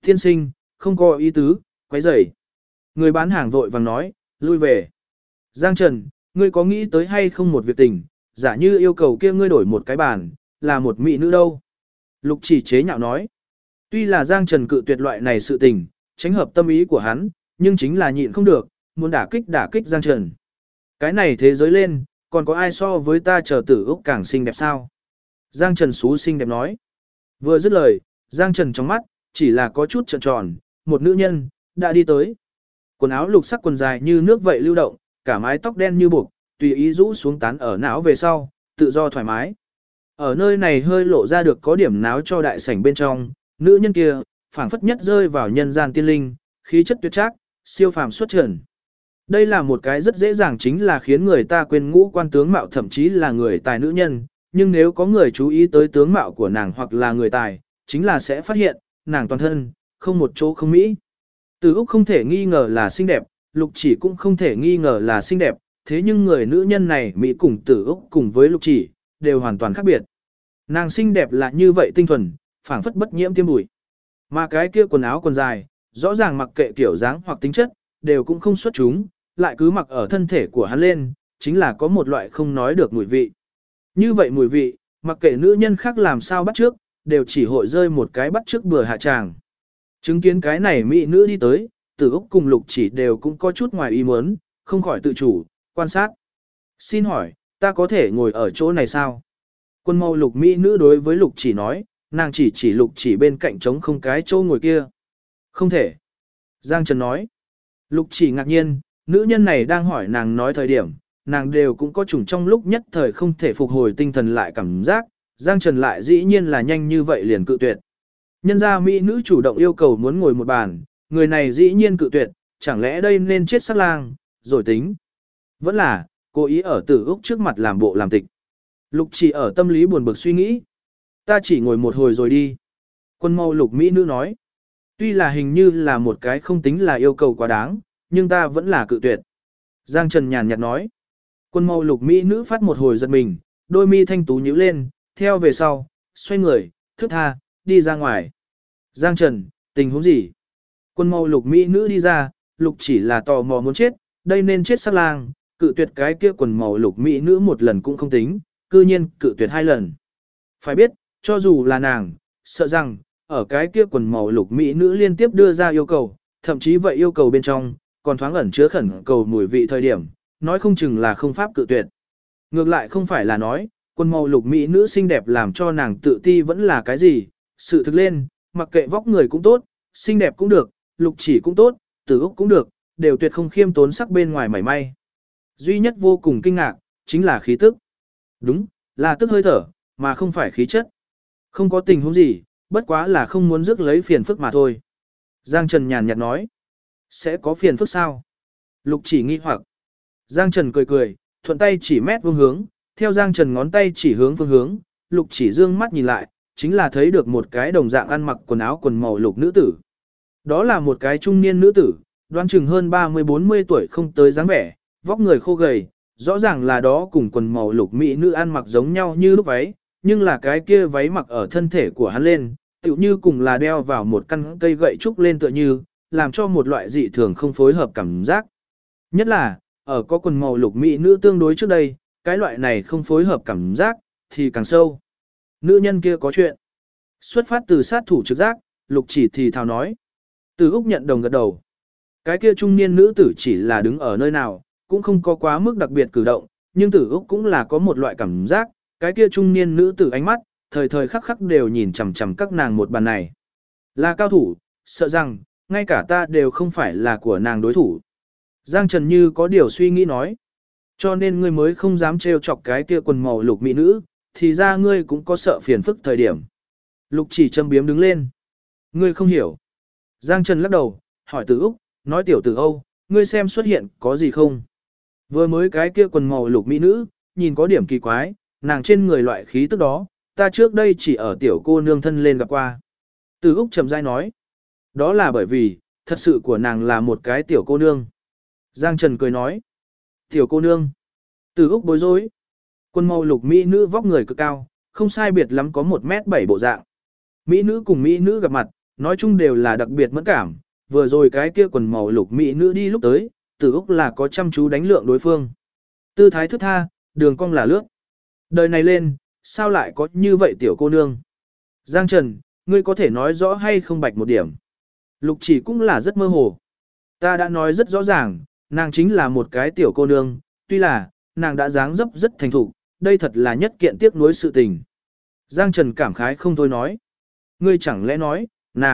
Tiên sinh, không có ý tứ, quấy rầy. Người bán hàng vội vàng nói, lui về. Giang Trần, ngươi có nghĩ tới hay không một việc tình, giả như yêu cầu kia ngươi đổi một cái bàn, là một mỹ nữ đâu. Lục chỉ chế nhạo nói. Tuy là Giang Trần cự tuyệt loại này sự tình, tránh hợp tâm ý của hắn, nhưng chính là nhịn không được, muốn đả kích Giang Trần. Cái này thế giới lên, còn có ai so với ta chờ tử Úc càng xinh đẹp sao? Giang Trần xú xinh đẹp nói. Vừa dứt lời, Giang Trần trong mắt, chỉ là có chút trợn tròn, một nữ nhân, đã đi tới. Quần áo lục sắc quần dài như nước vậy lưu động, cả mái tóc đen như buộc, tùy ý rũ xuống tán ở não về sau, tự do thoải mái. Ở nơi này hơi lộ ra được có điểm náo cho đại sảnh bên trong, nữ nhân kia, phảng phất nhất rơi vào nhân gian tiên linh, khí chất tuyệt trác, siêu phàm xuất trần. Đây là một cái rất dễ dàng chính là khiến người ta quên ngũ quan tướng mạo thậm chí là người tài nữ nhân, nhưng nếu có người chú ý tới tướng mạo của nàng hoặc là người tài, chính là sẽ phát hiện, nàng toàn thân, không một chỗ không mỹ. Từ Úc không thể nghi ngờ là xinh đẹp, Lục Chỉ cũng không thể nghi ngờ là xinh đẹp, thế nhưng người nữ nhân này Mỹ cùng Từ Úc cùng với Lục Chỉ, đều hoàn toàn khác biệt. Nàng xinh đẹp là như vậy tinh thuần, phảng phất bất nhiễm tiêm bụi. Mà cái kia quần áo quần dài, rõ ràng mặc kệ kiểu dáng hoặc tính chất, đều cũng không xuất chúng, lại cứ mặc ở thân thể của hắn lên, chính là có một loại không nói được mùi vị. Như vậy mùi vị, mặc kệ nữ nhân khác làm sao bắt trước, đều chỉ hội rơi một cái bắt trước bừa hạ tràng. Chứng kiến cái này mỹ nữ đi tới, Tử Úc cùng Lục Chỉ đều cũng có chút ngoài ý muốn, không khỏi tự chủ, quan sát. Xin hỏi, ta có thể ngồi ở chỗ này sao? Quân màu lục mỹ nữ đối với Lục Chỉ nói, nàng chỉ Lục Chỉ bên cạnh trống không cái chỗ ngồi kia. Không thể. Giang Trần nói. Lục Chỉ ngạc nhiên, nữ nhân này đang hỏi nàng nói thời điểm, nàng đều cũng có chủng trong lúc nhất thời không thể phục hồi tinh thần lại cảm giác, Giang Trần lại dĩ nhiên là nhanh như vậy liền cự tuyệt. Nhân ra mỹ nữ chủ động yêu cầu muốn ngồi một bàn, người này dĩ nhiên cự tuyệt, chẳng lẽ đây nên chết sắc lang, rồi tính. Vẫn là, cố ý ở Tử Úc trước mặt làm bộ làm tịch. Lục Chỉ ở tâm lý buồn bực suy nghĩ. Ta chỉ ngồi một hồi rồi đi. Quân mâu lục mỹ nữ nói. Tuy là hình như là một cái không tính là yêu cầu quá đáng, nhưng ta vẫn là cự tuyệt. Giang Trần nhàn nhạt nói. Quân mâu lục mỹ nữ phát một hồi giật mình, đôi mi thanh tú nhíu lên, theo về sau, xoay người, thức tha, đi ra ngoài. Giang Trần, tình huống gì? Quân mâu lục mỹ nữ đi ra, Lục Chỉ là tò mò muốn chết, đây nên chết sắc lang, cự tuyệt cái kia quần màu lục mỹ nữ một lần cũng không tính, cư nhiên cự tuyệt hai lần. Phải biết, cho dù là nàng, sợ rằng, ở cái kia quần màu lục mỹ nữ liên tiếp đưa ra yêu cầu, thậm chí vậy yêu cầu bên trong, còn thoáng ẩn chứa khẩn cầu mùi vị thời điểm, nói không chừng là không pháp cự tuyệt. Ngược lại không phải là nói, quần màu lục mỹ nữ xinh đẹp làm cho nàng tự ti vẫn là cái gì, sự thực lên, mặc kệ vóc người cũng tốt, xinh đẹp cũng được, Lục Chỉ cũng tốt, Tử Úc cũng được, đều tuyệt không khiêm tốn sắc bên ngoài mảy may. Duy nhất vô cùng kinh ngạc, chính là khí tức. Đúng, là tức hơi thở, mà không phải khí chất. Không có tình huống gì, bất quá là không muốn rước lấy phiền phức mà thôi. Giang Trần nhàn nhạt nói. Sẽ có phiền phức sao? Lục Chỉ nghi hoặc. Giang Trần cười cười, thuận tay chỉ mét phương hướng, theo Giang Trần ngón tay chỉ hướng phương hướng, Lục Chỉ dương mắt nhìn lại, chính là thấy được một cái đồng dạng ăn mặc quần áo quần màu lục nữ tử. Đó là một cái trung niên nữ tử, đoán chừng hơn 30-40 tuổi không tới dáng vẻ, vóc người khô gầy, rõ ràng là đó cùng quần màu lục mỹ nữ ăn mặc giống nhau như lúc váy, nhưng là cái kia váy mặc ở thân thể của hắn lên, tựu như cùng là đeo vào một căn cây gậy trúc lên tựa như, làm cho một loại dị thường không phối hợp cảm giác. Nhất là, ở có quần màu lục mỹ nữ tương đối trước đây, cái loại này không phối hợp cảm giác, thì càng sâu. Nữ nhân kia có chuyện. Xuất phát từ sát thủ trực giác, Lục Chỉ thì thào nói. Từ Úc nhận đồng gật đầu. Cái kia trung niên nữ tử chỉ là đứng ở nơi nào, cũng không có quá mức đặc biệt cử động, nhưng Tử Úc cũng là có một loại cảm giác, cái kia trung niên nữ tử ánh mắt, thời thời khắc khắc đều nhìn chằm chằm các nàng một bàn này. Là cao thủ, sợ rằng, ngay cả ta đều không phải là của nàng đối thủ. Giang Trần như có điều suy nghĩ nói. Cho nên ngươi mới không dám trêu chọc cái kia quần màu lục mỹ nữ, thì ra ngươi cũng có sợ phiền phức thời điểm. Lục Chỉ châm biếm đứng lên. Ngươi không hiểu. Giang Trần lắc đầu, hỏi Tử Úc, nói tiểu tử Âu, ngươi xem xuất hiện có gì không? Vừa mới cái kia quần màu lục mỹ nữ, nhìn có điểm kỳ quái, nàng trên người loại khí tức đó, ta trước đây chỉ ở tiểu cô nương thân lên gặp qua. Tử Úc chậm rãi nói, đó là bởi vì, thật sự của nàng là một cái tiểu cô nương. Giang Trần cười nói, tiểu cô nương. Tử Úc bối rối. Quần màu lục mỹ nữ vóc người cực cao, không sai biệt lắm có 1m7 bộ dạng. Mỹ nữ cùng mỹ nữ gặp mặt, nói chung đều là đặc biệt mẫn cảm, vừa rồi cái kia quần màu lục mỹ nữ đi lúc tới, Tử Úc là có chăm chú đánh lượng đối phương. Tư thái thức tha, đường cong là lướt. Đời này lên, sao lại có như vậy tiểu cô nương? Giang Trần, ngươi có thể nói rõ hay không bạch một điểm? Lục chỉ cũng là rất mơ hồ. Ta đã nói rất rõ ràng, nàng chính là một cái tiểu cô nương, tuy là, nàng đã dáng dấp rất thành thục, đây thật là nhất kiện tiếc nuối sự tình. Giang Trần cảm khái không thôi nói. Ngươi chẳng lẽ nói,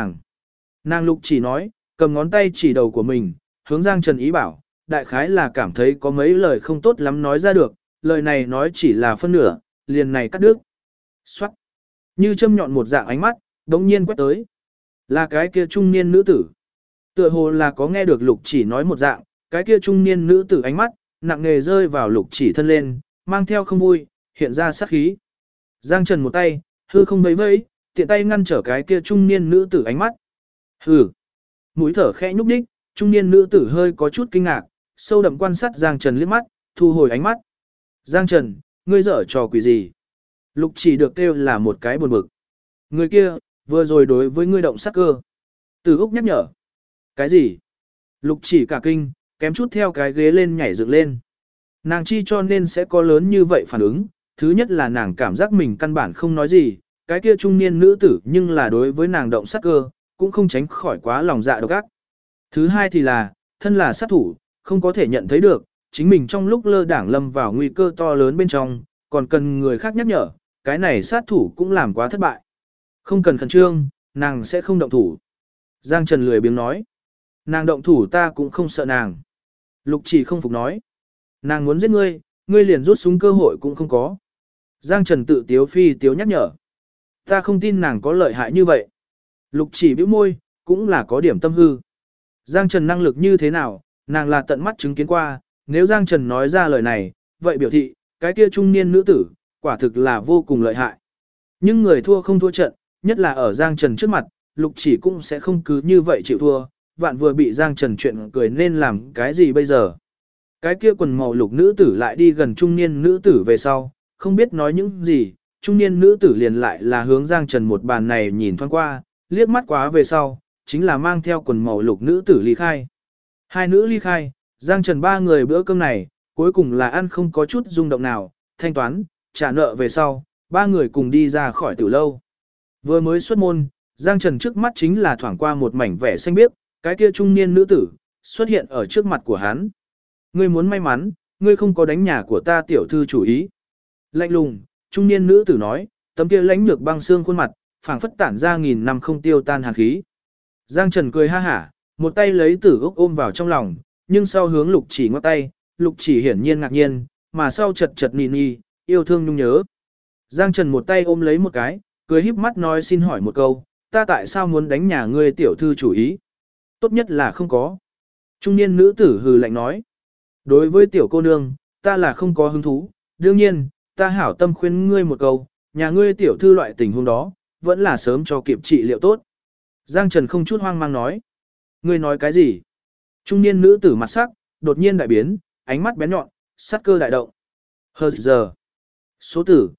nàng Lục chỉ nói, cầm ngón tay chỉ đầu của mình, hướng Giang Trần ý bảo, đại khái là cảm thấy có mấy lời không tốt lắm nói ra được, lời này nói chỉ là phân nửa, liền này cắt đứt. Xoát. Như châm nhọn một dạng ánh mắt, đống nhiên quét tới. Là cái kia trung niên nữ tử. Tựa hồ là có nghe được Lục chỉ nói một dạng, cái kia trung niên nữ tử ánh mắt, nặng nề rơi vào Lục chỉ thân lên, mang theo không vui, hiện ra sát khí. Giang Trần một tay, hư không vẫy vẫy, tiện tay ngăn trở cái kia trung niên nữ tử ánh mắt. Hừ. Mũi thở khẽ nhúc nhích, trung niên nữ tử hơi có chút kinh ngạc, sâu đậm quan sát Giang Trần liếc mắt, thu hồi ánh mắt. Giang Trần, ngươi dở trò quỷ gì? Lục chỉ được kêu là một cái buồn bực. Người kia, vừa rồi đối với ngươi động sát cơ. Từ Úc nhắc nhở. Cái gì? Lục chỉ cả kinh, kém chút theo cái ghế lên nhảy dựng lên. Nàng chi cho nên sẽ có lớn như vậy phản ứng. Thứ nhất là nàng cảm giác mình căn bản không nói gì, cái kia trung niên nữ tử nhưng là đối với nàng động sát cơ, cũng không tránh khỏi quá lòng dạ độc ác. Thứ hai thì là, thân là sát thủ, không có thể nhận thấy được, chính mình trong lúc lơ đảng lâm vào nguy cơ to lớn bên trong, còn cần người khác nhắc nhở, cái này sát thủ cũng làm quá thất bại. Không cần khẩn trương, nàng sẽ không động thủ. Giang Trần lười biếng nói. Nàng động thủ ta cũng không sợ nàng. Lục chỉ không phục nói. Nàng muốn giết ngươi, ngươi liền rút súng cơ hội cũng không có. Giang Trần tự tiếu phi tiếu nhắc nhở. Ta không tin nàng có lợi hại như vậy. Lục chỉ bĩu môi, cũng là có điểm tâm hư. Giang Trần năng lực như thế nào, nàng là tận mắt chứng kiến qua, nếu Giang Trần nói ra lời này, vậy biểu thị, cái kia trung niên nữ tử, quả thực là vô cùng lợi hại. Nhưng người thua không thua trận, nhất là ở Giang Trần trước mặt, Lục chỉ cũng sẽ không cứ như vậy chịu thua, vạn vừa bị Giang Trần chuyện cười nên làm cái gì bây giờ. Cái kia quần màu lục nữ tử lại đi gần trung niên nữ tử về sau, không biết nói những gì, trung niên nữ tử liền lại là hướng Giang Trần một bàn này nhìn thoáng qua, liếc mắt quá về sau, chính là mang theo quần màu lục nữ tử ly khai. Hai nữ ly khai, Giang Trần ba người bữa cơm này, cuối cùng là ăn không có chút rung động nào, thanh toán, trả nợ về sau, ba người cùng đi ra khỏi tiểu lâu. Vừa mới xuất môn, Giang Trần trước mắt chính là thoảng qua một mảnh vẻ xanh biếc, cái kia trung niên nữ tử, xuất hiện ở trước mặt của hắn. Ngươi muốn may mắn, ngươi không có đánh nhà của ta tiểu thư chủ ý. Lạnh lùng, trung niên nữ tử nói, tấm kia lãnh nhược băng xương khuôn mặt, phảng phất tản ra nghìn năm không tiêu tan hàn khí. Giang Trần cười ha hả, một tay lấy Tử Úc ôm vào trong lòng, nhưng sau hướng Lục chỉ ngoắc tay, Lục chỉ hiển nhiên ngạc nhiên, mà sau chật chật nì nì, yêu thương nhung nhớ. Giang Trần một tay ôm lấy một cái, cười híp mắt nói xin hỏi một câu, ta tại sao muốn đánh nhà ngươi tiểu thư chủ ý? Tốt nhất là không có. Trung niên nữ tử hừ lạnh nói. Đối với tiểu cô nương, ta là không có hứng thú, đương nhiên, ta hảo tâm khuyên ngươi một câu, nhà ngươi tiểu thư loại tình huống đó, vẫn là sớm cho kịp trị liệu tốt. Giang Trần không chút hoang mang nói. Ngươi nói cái gì? Trung niên nữ tử mặt sắc, đột nhiên đại biến, ánh mắt bén nhọn, sát cơ đại động. Hờ giờ. Số tử,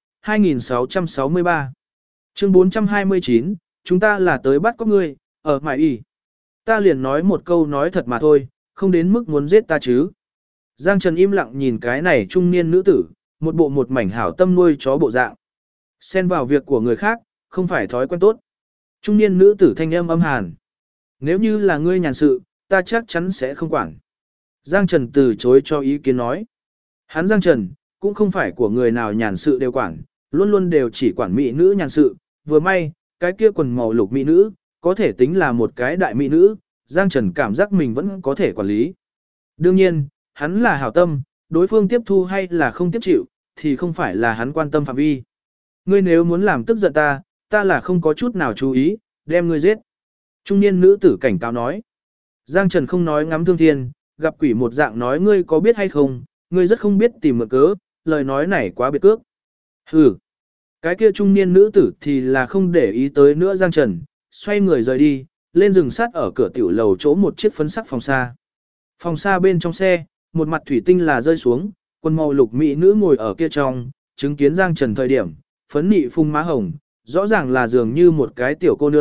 2663. Chương 429, chúng ta là tới bắt có ngươi, ở mải y. Ta liền nói một câu nói thật mà thôi, không đến mức muốn giết ta chứ. Giang Trần im lặng nhìn cái này trung niên nữ tử, một bộ một mảnh hảo tâm nuôi chó bộ dạng. Xen vào việc của người khác, không phải thói quen tốt. Trung niên nữ tử thanh âm âm hàn. Nếu như là ngươi nhàn sự, ta chắc chắn sẽ không quản. Giang Trần từ chối cho ý kiến nói. Hắn Giang Trần, cũng không phải của người nào nhàn sự đều quản, luôn luôn đều chỉ quản mỹ nữ nhàn sự. Vừa may, cái kia quần màu lục mỹ nữ, có thể tính là một cái đại mỹ nữ, Giang Trần cảm giác mình vẫn có thể quản lý. Đương nhiên, hắn là hảo tâm, đối phương tiếp thu hay là không tiếp chịu, thì không phải là hắn quan tâm phạm vi. Ngươi nếu muốn làm tức giận ta, ta là không có chút nào chú ý, đem ngươi giết. Trung niên nữ tử cảnh cáo nói. Giang Trần không nói ngắm thương thiên, gặp quỷ một dạng nói ngươi có biết hay không, ngươi rất không biết tìm mượn cớ, lời nói này quá biệt cước. Hừ. Cái kia trung niên nữ tử thì là không để ý tới nữa Giang Trần, xoay người rời đi, lên rừng sát ở cửa tiểu lầu chỗ một chiếc phấn sắc phòng xa. Phòng xa bên trong xe, một mặt thủy tinh là rơi xuống, quần màu lục mỹ nữ ngồi ở kia trong, chứng kiến Giang Trần thời điểm, phấn nị phung má hồng, rõ ràng là dường như một cái tiểu cô nương,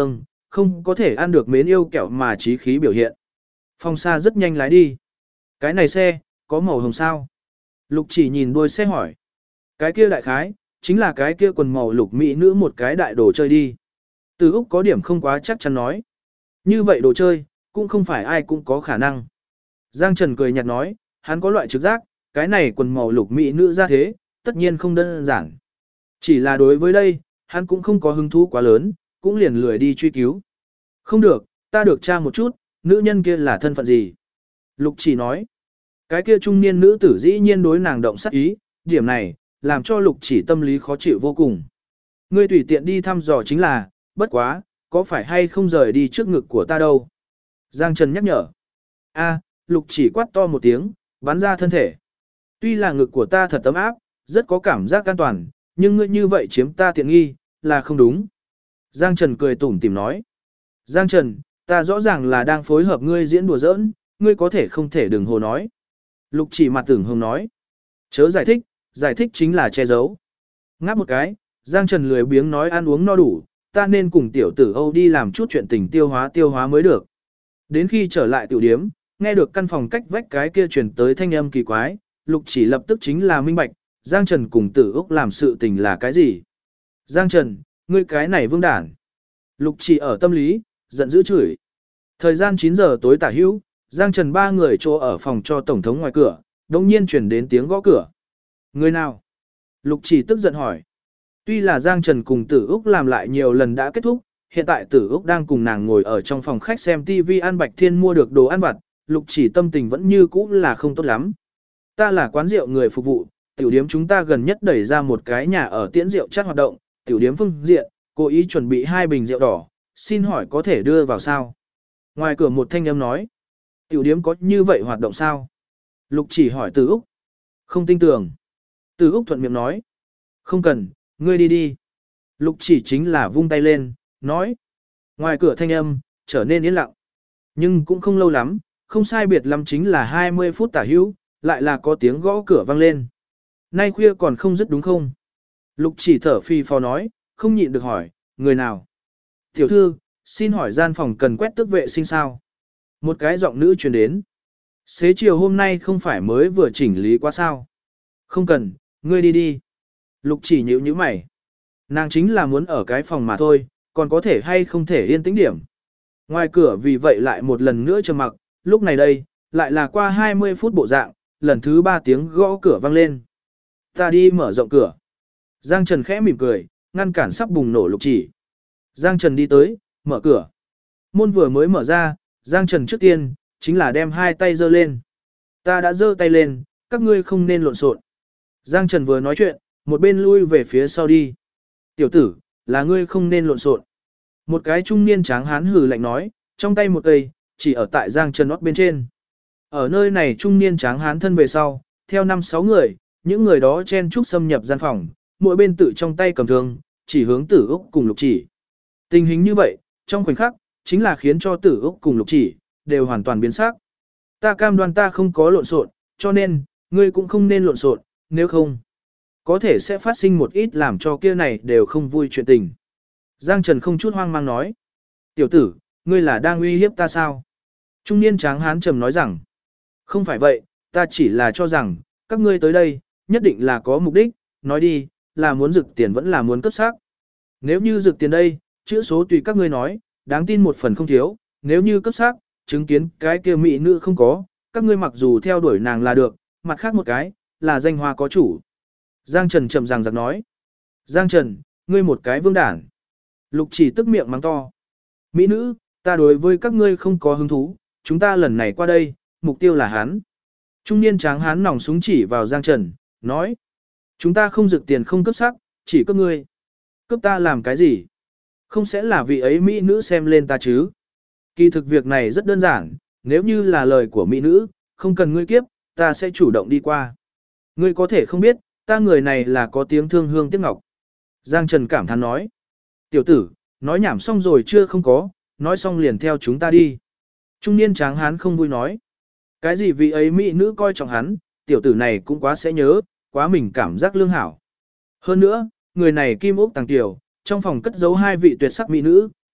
không có thể ăn được mến yêu kẹo mà trí khí biểu hiện. Phong Sa rất nhanh lái đi. Cái này xe, có màu hồng sao? Lục Chỉ nhìn đuôi xe hỏi. Cái kia đại khái, chính là cái kia quần màu lục mỹ nữ một cái đại đồ chơi đi. Từ Úc có điểm không quá chắc chắn nói. Như vậy đồ chơi, cũng không phải ai cũng có khả năng. Giang Trần cười nhạt nói, hắn có loại trực giác, cái này quần màu lục mỹ nữ ra thế, tất nhiên không đơn giản. Chỉ là đối với đây, hắn cũng không có hứng thú quá lớn, cũng liền lười đi truy cứu. Không được, ta được tra một chút, nữ nhân kia là thân phận gì? Lục Chỉ nói, cái kia trung niên nữ tử dĩ nhiên đối nàng động sát ý, điểm này, làm cho Lục Chỉ tâm lý khó chịu vô cùng. Ngươi tùy tiện đi thăm dò chính là, bất quá, có phải hay không rời đi trước ngực của ta đâu? Giang Trần nhắc nhở. A, Lục Chỉ quát to một tiếng, bắn ra thân thể. Tuy là ngực của ta thật ấm áp, rất có cảm giác an toàn, nhưng ngươi như vậy chiếm ta tiện nghi, là không đúng. Giang Trần cười tủm tỉm nói. Giang Trần, ta rõ ràng là đang phối hợp ngươi diễn đùa giỡn, ngươi có thể không thể đừng hồ nói. Lục Chỉ mặt tưởng hồng nói. Chớ giải thích chính là che giấu. Ngáp một cái, Giang Trần lười biếng nói ăn uống no đủ, ta nên cùng tiểu tử Âu đi làm chút chuyện tình tiêu hóa mới được. Đến khi trở lại tiểu điếm, nghe được căn phòng cách vách cái kia truyền tới thanh âm kỳ quái, Lục Chỉ lập tức chính là minh bạch, Giang Trần cùng Tử Úc làm sự tình là cái gì. Giang Trần, ngươi cái này vương đản. Lục Chỉ ở tâm lý, giận dữ chửi. Thời gian 9 giờ tối tả hữu, Giang Trần ba người chỗ ở phòng cho tổng thống ngoài cửa, đồng nhiên chuyển đến tiếng gõ cửa. Người nào? Lục Chỉ tức giận hỏi. Tuy là Giang Trần cùng Tử Úc làm lại nhiều lần đã kết thúc, hiện tại Tử Úc đang cùng nàng ngồi ở trong phòng khách xem TV ăn Bạch Thiên mua được đồ ăn vặt, Lục Chỉ tâm tình vẫn như cũ là không tốt lắm. Ta là quán rượu người phục vụ, tiểu điếm chúng ta gần nhất đẩy ra một cái nhà ở tiễn rượu chat hoạt động, tiểu điếm phương diện, cố ý chuẩn bị 2 bình rượu đỏ, xin hỏi có thể đưa vào sao? Ngoài cửa một thanh âm nói, tiểu điếm có như vậy hoạt động sao? Lục Chỉ hỏi Tử Úc. Không tin tưởng. Tử Úc thuận miệng nói, không cần, ngươi đi đi. Lục Chỉ chính là vung tay lên, nói. Ngoài cửa thanh âm, trở nên yên lặng. Nhưng cũng không lâu lắm, không sai biệt lắm chính là 20 phút tả hữu, lại là có tiếng gõ cửa vang lên. Nay khuya còn không dứt đúng không? Lục Chỉ thở phì phò nói, không nhịn được hỏi, người nào? Tiểu thư, xin hỏi gian phòng cần quét tước vệ sinh sao? Một cái giọng nữ truyền đến. Xế chiều hôm nay không phải mới vừa chỉnh lý quá sao? Không cần, ngươi đi đi. Lục Chỉ nhíu nhíu mày. Nàng chính là muốn ở cái phòng mà thôi, còn có thể hay không thể yên tĩnh điểm. Ngoài cửa vì vậy lại một lần nữa trầm mặc, lúc này đây, lại là qua 20 phút bộ dạng, lần thứ 3 tiếng gõ cửa vang lên. Ta đi mở rộng cửa. Giang Trần khẽ mỉm cười, ngăn cản sắp bùng nổ Lục Chỉ. Giang Trần đi tới, mở cửa. Môn vừa mới mở ra, Giang Trần trước tiên, chính là đem 2 tay giơ lên. Ta đã giơ tay lên, các ngươi không nên lộn xộn. Giang Trần vừa nói chuyện, một bên lui về phía sau đi. Tiểu tử, là ngươi không nên lộn xộn. Một cái trung niên tráng hán hừ lạnh nói, trong tay một cây, chỉ ở tại Giang Trần nót bên trên. Ở nơi này trung niên tráng hán thân về sau, theo 5-6 người, những người đó chen chúc xâm nhập gian phòng, mỗi bên tự trong tay cầm thương, chỉ hướng Tử Úc cùng Lục Chỉ. Tình hình như vậy, trong khoảnh khắc, chính là khiến cho Tử Úc cùng Lục Chỉ, đều hoàn toàn biến sắc. Ta cam đoan ta không có lộn xộn, cho nên, ngươi cũng không nên lộn xộn, nếu không, có thể sẽ phát sinh một ít làm cho kia này đều không vui chuyện tình. Giang Trần không chút hoang mang nói. Tiểu tử, ngươi là đang uy hiếp ta sao? Trung niên tráng hán trầm nói rằng. Không phải vậy, ta chỉ là cho rằng, các ngươi tới đây, nhất định là có mục đích, nói đi, là muốn rực tiền vẫn là muốn cấp xác. Nếu như rực tiền đây, chữ số tùy các ngươi nói, đáng tin một phần không thiếu, nếu như cấp xác, chứng kiến cái kia mỹ nữ không có, các ngươi mặc dù theo đuổi nàng là được, mặt khác một cái, là danh hoa có chủ. Giang Trần chậm ràng giặc nói. Giang Trần, ngươi một cái vương đản. Lục Chỉ tức miệng mắng to. Mỹ nữ, ta đối với các ngươi không có hứng thú, chúng ta lần này qua đây, mục tiêu là hắn. Trung niên tráng hán nòng súng chỉ vào Giang Trần, nói. Chúng ta không rực tiền không cấp sắc, chỉ cấp ngươi. Cấp ta làm cái gì? Không sẽ là vị ấy Mỹ nữ xem lên ta chứ? Kỳ thực việc này rất đơn giản, nếu như là lời của Mỹ nữ, không cần ngươi kiếp, ta sẽ chủ động đi qua. Ngươi có thể không biết, ta người này là có tiếng thương hương tiếc ngọc. Giang Trần cảm thán nói. Tiểu tử, nói nhảm xong rồi chưa không có, nói xong liền theo chúng ta đi. Trung niên tráng hán không vui nói. Cái gì vị ấy mỹ nữ coi trọng hắn, tiểu tử này cũng quá sẽ nhớ, quá mình cảm giác lương hảo. Hơn nữa, người này kim ốc tàng tiểu, trong phòng cất giấu 2 vị tuyệt sắc mỹ nữ,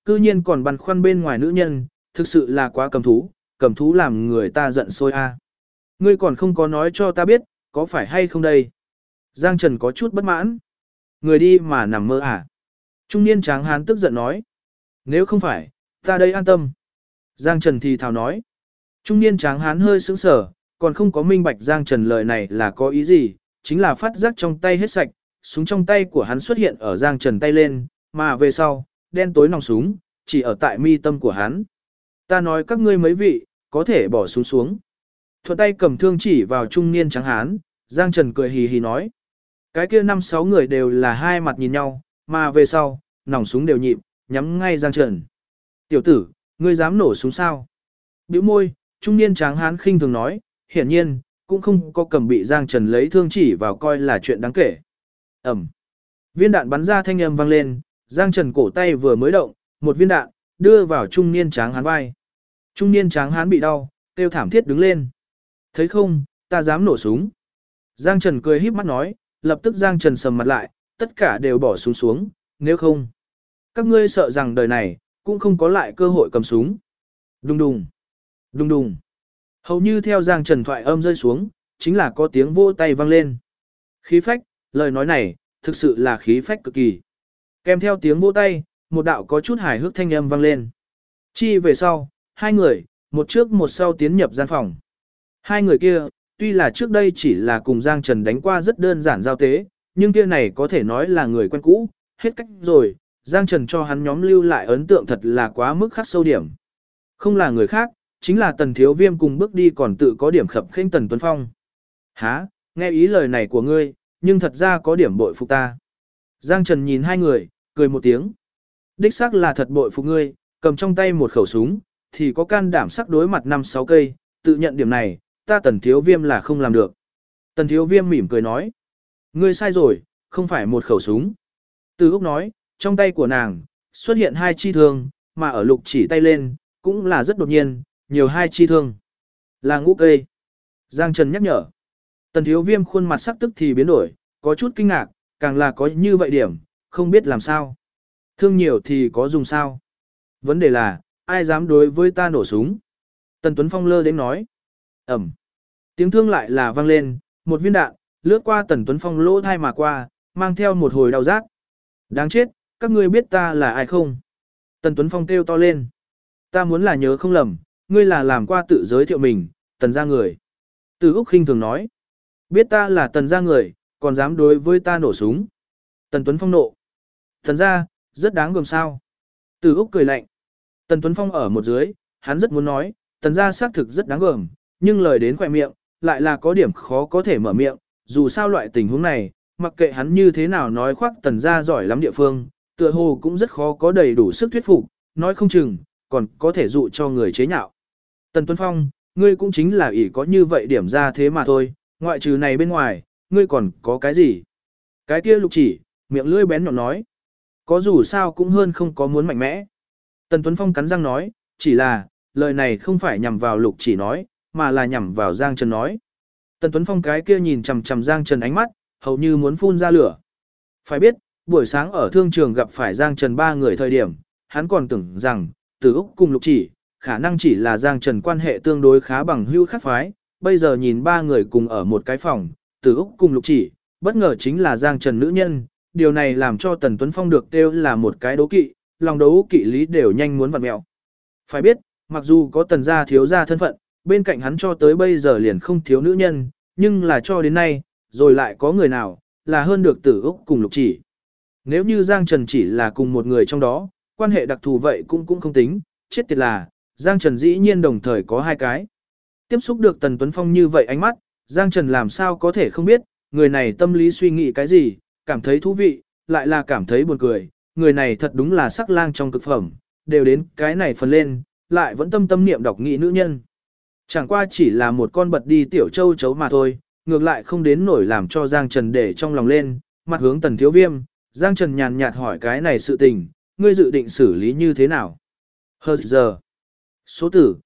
cư nhiên còn băn khoăn bên ngoài nữ nhân, thực sự là quá cầm thú làm người ta giận sôi a. Ngươi còn không có nói cho ta biết, có phải hay không đây? Giang Trần có chút bất mãn. Người đi mà nằm mơ à? Trung niên tráng hán tức giận nói. Nếu không phải, ta đây an tâm. Giang Trần thì thào nói. Trung niên tráng hán hơi sững sờ, còn không có minh bạch Giang Trần lời này là có ý gì, chính là phát giác trong tay hết sạch, súng trong tay của hắn xuất hiện ở Giang Trần tay lên, mà về sau, đen tối nòng súng, chỉ ở tại mi tâm của hắn. Ta nói các ngươi mấy vị, có thể bỏ súng xuống. Thuận tay cầm thương chỉ vào trung niên tráng hán, Giang Trần cười hì hì nói. Cái kia 5-6 người đều là hai mặt nhìn nhau, mà về sau, nòng súng đều nhịp, nhắm ngay Giang Trần. Tiểu tử, ngươi dám nổ súng sao? Bĩu môi, trung niên tráng hán khinh thường nói, hiển nhiên, cũng không có cầm bị Giang Trần lấy thương chỉ vào coi là chuyện đáng kể. Ẩm. Viên đạn bắn ra thanh âm vang lên, Giang Trần cổ tay vừa mới động, một viên đạn, đưa vào trung niên tráng hán vai. Trung niên tráng hán bị đau, kêu thảm thiết đứng lên. Thấy không, ta dám nổ súng. Giang Trần cười híp mắt nói, lập tức Giang Trần sầm mặt lại, tất cả đều bỏ súng xuống, nếu không. Các ngươi sợ rằng đời này, cũng không có lại cơ hội cầm súng. Đùng đùng, đùng đùng. Hầu như theo Giang Trần thoại âm rơi xuống, chính là có tiếng vỗ tay vang lên. Khí phách, lời nói này, thực sự là khí phách cực kỳ. Kèm theo tiếng vỗ tay, một đạo có chút hài hước thanh âm vang lên. Chi về sau, hai người, một trước một sau tiến nhập gian phòng. Hai người kia, tuy là trước đây chỉ là cùng Giang Trần đánh qua rất đơn giản giao tế, nhưng kia này có thể nói là người quen cũ, hết cách rồi, Giang Trần cho hắn nhóm lưu lại ấn tượng thật là quá mức khắc sâu điểm. Không là người khác, chính là Tần Thiếu Viêm cùng bước đi còn tự có điểm khập khênh Tần Tuấn Phong. Hả, nghe ý lời này của ngươi, nhưng thật ra có điểm bội phục ta. Giang Trần nhìn hai người, cười một tiếng. Đích xác là thật bội phục ngươi, cầm trong tay một khẩu súng, thì có can đảm sắc đối mặt 5-6 cây, tự nhận điểm này, ta Tần Thiếu Viêm là không làm được. Tần Thiếu Viêm mỉm cười nói. Ngươi sai rồi, không phải một khẩu súng. Từ Úc nói, trong tay của nàng, xuất hiện 2 chi thương, mà ở lục chỉ tay lên, cũng là rất đột nhiên, nhiều 2 chi thương. Là ngũ cây. Giang Trần nhắc nhở. Tần Thiếu Viêm khuôn mặt sắc tức thì biến đổi, có chút kinh ngạc, càng là có như vậy điểm, không biết làm sao. Thương nhiều thì có dùng sao. Vấn đề là, ai dám đối với ta nổ súng. Tần Tuấn Phong lơ đến nói. Ẩm. Tiếng thương lại là vang lên, một viên đạn, lướt qua Tần Tuấn Phong lỗ thai mà qua, mang theo một hồi đau rát. Đáng chết, các ngươi biết ta là ai không? Tần Tuấn Phong kêu to lên. Ta muốn là nhớ không lầm, ngươi là làm qua tự giới thiệu mình, Tần gia người. Từ Úc khinh thường nói. Biết ta là Tần gia người, còn dám đối với ta nổ súng. Tần Tuấn Phong nộ. Tần gia, rất đáng gờm sao. Từ Úc cười lạnh. Tần Tuấn Phong ở một dưới, hắn rất muốn nói, Tần gia xác thực rất đáng gờm, nhưng lời đến khỏe miệng, lại là có điểm khó có thể mở miệng, dù sao loại tình huống này, mặc kệ hắn như thế nào nói khoác Tần gia giỏi lắm địa phương, tựa hồ cũng rất khó có đầy đủ sức thuyết phục, nói không chừng, còn có thể dụ cho người chế nhạo. Tần Tuấn Phong, ngươi cũng chính là ỷ có như vậy điểm ra thế mà thôi, ngoại trừ này bên ngoài, ngươi còn có cái gì? Cái kia lục chỉ, miệng lưỡi bén nhọn nói. Có dù sao cũng hơn không có muốn mạnh mẽ. Tần Tuấn Phong cắn răng nói, chỉ là, lời này không phải nhằm vào lục chỉ nói, mà là nhằm vào Giang Trần nói. Tần Tuấn Phong cái kia nhìn chằm chằm Giang Trần ánh mắt, hầu như muốn phun ra lửa. Phải biết, buổi sáng ở thương trường gặp phải Giang Trần 3 người thời điểm, hắn còn tưởng rằng, Từ Úc cùng lục chỉ, khả năng chỉ là Giang Trần quan hệ tương đối khá bằng hữu khác phái, bây giờ nhìn 3 người cùng ở một cái phòng, Từ Úc cùng lục chỉ, bất ngờ chính là Giang Trần nữ nhân, điều này làm cho Tần Tuấn Phong được kêu là một cái đố kỵ, lòng đấu kỵ lý đều nhanh muốn vặn mẹo. Phải biết, mặc dù có Tần gia thiếu gia thân phận, bên cạnh hắn cho tới bây giờ liền không thiếu nữ nhân, nhưng là cho đến nay, rồi lại có người nào, là hơn được Tử Úc cùng lục chỉ. Nếu như Giang Trần chỉ là cùng một người trong đó, quan hệ đặc thù vậy cũng không tính, chết tiệt là, Giang Trần dĩ nhiên đồng thời có 2 cái. Tiếp xúc được Tần Tuấn Phong như vậy ánh mắt, Giang Trần làm sao có thể không biết, người này tâm lý suy nghĩ cái gì, cảm thấy thú vị, lại là cảm thấy buồn cười, người này thật đúng là sắc lang trong cực phẩm, đều đến cái này phần lên, lại vẫn tâm tâm niệm đọc nghị nữ nhân. Chẳng qua chỉ là một con bật đi tiểu châu chấu mà thôi, ngược lại không đến nổi làm cho Giang Trần để trong lòng lên, mặt hướng Tần Thiếu Viêm, Giang Trần nhàn nhạt hỏi cái này sự tình, ngươi dự định xử lý như thế nào? Hờ giờ. Số tử,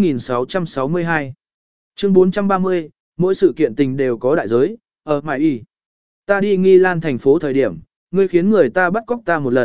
2662. Chương 430, mỗi sự kiện tình đều có đại giới, ở mại y. Ta đi Nghi Lan thành phố thời điểm, ngươi khiến người ta bắt cóc ta một lần,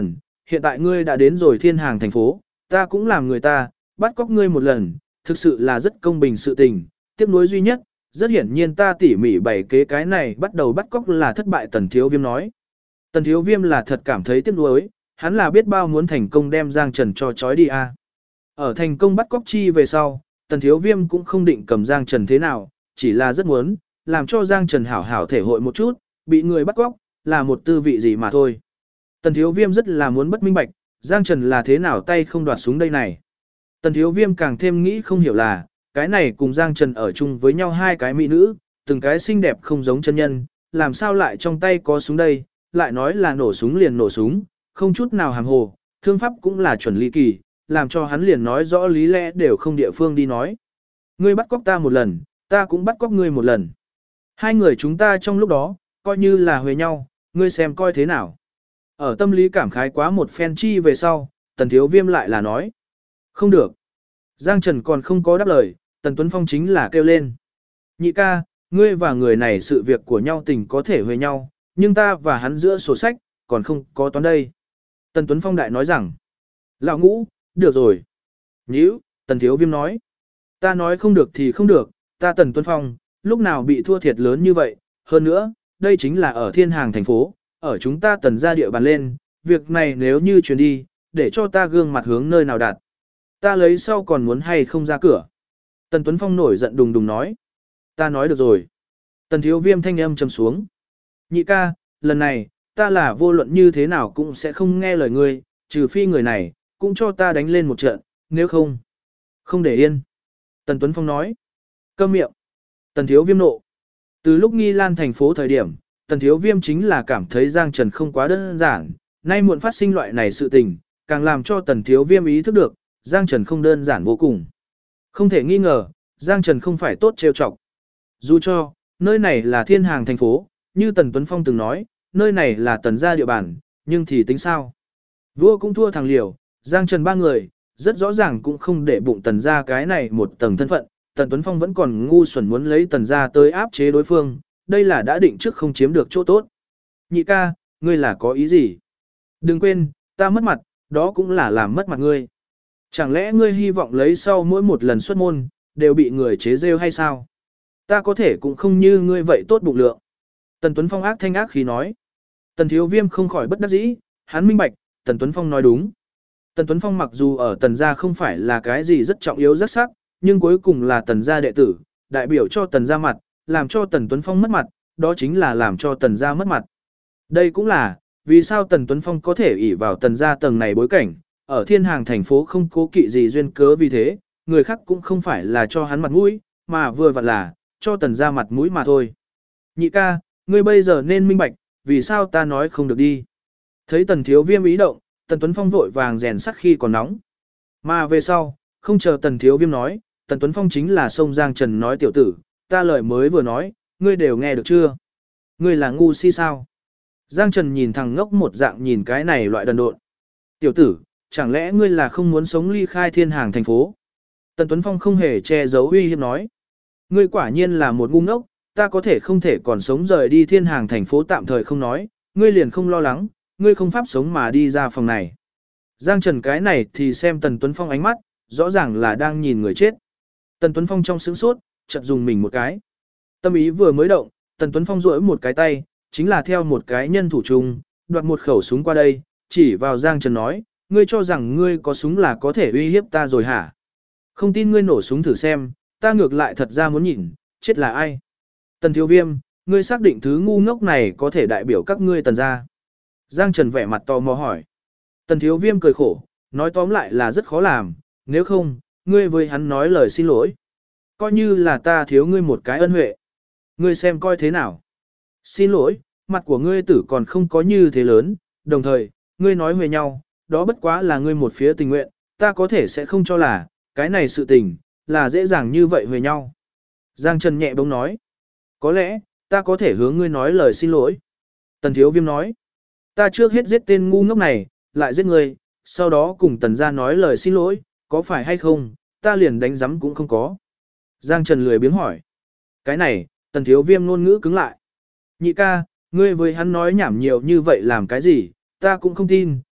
hiện tại ngươi đã đến rồi thiên hàng thành phố, ta cũng làm người ta, bắt cóc ngươi một lần, thực sự là rất công bình sự tình, tiếc nuối duy nhất, rất hiển nhiên ta tỉ mỉ bày kế cái này bắt đầu bắt cóc là thất bại. Tần Thiếu Viêm nói. Tần Thiếu Viêm là thật cảm thấy tiếc nuối, hắn là biết bao muốn thành công đem Giang Trần cho trói đi a. Ở thành công bắt cóc chi về sau, Tần Thiếu Viêm cũng không định cầm Giang Trần thế nào, chỉ là rất muốn làm cho Giang Trần hảo hảo thể hội một chút, bị người bắt cóc là một tư vị gì mà thôi. Tần Thiếu Viêm rất là muốn bất minh bạch, Giang Trần là thế nào tay không đoạt súng đây này. Tần Thiếu Viêm càng thêm nghĩ không hiểu là, cái này cùng Giang Trần ở chung với nhau hai cái mỹ nữ, từng cái xinh đẹp không giống chân nhân, làm sao lại trong tay có súng đây, lại nói là nổ súng liền nổ súng, không chút nào hàm hồ, thương pháp cũng là chuẩn ly kỳ, làm cho hắn liền nói rõ lý lẽ đều không địa phương đi nói. Ngươi bắt cóc ta một lần, ta cũng bắt cóc ngươi một lần. Hai người chúng ta trong lúc đó, coi như là huề nhau, ngươi xem coi thế nào. Ở tâm lý cảm khái quá một phen chi về sau, Tần Thiếu Viêm lại là nói. Không được. Giang Trần còn không có đáp lời, Tần Tuấn Phong chính là kêu lên. Nhị ca, ngươi và người này sự việc của nhau tình có thể huề nhau, nhưng ta và hắn giữa sổ sách, còn không có toán đây. Tần Tuấn Phong đại nói rằng. Lão Ngũ, được rồi. Nhíu, Tần Thiếu Viêm nói. Ta nói không được thì không được, ta Tần Tuấn Phong, lúc nào bị thua thiệt lớn như vậy, hơn nữa, đây chính là ở thiên hàng thành phố, ở chúng ta Tần ra địa bàn lên, việc này nếu như chuyển đi, để cho ta gương mặt hướng nơi nào đạt. Ta lấy sau còn muốn hay không ra cửa. Tần Tuấn Phong nổi giận đùng đùng nói. Ta nói được rồi. Tần Thiếu Viêm thanh âm trầm xuống. Nhị ca, lần này, ta là vô luận như thế nào cũng sẽ không nghe lời ngươi, trừ phi người này, cũng cho ta đánh lên một trận, nếu không. Không để yên. Tần Tuấn Phong nói. Câm miệng. Tần Thiếu Viêm nộ. Từ lúc Nghi Lan thành phố thời điểm, Tần Thiếu Viêm chính là cảm thấy Giang Trần không quá đơn giản, nay muộn phát sinh loại này sự tình, càng làm cho Tần Thiếu Viêm ý thức được, Giang Trần không đơn giản vô cùng. Không thể nghi ngờ, Giang Trần không phải tốt trêu chọc. Dù cho, nơi này là thiên hàng thành phố, như Tần Tuấn Phong từng nói, nơi này là Tần gia địa bàn, nhưng thì tính sao? Vua cũng thua thằng liều, Giang Trần ba người, rất rõ ràng cũng không để bụng Tần gia cái này một tầng thân phận, Tần Tuấn Phong vẫn còn ngu xuẩn muốn lấy Tần gia tới áp chế đối phương, đây là đã định trước không chiếm được chỗ tốt. Nhị ca, ngươi là có ý gì? Đừng quên, ta mất mặt, đó cũng là làm mất mặt ngươi. Chẳng lẽ ngươi hy vọng lấy sau mỗi một lần xuất môn, đều bị người chế rêu hay sao? Ta có thể cũng không như ngươi vậy tốt bụng lượng. Tần Tuấn Phong ác thanh ác khí nói. Tần Thiếu Viêm không khỏi bất đắc dĩ, hắn minh bạch, Tần Tuấn Phong nói đúng. Tần Tuấn Phong mặc dù ở Tần gia không phải là cái gì rất trọng yếu rất sắc, nhưng cuối cùng là Tần gia đệ tử, đại biểu cho Tần gia mặt, làm cho Tần Tuấn Phong mất mặt, đó chính là làm cho Tần gia mất mặt. Đây cũng là, vì sao Tần Tuấn Phong có thể ỷ vào Tần gia tầng này bối cảnh, ở thiên hàng thành phố không cố kỵ gì duyên cớ vì thế, người khác cũng không phải là cho hắn mặt mũi, mà vừa vặn là, cho Tần gia mặt mũi mà thôi. Nhị ca, ngươi bây giờ nên minh bạch, vì sao ta nói không được đi. Thấy Tần Thiếu Viêm ý động, Tần Tuấn Phong vội vàng rèn sắt khi còn nóng. Mà về sau, không chờ Tần Thiếu Viêm nói, Tần Tuấn Phong chính là sông Giang Trần nói tiểu tử, ta lời mới vừa nói, ngươi đều nghe được chưa? Ngươi là ngu si sao? Giang Trần nhìn thằng ngốc một dạng nhìn cái này loại đần độn. Tiểu tử, chẳng lẽ ngươi là không muốn sống ly khai thiên hàng thành phố? Tần Tuấn Phong không hề che giấu uy hiếp nói. Ngươi quả nhiên là một ngu ngốc, ta có thể không thể còn sống rời đi thiên hàng thành phố tạm thời không nói, ngươi liền không lo lắng, ngươi không pháp sống mà đi ra phòng này. Giang Trần cái này thì xem Tần Tuấn Phong ánh mắt, rõ ràng là đang nhìn người chết. Tần Tuấn Phong trong sững sốt, chợt dùng mình một cái. Tâm ý vừa mới động, Tần Tuấn Phong duỗi một cái tay, chính là theo một cái nhân thủ chung, đoạt một khẩu súng qua đây, chỉ vào Giang Trần nói, ngươi cho rằng ngươi có súng là có thể uy hiếp ta rồi hả? Không tin ngươi nổ súng thử xem, ta ngược lại thật ra muốn nhìn, chết là ai? Tần Thiếu Viêm, ngươi xác định thứ ngu ngốc này có thể đại biểu các ngươi Tần gia. Giang Trần vẻ mặt tò mò hỏi. Tần Thiếu Viêm cười khổ, nói tóm lại là rất khó làm, nếu không, ngươi với hắn nói lời xin lỗi. Coi như là ta thiếu ngươi một cái ân huệ. Ngươi xem coi thế nào. Xin lỗi, mặt của ngươi tử còn không có như thế lớn, đồng thời, ngươi nói huề nhau, đó bất quá là ngươi một phía tình nguyện, ta có thể sẽ không cho là, cái này sự tình, là dễ dàng như vậy huề nhau. Giang Trần nhẹ bỗng nói. Có lẽ, ta có thể hướng ngươi nói lời xin lỗi. Tần Thiếu Viêm nói. Ta trước hết giết tên ngu ngốc này, lại giết ngươi, sau đó cùng Tần gia nói lời xin lỗi, có phải hay không, ta liền đánh giấm cũng không có. Giang Trần lười biếng hỏi. Cái này, Tần Thiếu Viêm ngôn ngữ cứng lại. Nhị ca, ngươi với hắn nói nhảm nhiều như vậy làm cái gì, ta cũng không tin,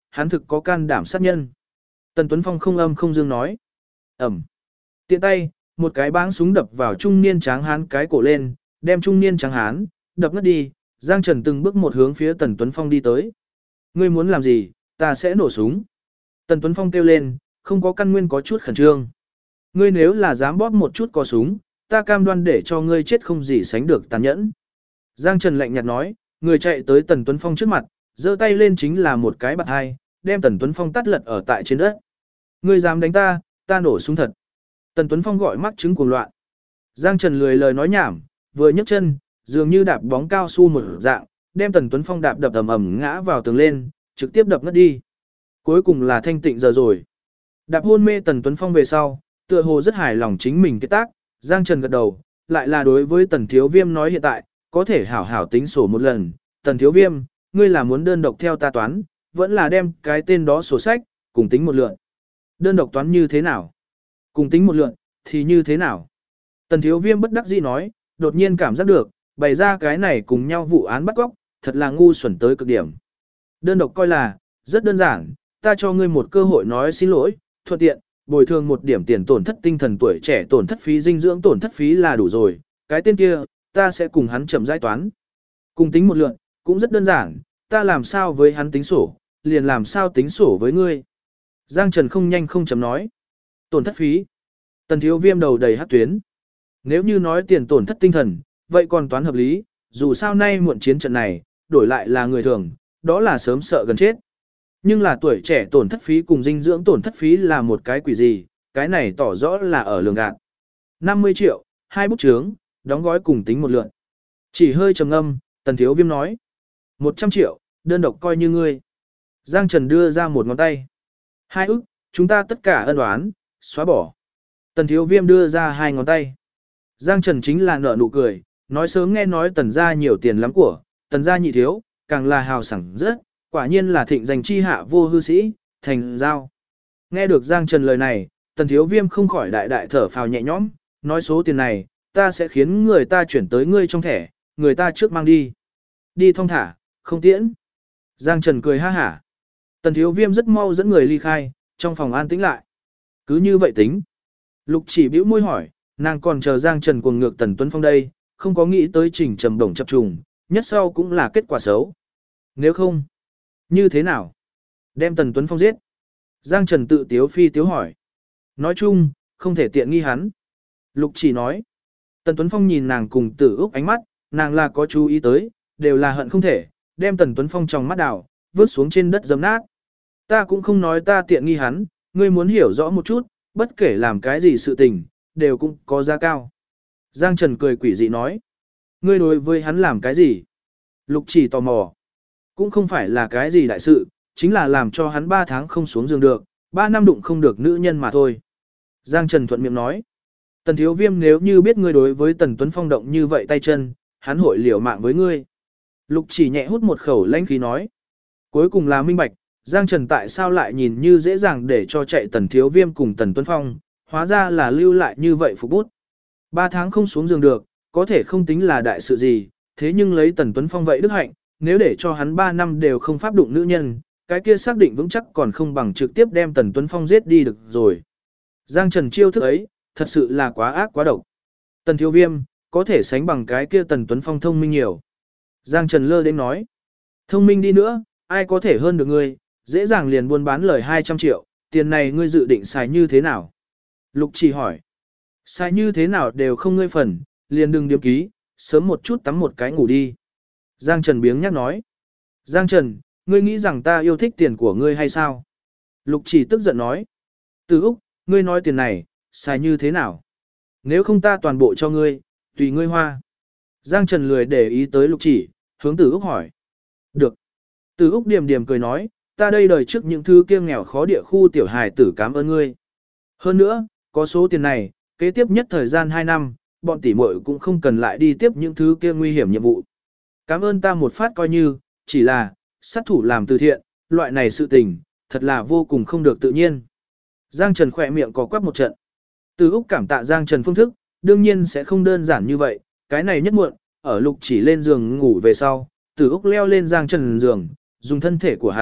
hắn thực có can đảm sát nhân. Tần Tuấn Phong không âm không dương nói. Ẩm. Tiện tay, một cái báng súng đập vào trung niên tráng hán cái cổ lên, đem trung niên tráng hán, đập ngất đi, Giang Trần từng bước một hướng phía Tần Tuấn Phong đi tới. Ngươi muốn làm gì, ta sẽ nổ súng. Tần Tuấn Phong kêu lên, không có căn nguyên có chút khẩn trương. Ngươi nếu là dám bóp một chút có súng, ta cam đoan để cho ngươi chết không gì sánh được tàn nhẫn. Giang Trần lạnh nhạt nói, người chạy tới Tần Tuấn Phong trước mặt, giơ tay lên chính là một cái bạt hai, đem Tần Tuấn Phong tát lật ở tại trên đất. Ngươi dám đánh ta, ta nổ súng thật. Tần Tuấn Phong gọi mắc chứng cuồng loạn. Giang Trần lười lời nói nhảm, vừa nhấc chân, dường như đạp bóng cao su một dạng, đem Tần Tuấn Phong đạp đập ầm ầm ngã vào tường lên, trực tiếp đập ngất đi. Cuối cùng là thanh tịnh giờ rồi. Đạp hôn mê Tần Tuấn Phong về sau, tựa hồ rất hài lòng chính mình kết tác, Giang Trần gật đầu, lại là đối với Tần Thiếu Viêm nói hiện tại, có thể hảo hảo tính sổ một lần. Tần Thiếu Viêm, ngươi là muốn đơn độc theo ta toán, vẫn là đem cái tên đó sổ sách, cùng tính một lượt. Đơn độc toán như thế nào? Cùng tính một lượt, thì như thế nào? Tần Thiếu Viêm bất đắc dĩ nói, đột nhiên cảm giác được, bày ra cái này cùng nhau vụ án bắt cóc, thật là ngu xuẩn tới cực điểm. Đơn độc coi là, rất đơn giản, ta cho ngươi một cơ hội nói xin lỗi, thuận tiện, bồi thường một điểm tiền tổn thất tinh thần tuổi trẻ tổn thất phí dinh dưỡng tổn thất phí là đủ rồi, cái tên kia, ta sẽ cùng hắn chậm giải toán. Cùng tính một lượt, cũng rất đơn giản, ta làm sao với hắn tính sổ, liền làm sao tính sổ với ngươi. Giang Trần không nhanh không chậm nói. Tổn thất phí. Tần Thiếu Viêm đầu đầy hát tuyến. Nếu như nói tiền tổn thất tinh thần, vậy còn toán hợp lý, dù sao nay muộn chiến trận này, đổi lại là người thường, đó là sớm sợ gần chết. Nhưng là tuổi trẻ tổn thất phí cùng dinh dưỡng tổn thất phí là một cái quỷ gì, cái này tỏ rõ là ở lường gạt. 50 triệu, 2 bút chướng, đóng gói cùng tính một lượt. Chỉ hơi trầm ngâm, Tần Thiếu Viêm nói. 100 triệu, đơn độc coi như ngươi. Giang Trần đưa ra một ngón tay. 2 ức, chúng ta tất cả ân oán, xóa bỏ. Tần Thiếu Viêm đưa ra 2 ngón tay. Giang Trần chính là nở nụ cười, nói sớm nghe nói Tần gia nhiều tiền lắm của, Tần gia nhị thiếu, càng là hào sảng rất, quả nhiên là thịnh danh chi hạ vô hư sĩ, thành giao. Nghe được Giang Trần lời này, Tần Thiếu Viêm không khỏi đại đại thở phào nhẹ nhõm, nói số tiền này, ta sẽ khiến người ta chuyển tới ngươi trong thẻ, người ta trước mang đi. Đi thong thả, không tiễn. Giang Trần cười ha hả. Tần Thiếu Viêm rất mau dẫn người ly khai, trong phòng an tĩnh lại. Cứ như vậy tính. Lục Chỉ bĩu môi hỏi, nàng còn chờ Giang Trần cuồng ngược Tần Tuấn Phong đây, không có nghĩ tới trình trầm đồng chập trùng, nhất sau cũng là kết quả xấu. Nếu không, như thế nào? Đem Tần Tuấn Phong giết. Giang Trần tự tiếu phi tiếu hỏi. Nói chung, không thể tiện nghi hắn. Lục Chỉ nói. Tần Tuấn Phong nhìn nàng cùng Tử Úc ánh mắt, nàng là có chú ý tới, đều là hận không thể, đem Tần Tuấn Phong trong mắt đảo, vứt xuống trên đất dấm nát. Ta cũng không nói ta tiện nghi hắn, ngươi muốn hiểu rõ một chút, bất kể làm cái gì sự tình, đều cũng có giá cao. Giang Trần cười quỷ dị nói. Ngươi đối với hắn làm cái gì? Lục Chỉ tò mò. Cũng không phải là cái gì đại sự, chính là làm cho hắn 3 tháng không xuống giường được, 3 năm đụng không được nữ nhân mà thôi. Giang Trần thuận miệng nói. Tần Thiếu Viêm nếu như biết ngươi đối với Tần Tuấn Phong động như vậy tay chân, hắn hội liều mạng với ngươi. Lục Chỉ nhẹ hút một khẩu lãnh khí nói. Cuối cùng là minh bạch, Giang Trần tại sao lại nhìn như dễ dàng để cho chạy Tần Thiếu Viêm cùng Tần Tuấn Phong, hóa ra là lưu lại như vậy phục bút. 3 tháng không xuống giường được, có thể không tính là đại sự gì, thế nhưng lấy Tần Tuấn Phong vậy đức hạnh, nếu để cho hắn 3 năm đều không pháp đụng nữ nhân, cái kia xác định vững chắc còn không bằng trực tiếp đem Tần Tuấn Phong giết đi được rồi. Giang Trần chiêu thức ấy, thật sự là quá ác quá độc. Tần Thiếu Viêm, có thể sánh bằng cái kia Tần Tuấn Phong thông minh nhiều. Giang Trần lơ đến nói, thông minh đi nữa, ai có thể hơn được ngươi, dễ dàng liền buôn bán lời 200 triệu, tiền này ngươi dự định xài như thế nào? Lục Chỉ hỏi, xài như thế nào đều không ngươi phần, liền đừng điếm ký, sớm một chút tắm một cái ngủ đi. Giang Trần biếng nhắc nói, Giang Trần, ngươi nghĩ rằng ta yêu thích tiền của ngươi hay sao? Lục Chỉ tức giận nói, Từ Úc, ngươi nói tiền này, xài như thế nào? Nếu không ta toàn bộ cho ngươi, tùy ngươi hoa. Giang Trần lười để ý tới Lục Chỉ, hướng Từ Úc hỏi. Được. Từ Úc điềm điềm cười nói, ta đây đời trước những thứ kia nghèo khó địa khu tiểu hài tử cảm ơn ngươi. Hơn nữa, có số tiền này, kế tiếp nhất thời gian 2 năm, bọn tỷ muội cũng không cần lại đi tiếp những thứ kia nguy hiểm nhiệm vụ. Cảm ơn ta một phát coi như, chỉ là, sát thủ làm từ thiện, loại này sự tình, thật là vô cùng không được tự nhiên. Giang Trần khỏe miệng có quắp một trận. Từ Úc cảm tạ Giang Trần phương thức, đương nhiên sẽ không đơn giản như vậy, cái này nhất muộn, ở Lục Chỉ lên giường ngủ về sau, Từ Úc leo lên Giang Trần giường, dùng thân thể của hắn,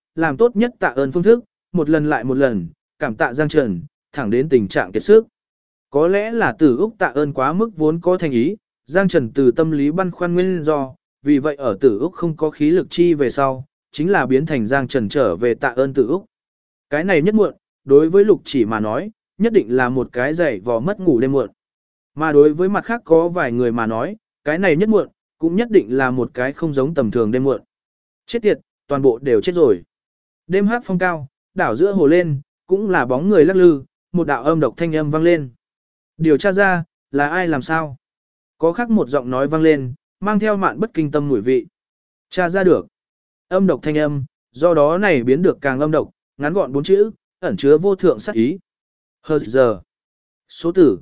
làm tốt nhất tạ ơn phương thức, một lần lại một lần, cảm tạ Giang Trần, thẳng đến tình trạng kiệt sức. Có lẽ là Tử Úc tạ ơn quá mức vốn có thành ý, Giang Trần từ tâm lý băn khoăn nguyên do, vì vậy ở Tử Úc không có khí lực chi về sau, chính là biến thành Giang Trần trở về tạ ơn Tử Úc. Cái này nhất muộn, đối với Lục Chỉ mà nói, nhất định là một cái dày vò mất ngủ đêm muộn. Mà đối với mặt khác có vài người mà nói, cái này nhất muộn, cũng nhất định là một cái không giống tầm thường đêm muộn. Chết tiệt, toàn bộ đều chết rồi. Đêm hát phong cao, đảo giữa hồ lên, cũng là bóng người lắc lư, một đạo âm độc thanh âm vang lên. Điều tra ra, là ai làm sao? Có khác một giọng nói vang lên, mang theo mạn bất kinh tâm mùi vị. Tra ra được. Âm độc thanh âm, do đó này biến được càng âm độc, ngắn gọn 4 chữ, ẩn chứa vô thượng sát ý. Hờ giờ. Số tử,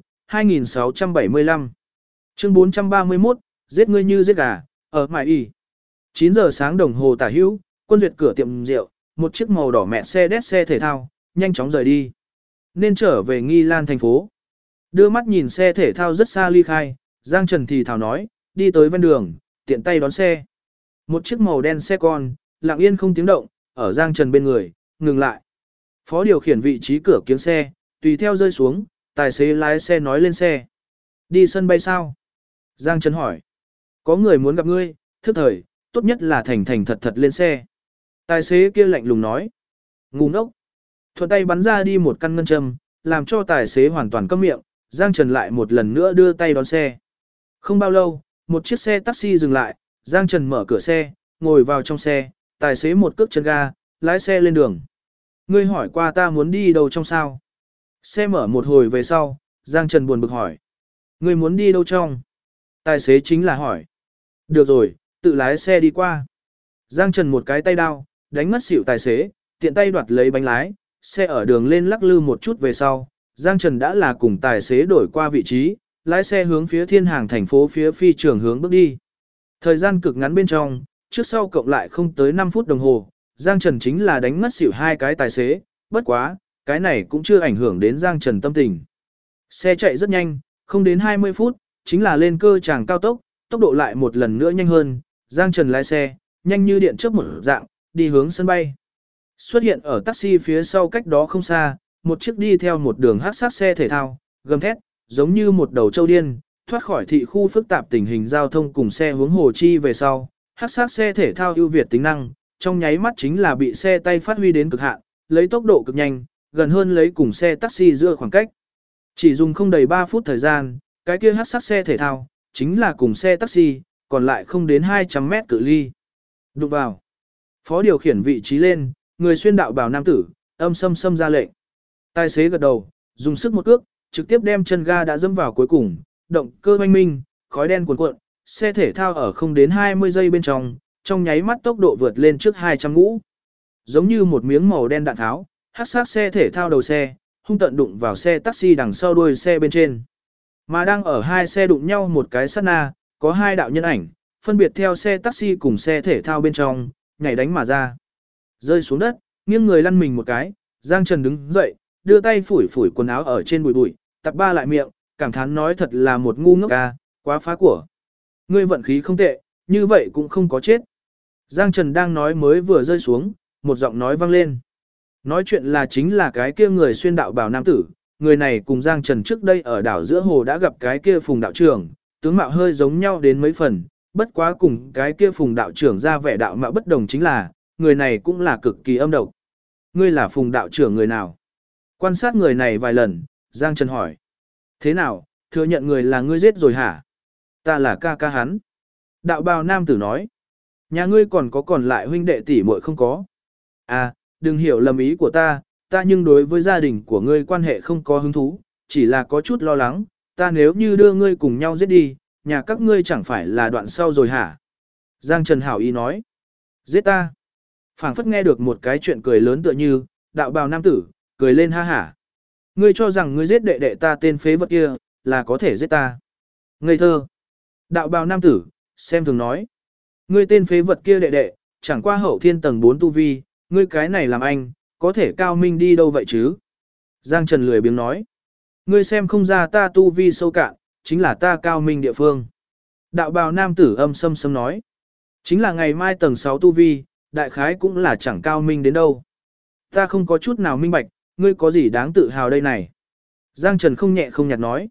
2675. Chương 431, giết ngươi như giết gà, ở mại y. 9 giờ sáng đồng hồ tả hữu, Quân Duyệt cửa tiệm rượu, một chiếc màu đỏ mẹ xe đét xe thể thao, nhanh chóng rời đi. Nên trở về Nghi Lan thành phố. Đưa mắt nhìn xe thể thao rất xa ly khai, Giang Trần thì thào nói, đi tới ven đường, tiện tay đón xe. Một chiếc màu đen xe con, lặng yên không tiếng động, ở Giang Trần bên người, ngừng lại. Phó điều khiển vị trí cửa kiếng xe, tùy theo rơi xuống, tài xế lái xe nói lên xe. Đi sân bay sao? Giang Trần hỏi. Có người muốn gặp ngươi, thức thời, tốt nhất là thành thành thật thật lên xe. Tài xế kia lạnh lùng nói. Ngu ngốc. Thuận tay bắn ra đi một căn ngân châm, làm cho tài xế hoàn toàn câm miệng, Giang Trần lại một lần nữa đưa tay đón xe. Không bao lâu, một chiếc xe taxi dừng lại, Giang Trần mở cửa xe, ngồi vào trong xe, tài xế một cước chân ga, lái xe lên đường. Ngươi hỏi qua ta muốn đi đâu trong sao? Xe mở một hồi về sau, Giang Trần buồn bực hỏi. Ngươi muốn đi đâu trong? Tài xế chính là hỏi. Được rồi, tự lái xe đi qua. Giang Trần một cái tay đao, đánh ngất xỉu tài xế, tiện tay đoạt lấy bánh lái, xe ở đường lên lắc lư một chút về sau. Giang Trần đã là cùng tài xế đổi qua vị trí, lái xe hướng phía Thiên Hàng thành phố phía phi trường hướng bước đi. Thời gian cực ngắn bên trong, trước sau cộng lại không tới 5 phút đồng hồ, Giang Trần chính là đánh ngất xỉu hai cái tài xế, bất quá, cái này cũng chưa ảnh hưởng đến Giang Trần tâm tình. Xe chạy rất nhanh, không đến 20 phút, chính là lên cơ tràng cao tốc, tốc độ lại một lần nữa nhanh hơn, Giang Trần lái xe, nhanh như điện chớp một dạng, đi hướng sân bay. Xuất hiện ở taxi phía sau cách đó không xa, một chiếc đi theo một đường hắc sắc xe thể thao, gầm thét, giống như một đầu trâu điên, thoát khỏi thị khu phức tạp tình hình giao thông cùng xe hướng hồ chi về sau. Hắc sắc xe thể thao ưu việt tính năng, trong nháy mắt chính là bị xe tay phát huy đến cực hạn, lấy tốc độ cực nhanh, gần hơn lấy cùng xe taxi giữa khoảng cách. Chỉ dùng không đầy 3 phút thời gian, cái kia hắc sắc xe thể thao, chính là cùng xe taxi, còn lại không đến 200 mét cự ly. Đụng vào. Phó điều khiển vị trí lên, người xuyên đạo bào nam tử, âm sâm ra lệnh. Tài xế gật đầu, dùng sức một cước, trực tiếp đem chân ga đã dẫm vào cuối cùng, động cơ oanh minh, khói đen cuồn cuộn, xe thể thao ở không đến 20 giây bên trong nháy mắt tốc độ vượt lên trước 200 ngũ. Giống như một miếng màu đen đạn tháo, hắc sát xe thể thao đầu xe, hung tận đụng vào xe taxi đằng sau đuôi xe bên trên. Mà đang ở hai xe đụng nhau một cái sát na, có hai đạo nhân ảnh, phân biệt theo xe taxi cùng xe thể thao bên trong, nhảy đánh mà ra. Rơi xuống đất, nghiêng người lăn mình một cái, Giang Trần đứng dậy, đưa tay phủi phủi quần áo ở trên bụi, tập ba lại miệng, cảm thán nói thật là một ngu ngốc ca, quá phá của. Ngươi vận khí không tệ, như vậy cũng không có chết. Giang Trần đang nói mới vừa rơi xuống, một giọng nói vang lên. Nói chuyện là chính là cái kia người xuyên đạo bào nam tử, người này cùng Giang Trần trước đây ở đảo giữa hồ đã gặp cái kia Phùng đạo trưởng, tướng mạo hơi giống nhau đến mấy phần, bất quá cùng cái kia Phùng đạo trưởng ra vẻ đạo mạo bất đồng chính là, người này cũng là cực kỳ âm độc. Ngươi là Phùng đạo trưởng người nào? Quan sát người này vài lần, Giang Trần hỏi. Thế nào, thừa nhận người là ngươi giết rồi hả? Ta là ca ca hắn. Đạo bào nam tử nói. Nhà ngươi còn lại huynh đệ tỷ muội không có? À, đừng hiểu lầm ý của ta nhưng đối với gia đình của ngươi quan hệ không có hứng thú, chỉ là có chút lo lắng, ta nếu như đưa ngươi cùng nhau giết đi, nhà các ngươi chẳng phải là đoạn sau rồi hả? Giang Trần hảo ý nói. Giết ta? Phảng phất nghe được một cái chuyện cười lớn tựa như, đạo bào nam tử, cười lên ha hả. Ngươi cho rằng ngươi giết đệ đệ ta tên phế vật kia, là có thể giết ta. Ngây thơ. Đạo bào nam tử, xem thường nói. Ngươi tên phế vật kia đệ đệ, chẳng qua hậu thiên tầng 4 tu vi, ngươi cái này làm anh, có thể cao minh đi đâu vậy chứ? Giang Trần lười biếng nói. Ngươi xem không ra ta tu vi sâu cạn, chính là ta cao minh địa phương. Đạo bào nam tử âm sâm nói. Chính là ngày mai tầng 6 tu vi, đại khái cũng là chẳng cao minh đến đâu. Ta không có chút nào minh bạch, ngươi có gì đáng tự hào đây này. Giang Trần không nhẹ không nhạt nói.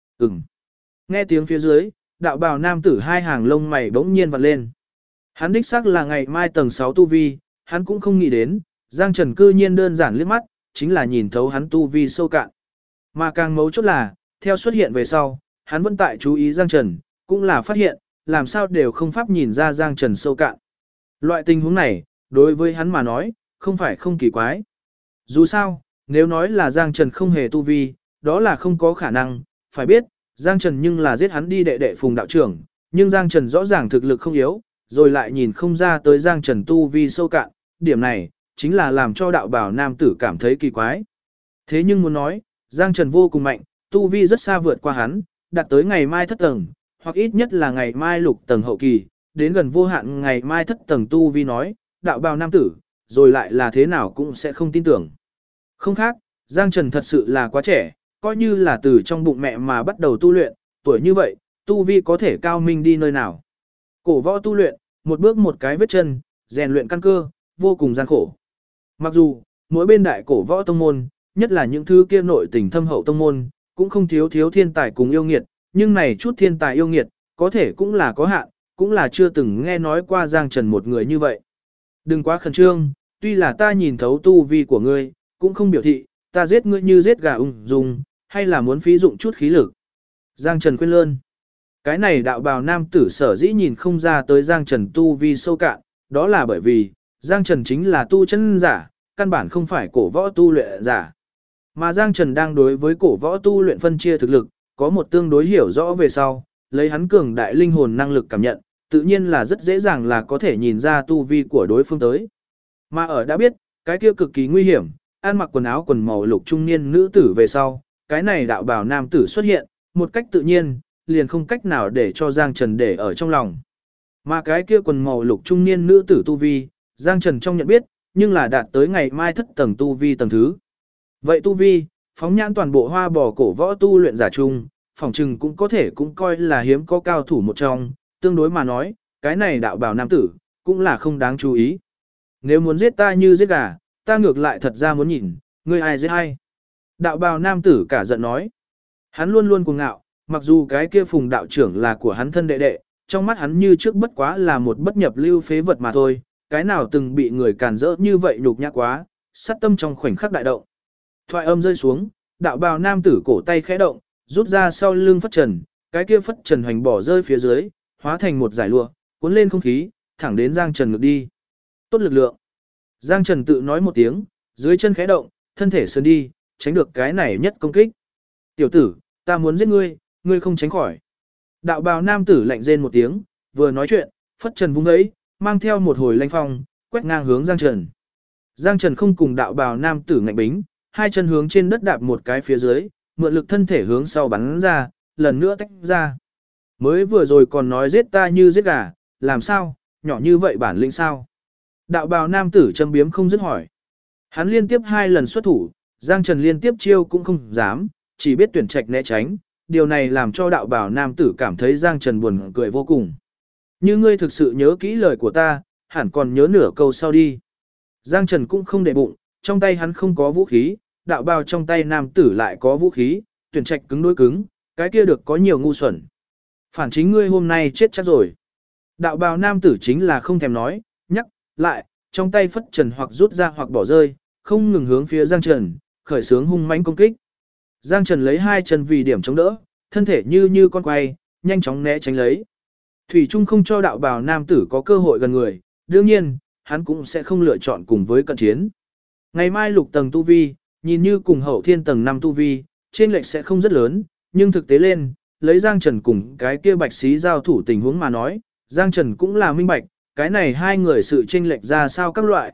Nghe tiếng phía dưới, đạo bào nam tử hai hàng lông mày bỗng nhiên vặn lên. Hắn đích xác là ngày mai tầng 6 tu vi, hắn cũng không nghĩ đến, Giang Trần cư nhiên đơn giản liếc mắt, chính là nhìn thấu hắn tu vi sâu cạn. Mà càng mấu chốt là, theo xuất hiện về sau, hắn vẫn tại chú ý Giang Trần, cũng là phát hiện, làm sao đều không pháp nhìn ra Giang Trần sâu cạn. Loại tình huống này, đối với hắn mà nói, không phải không kỳ quái. Dù sao, nếu nói là Giang Trần không hề tu vi, đó là không có khả năng, phải biết, Giang Trần nhưng là giết hắn đi đệ đệ Phùng đạo trưởng, nhưng Giang Trần rõ ràng thực lực không yếu, rồi lại nhìn không ra tới Giang Trần tu vi sâu cạn, điểm này, chính là làm cho đạo bảo nam tử cảm thấy kỳ quái. Thế nhưng muốn nói, Giang Trần vô cùng mạnh, tu vi rất xa vượt qua hắn, đạt tới ngày mai thất tầng, hoặc ít nhất là ngày mai lục tầng hậu kỳ, đến gần vô hạn ngày mai thất tầng tu vi nói, đạo bào nam tử, rồi lại là thế nào cũng sẽ không tin tưởng. Không khác, Giang Trần thật sự là quá trẻ, coi như là từ trong bụng mẹ mà bắt đầu tu luyện, tuổi như vậy, tu vi có thể cao minh đi nơi nào. Cổ võ tu luyện, một bước một cái vết chân, rèn luyện căn cơ, vô cùng gian khổ. Mặc dù, mỗi bên đại cổ võ tông môn, nhất là những thứ kia nội tình thâm hậu tông môn, cũng không thiếu thiên tài cùng yêu nghiệt, nhưng này chút thiên tài yêu nghiệt, có thể cũng là có hạn, cũng là chưa từng nghe nói qua Giang Trần một người như vậy. Đừng quá khẩn trương, tuy là ta nhìn thấu tu vi của ngươi, cũng không biểu thị, ta giết ngươi như giết gà ung dung, hay là muốn phí dụng chút khí lực. Giang Trần khuyên lơn. Cái này đạo bào nam tử sở dĩ nhìn không ra tới Giang Trần tu vi sâu cạn, đó là bởi vì, Giang Trần chính là tu chân giả, căn bản không phải cổ võ tu luyện giả. Mà Giang Trần đang đối với cổ võ tu luyện phân chia thực lực, có một tương đối hiểu rõ về sau, lấy hắn cường đại linh hồn năng lực cảm nhận, tự nhiên là rất dễ dàng là có thể nhìn ra tu vi của đối phương tới. Mà ở đã biết, cái kia cực kỳ nguy hiểm, ăn mặc quần áo quần màu lục trung niên nữ tử về sau, cái này đạo bào nam tử xuất hiện, một cách tự nhiên, liền không cách nào để cho Giang Trần để ở trong lòng. Mà cái kia quần màu lục trung niên nữ tử tu vi, Giang Trần trong nhận biết, nhưng là đạt tới ngày mai thất tầng tu vi tầng thứ. Vậy tu vi, phóng nhãn toàn bộ hoa bò cổ võ tu luyện giả chung, phòng trừng cũng có thể cũng coi là hiếm có cao thủ một trong, tương đối mà nói, cái này đạo bào nam tử, cũng là không đáng chú ý. Nếu muốn giết ta như giết gà, ta ngược lại thật ra muốn nhìn, ngươi ai giết ai. Đạo bào nam tử cả giận nói. Hắn luôn luôn cuồng ngạo, mặc dù cái kia Phùng đạo trưởng là của hắn thân đệ đệ, trong mắt hắn như trước bất quá là một bất nhập lưu phế vật mà thôi, cái nào từng bị người càn rỡ như vậy nhục nhã quá, sát tâm trong khoảnh khắc đại động. Thoại âm rơi xuống, đạo bào nam tử cổ tay khẽ động, rút ra sau lưng phất trần, cái kia phất trần hoành bỏ rơi phía dưới, hóa thành một giải lụa, cuốn lên không khí, thẳng đến Giang Trần ngược đi. Tốt lực lượng. Giang Trần tự nói một tiếng, dưới chân khẽ động, thân thể sơn đi, tránh được cái này nhất công kích. Tiểu tử, ta muốn giết ngươi, ngươi không tránh khỏi. Đạo bào nam tử lạnh rên một tiếng, vừa nói chuyện, phất trần vung ấy, mang theo một hồi lanh phong, quét ngang hướng Giang Trần. Giang Trần không cùng đạo bào nam tử ngạnh bính, hai chân hướng trên đất đạp một cái phía dưới, mượn lực thân thể hướng sau bắn ra, lần nữa tách ra. Mới vừa rồi còn nói giết ta như giết gà, làm sao, nhỏ như vậy bản lĩnh sao? Đạo bào nam tử châm biếm không dứt hỏi. Hắn liên tiếp hai lần xuất thủ, Giang Trần liên tiếp chiêu cũng không dám, chỉ biết tuyển trạch né tránh, điều này làm cho đạo bào nam tử cảm thấy Giang Trần buồn cười vô cùng. Như ngươi thực sự nhớ kỹ lời của ta, hẳn còn nhớ nửa câu sau đi. Giang Trần cũng không để bụng, trong tay hắn không có vũ khí, đạo bào trong tay nam tử lại có vũ khí, tuyển trạch cứng đối cứng, cái kia được có nhiều ngu xuẩn. Phản chính ngươi hôm nay chết chắc rồi. Đạo bào nam tử chính là không thèm nói, nhắc, lại, trong tay phất trần hoặc rút ra hoặc bỏ rơi, không ngừng hướng phía Giang Trần, khởi xướng hung mãnh công kích. Giang Trần lấy hai chân vì điểm chống đỡ, thân thể như con quay, nhanh chóng né tránh lấy. Thủy Trung không cho đạo bào nam tử có cơ hội gần người, đương nhiên, hắn cũng sẽ không lựa chọn cùng với cận chiến. Ngày mai lục tầng tu vi, nhìn như cùng hậu thiên tầng 5 tu vi, trên lệch sẽ không rất lớn, nhưng thực tế lên, lấy Giang Trần cùng cái kia bạch xí giao thủ tình huống mà nói, Giang Trần cũng là minh bạch, cái này hai người sự chênh lệch ra sao các loại,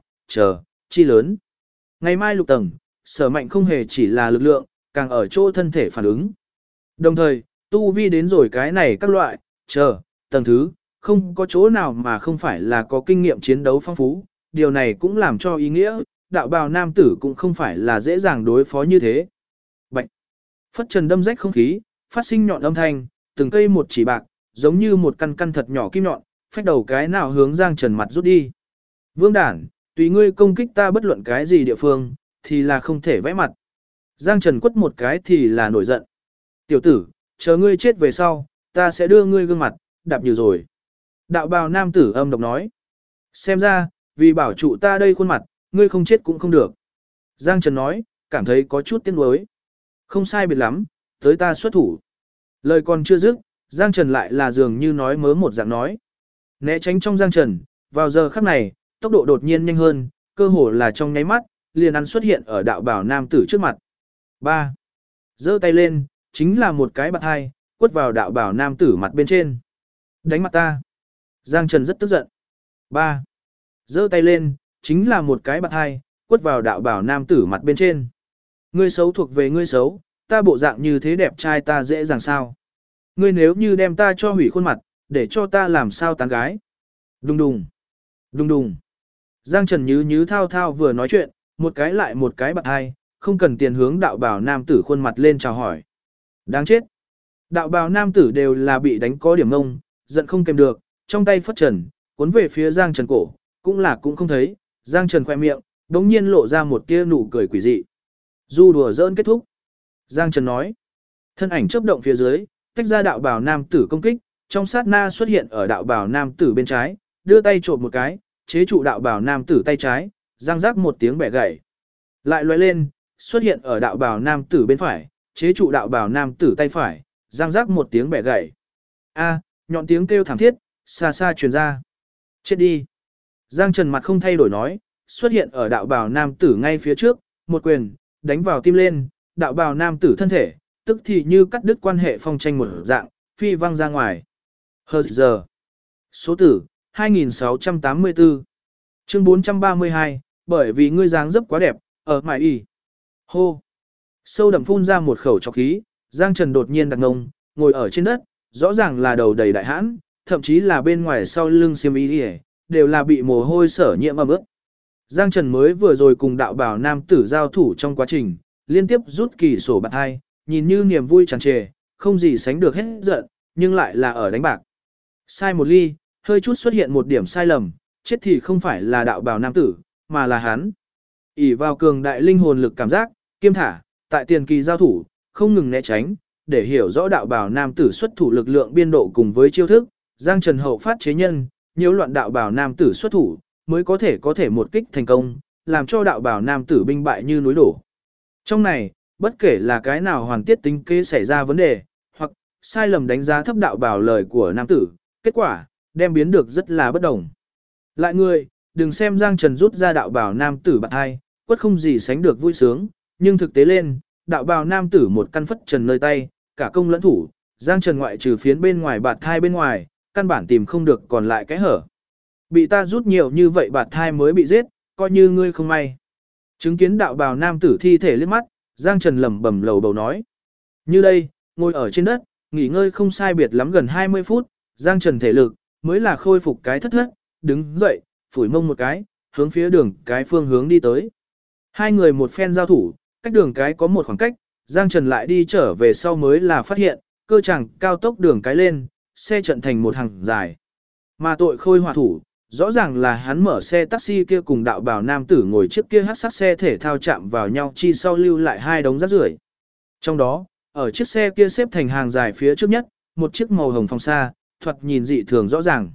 chi lớn. Ngày mai lục tầng, sở mạnh không hề chỉ là lực lượng, càng ở chỗ thân thể phản ứng. Đồng thời, tu vi đến rồi cái này các loại, tầng thứ, không có chỗ nào mà không phải là có kinh nghiệm chiến đấu phong phú, điều này cũng làm cho ý nghĩa, đạo bào nam tử cũng không phải là dễ dàng đối phó như thế. Bạch! Phất trần đâm rách không khí, phát sinh nhọn âm thanh, từng cây một chỉ bạc, giống như một căn căn thật nhỏ kim nhọn, phách đầu cái nào hướng Giang Trần mặt rút đi. Vương đản, tùy ngươi công kích ta bất luận cái gì địa phương, thì là không thể vẽ mặt. Giang Trần quất một cái thì là nổi giận. Tiểu tử, chờ ngươi chết về sau, ta sẽ đưa ngươi gương mặt, đạp như rồi. Đạo bào nam tử âm độc nói. Xem ra, vì bảo trụ ta đây khuôn mặt, ngươi không chết cũng không được. Giang Trần nói, cảm thấy có chút tiếc nuối. Không sai biệt lắm, tới ta xuất thủ. Lời còn chưa dứt, Giang Trần lại là dường như nói mớ một dạng nói. Né tránh trong Giang Trần, vào giờ khắc này, tốc độ đột nhiên nhanh hơn, cơ hồ là trong nháy mắt, liền ăn xuất hiện ở đạo bảo nam tử trước mặt. 3. Giơ tay lên, chính là một cái bạt hai, quất vào đạo bảo nam tử mặt bên trên. Đánh mặt ta. Giang Trần rất tức giận. 3. Giơ tay lên, chính là một cái bạt hai, quất vào đạo bảo nam tử mặt bên trên. Ngươi xấu thuộc về ngươi xấu, ta bộ dạng như thế đẹp trai ta dễ dàng sao. Ngươi nếu như đem ta cho hủy khuôn mặt, để cho ta làm sao tán gái. Đùng đùng. Đùng đùng. Giang Trần như thao thao vừa nói chuyện, một cái lại một cái bạt hai, không cần tiền hướng đạo bào nam tử khuôn mặt lên chào hỏi. Đáng chết. Đạo bào nam tử đều là bị đánh có điểm ngông, giận không kèm được, trong tay phất trần, cuốn về phía Giang Trần cổ, cũng không thấy, Giang Trần khoe miệng, đống nhiên lộ ra một tia nụ cười quỷ dị. Du đùa giỡn kết thúc. Giang Trần nói. Thân ảnh chớp động phía dưới, tách ra đạo bào nam tử công kích, trong sát na xuất hiện ở đạo bào nam tử bên trái, đưa tay trộm một cái, chế trụ đạo bào nam tử tay trái, răng rắc một tiếng bẻ gãy. Lại lóe lên, xuất hiện ở đạo bào nam tử bên phải, chế trụ đạo bào nam tử tay phải, răng rắc một tiếng bẻ gãy. A, nhọn tiếng kêu thảm thiết, xa xa truyền ra. Chết đi. Giang Trần mặt không thay đổi nói, xuất hiện ở đạo bào nam tử ngay phía trước, một quyền, đánh vào tim lên, đạo bào nam tử thân thể, tức thì như cắt đứt quan hệ phong tranh một dạng, phi văng ra ngoài. Hờ giờ. Số tử, 2684. Chương 432, bởi vì ngươi dáng dấp quá đẹp, ở mải y. Hô. Sâu đậm phun ra một khẩu trọc khí, Giang Trần đột nhiên đặt ngông, ngồi ở trên đất, rõ ràng là đầu đầy đại hãn, thậm chí là bên ngoài sau lưng xiêm y đều là bị mồ hôi sở nhiễm ẩm ướt. Giang Trần mới vừa rồi cùng đạo bảo nam tử giao thủ trong quá trình, liên tiếp rút kỳ sổ bạc hai, nhìn như niềm vui tràn trề, không gì sánh được hết giận, nhưng lại là ở đánh bạc. Sai một ly, hơi chút xuất hiện một điểm sai lầm, chết thì không phải là đạo bảo nam tử, mà là hắn. ỷ vào cường đại linh hồn lực cảm giác, kiêm thả, tại tiền kỳ giao thủ, không ngừng né tránh, để hiểu rõ đạo bảo nam tử xuất thủ lực lượng biên độ cùng với chiêu thức, Giang Trần hậu phát chế nhân, nhiễu loạn đạo bảo nam tử xuất thủ, mới có thể một kích thành công, làm cho đạo bảo nam tử binh bại như núi đổ. Trong này, bất kể là cái nào hoàn tiết tính kế xảy ra vấn đề, hoặc sai lầm đánh giá thấp đạo bảo lời của nam tử, kết quả, đem biến được rất là bất đồng. Lại người, đừng xem Giang Trần rút ra đạo bảo nam tử bạc hai, quất không gì sánh được vui sướng, nhưng thực tế lên, đạo bào nam tử một căn phất trần nơi tay, cả công lẫn thủ, Giang Trần ngoại trừ phiến bên ngoài bạt thai bên ngoài, căn bản tìm không được còn lại cái hở. Bị ta rút nhiều như vậy bạt thai mới bị giết, coi như ngươi không may. Chứng kiến đạo bào nam tử thi thể liếc mắt, Giang Trần lẩm bẩm lầu bầu nói. Như đây, ngồi ở trên đất, nghỉ ngơi không sai biệt lắm gần 20 phút, Giang Trần thể lực, mới là khôi phục cái thất thất, đứng dậy, phủi mông một cái, hướng phía đường cái phương hướng đi tới. Hai người một phen giao thủ, cách đường cái có một khoảng cách, Giang Trần lại đi trở về sau mới là phát hiện, cơ chẳng cao tốc đường cái lên, xe trận thành một hàng dài. Mà tội khôi hỏa thủ, rõ ràng là hắn mở xe taxi kia cùng đạo bào nam tử ngồi trước kia hắc sắc xe thể thao chạm vào nhau chi sau lưu lại hai đống rác rưởi. Trong đó, ở chiếc xe kia xếp thành hàng dài phía trước nhất, một chiếc màu hồng phòng xa, thoạt nhìn dị thường rõ ràng.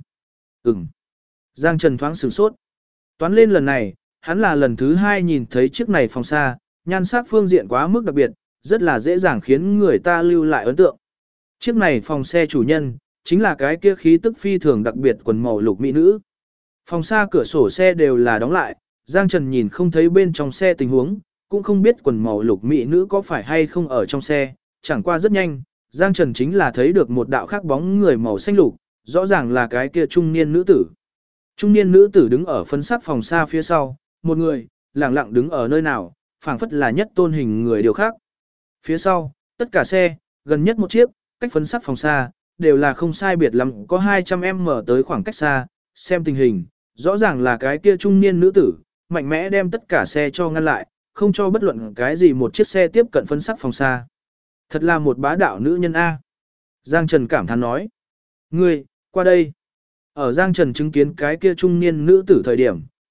Giang Trần thoáng sửng sốt. Toán lên lần này, hắn là lần thứ hai nhìn thấy chiếc này phòng xa, nhan sắc phương diện quá mức đặc biệt, rất là dễ dàng khiến người ta lưu lại ấn tượng. Chiếc này phòng xe chủ nhân, chính là cái kia khí tức phi thường đặc biệt quần màu lục mỹ nữ. Phòng xa cửa sổ xe đều là đóng lại, Giang Trần nhìn không thấy bên trong xe tình huống, cũng không biết quần màu lục mỹ nữ có phải hay không ở trong xe, chẳng qua rất nhanh, Giang Trần chính là thấy được một đạo khác bóng người màu xanh lục, rõ ràng là cái kia trung niên nữ tử. Trung niên nữ tử đứng ở phân sắc phòng xa phía sau, một người, lặng lặng đứng ở nơi nào, phảng phất là nhất tôn hình người điều khác. Phía sau, tất cả xe, gần nhất một chiếc, cách phấn sắc phòng xa, đều là không sai biệt lắm, có 200m tới khoảng cách xa, xem tình hình, rõ ràng là cái kia trung niên nữ tử, mạnh mẽ đem tất cả xe cho ngăn lại, không cho bất luận cái gì một chiếc xe tiếp cận phấn sắc phòng xa. Thật là một bá đạo nữ nhân A. Giang Trần cảm thán nói. Ngươi, qua đây. Ở Giang Trần chứng kiến cái kia trung niên nữ tử thời điểm,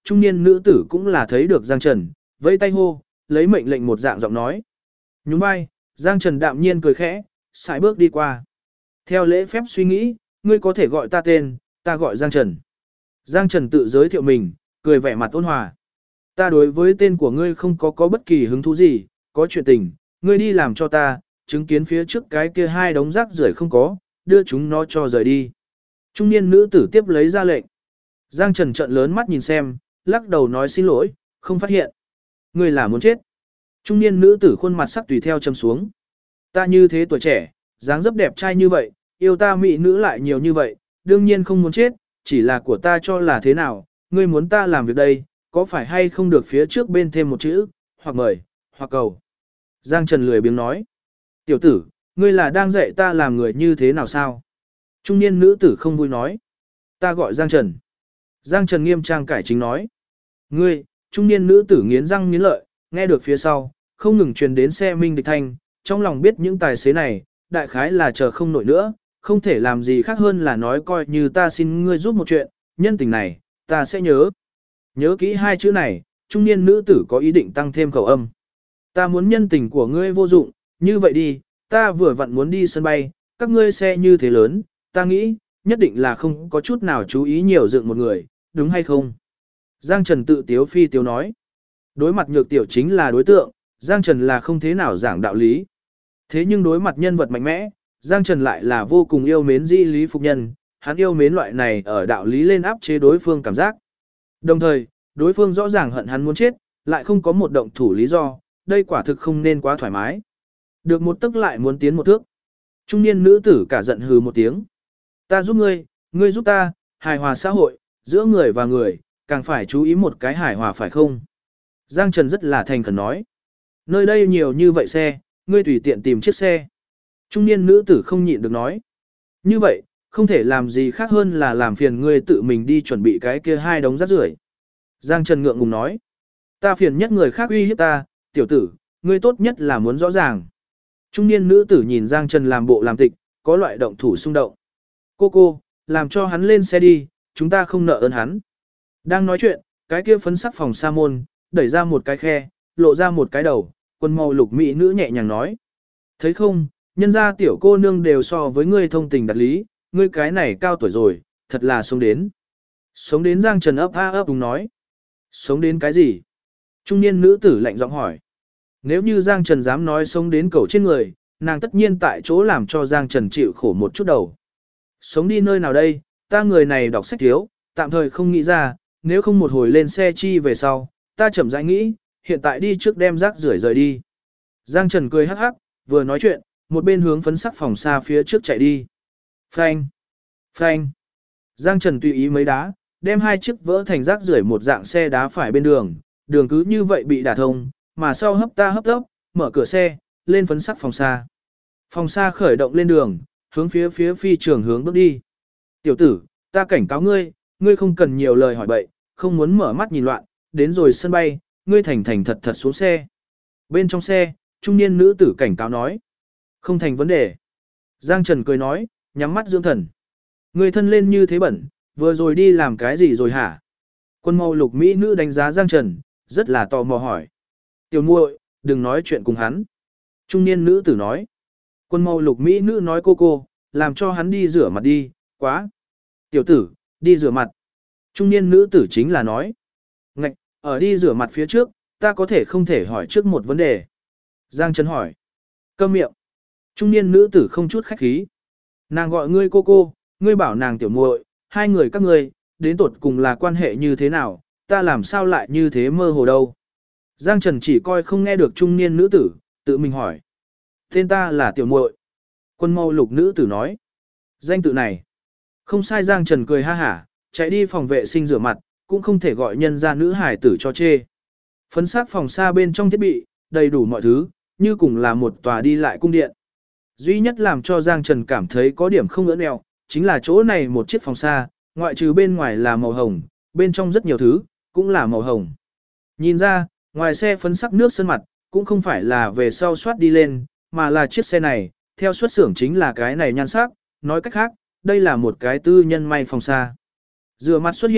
trung niên nữ tử cũng là thấy được Giang Trần, vẫy tay hô, lấy mệnh lệnh một dạng giọng nói. Nhún vai, Giang Trần đạm nhiên cười khẽ, sải bước đi qua. Theo lễ phép suy nghĩ, ngươi có thể gọi ta tên, ta gọi Giang Trần. Giang Trần tự giới thiệu mình, cười vẻ mặt ôn hòa. Ta đối với tên của ngươi không có bất kỳ hứng thú gì, có chuyện tình, ngươi đi làm cho ta, chứng kiến phía trước cái kia hai đống rác rưởi không có, đưa chúng nó cho rời đi. Trung niên nữ tử tiếp lấy ra lệnh. Giang Trần trợn lớn mắt nhìn xem, lắc đầu nói xin lỗi, không phát hiện. Ngươi là muốn chết. Trung niên nữ tử khuôn mặt sắc tùy theo châm xuống. Ta như thế tuổi trẻ, dáng dấp đẹp trai như vậy, yêu ta mỹ nữ lại nhiều như vậy, đương nhiên không muốn chết, chỉ là của ta cho là thế nào, ngươi muốn ta làm việc đây, có phải hay không được phía trước bên thêm một chữ, hoặc mời, hoặc cầu. Giang Trần lười biếng nói. Tiểu tử, ngươi là đang dạy ta làm người như thế nào sao? Trung niên nữ tử không vui nói. Ta gọi Giang Trần. Giang Trần nghiêm trang cải chính nói. Ngươi, trung niên nữ tử nghiến răng nghiến lợi, nghe được phía sau, không ngừng truyền đến xe minh địch thanh, trong lòng biết những tài xế này, đại khái là chờ không nổi nữa, không thể làm gì khác hơn là nói coi như ta xin ngươi giúp một chuyện, nhân tình này, ta sẽ nhớ. Nhớ kỹ hai chữ này, trung niên nữ tử có ý định tăng thêm khẩu âm. Ta muốn nhân tình của ngươi vô dụng, như vậy đi, ta vừa vặn muốn đi sân bay, các ngươi xe như thế lớn, ta nghĩ, nhất định là không có chút nào chú ý nhiều dựng một người, đúng hay không? Giang Trần tự tiếu phi tiếu nói. Đối mặt nhược tiểu chính là đối tượng, Giang Trần là không thế nào giảng đạo lý. Thế nhưng đối mặt nhân vật mạnh mẽ, Giang Trần lại là vô cùng yêu mến di lý phục nhân, hắn yêu mến loại này ở đạo lý lên áp chế đối phương cảm giác. Đồng thời, đối phương rõ ràng hận hắn muốn chết, lại không có một động thủ lý do, đây quả thực không nên quá thoải mái. Được một tức lại muốn tiến một thước. Trung niên nữ tử cả giận hừ một tiếng. Ta giúp ngươi, ngươi giúp ta, hài hòa xã hội, giữa người và người, càng phải chú ý một cái hài hòa phải không? Giang Trần rất là thành khẩn nói. Nơi đây nhiều như vậy xe, ngươi tùy tiện tìm chiếc xe. Trung niên nữ tử không nhịn được nói. Như vậy, không thể làm gì khác hơn là làm phiền ngươi tự mình đi chuẩn bị cái kia hai đống rác rưởi. Giang Trần ngượng ngùng nói. Ta phiền nhất người khác uy hiếp ta, tiểu tử, ngươi tốt nhất là muốn rõ ràng. Trung niên nữ tử nhìn Giang Trần làm bộ làm tịch, có loại động thủ xung động. Cô, làm cho hắn lên xe đi, chúng ta không nợ ơn hắn. Đang nói chuyện, cái kia phấn sắc phòng sa môn, đẩy ra một cái khe, lộ ra một cái đầu, quân màu lục mỹ nữ nhẹ nhàng nói. Thấy không, nhân ra tiểu cô nương đều so với ngươi thông tình đặt lý, ngươi cái này cao tuổi rồi, thật là sống đến. Sống đến Giang Trần ấp a ấp đúng nói. Sống đến cái gì? Trung niên nữ tử lạnh giọng hỏi. Nếu như Giang Trần dám nói sống đến cầu trên người, nàng tất nhiên tại chỗ làm cho Giang Trần chịu khổ một chút đầu. Sống đi nơi nào đây, ta người này đọc sách thiếu, tạm thời không nghĩ ra, nếu không một hồi lên xe chi về sau, ta chậm rãi nghĩ, hiện tại đi trước đem rác rưởi rời đi. Giang Trần cười hắc hắc, vừa nói chuyện, một bên hướng phấn sắc phòng xa phía trước chạy đi. Phanh! Phanh! Giang Trần tùy ý mấy đá, đem hai chiếc vỡ thành rác rưởi một dạng xe đá phải bên đường, đường cứ như vậy bị đả thông, mà sau hấp ta hấp tốc, mở cửa xe, lên phấn sắc phòng xa. Phòng xa khởi động lên đường, hướng phía phi trường hướng bước đi. Tiểu tử, ta cảnh cáo ngươi, ngươi không cần nhiều lời hỏi bậy, không muốn mở mắt nhìn loạn, đến rồi sân bay, ngươi thành thành thật thật xuống xe. Bên trong xe, trung niên nữ tử cảnh cáo nói. Không thành vấn đề. Giang Trần cười nói, nhắm mắt dưỡng thần. Ngươi thân lên như thế bẩn, vừa rồi đi làm cái gì rồi hả? Quân màu lục mỹ nữ đánh giá Giang Trần, rất là tò mò hỏi. Tiểu muội, đừng nói chuyện cùng hắn. Trung niên nữ tử nói. Quân màu lục mỹ nữ nói cô, làm cho hắn đi rửa mặt đi, quá. Tiểu tử, đi rửa mặt. Trung niên nữ tử chính là nói. Ngạch, ở đi rửa mặt phía trước, ta có thể không thể hỏi trước một vấn đề. Giang Trần hỏi. Câm miệng. Trung niên nữ tử không chút khách khí. Nàng gọi ngươi cô, ngươi bảo nàng tiểu muội, hai người các ngươi, đến tột cùng là quan hệ như thế nào, ta làm sao lại như thế mơ hồ đâu. Giang Trần chỉ coi không nghe được trung niên nữ tử, tự mình hỏi. Tên ta là tiểu muội. Quân mâu lục nữ tử nói. Danh tự này. Không sai Giang Trần cười ha hả, chạy đi phòng vệ sinh rửa mặt, cũng không thể gọi nhân ra nữ hải tử cho chê. Phấn sắc phòng xa bên trong thiết bị, đầy đủ mọi thứ, như cùng là một tòa đi lại cung điện. Duy nhất làm cho Giang Trần cảm thấy có điểm không ưỡn eo, chính là chỗ này một chiếc phòng xa, ngoại trừ bên ngoài là màu hồng, bên trong rất nhiều thứ, cũng là màu hồng. Nhìn ra, ngoài xe phấn sắc nước sơn mặt, cũng không phải là về sau soát đi lên, mà là chiếc xe này, theo xuất xưởng chính là cái này nhan sắc, nói cách khác, đây là một cái tư nhân may phòng xa. Rửa mặt xuất hiện,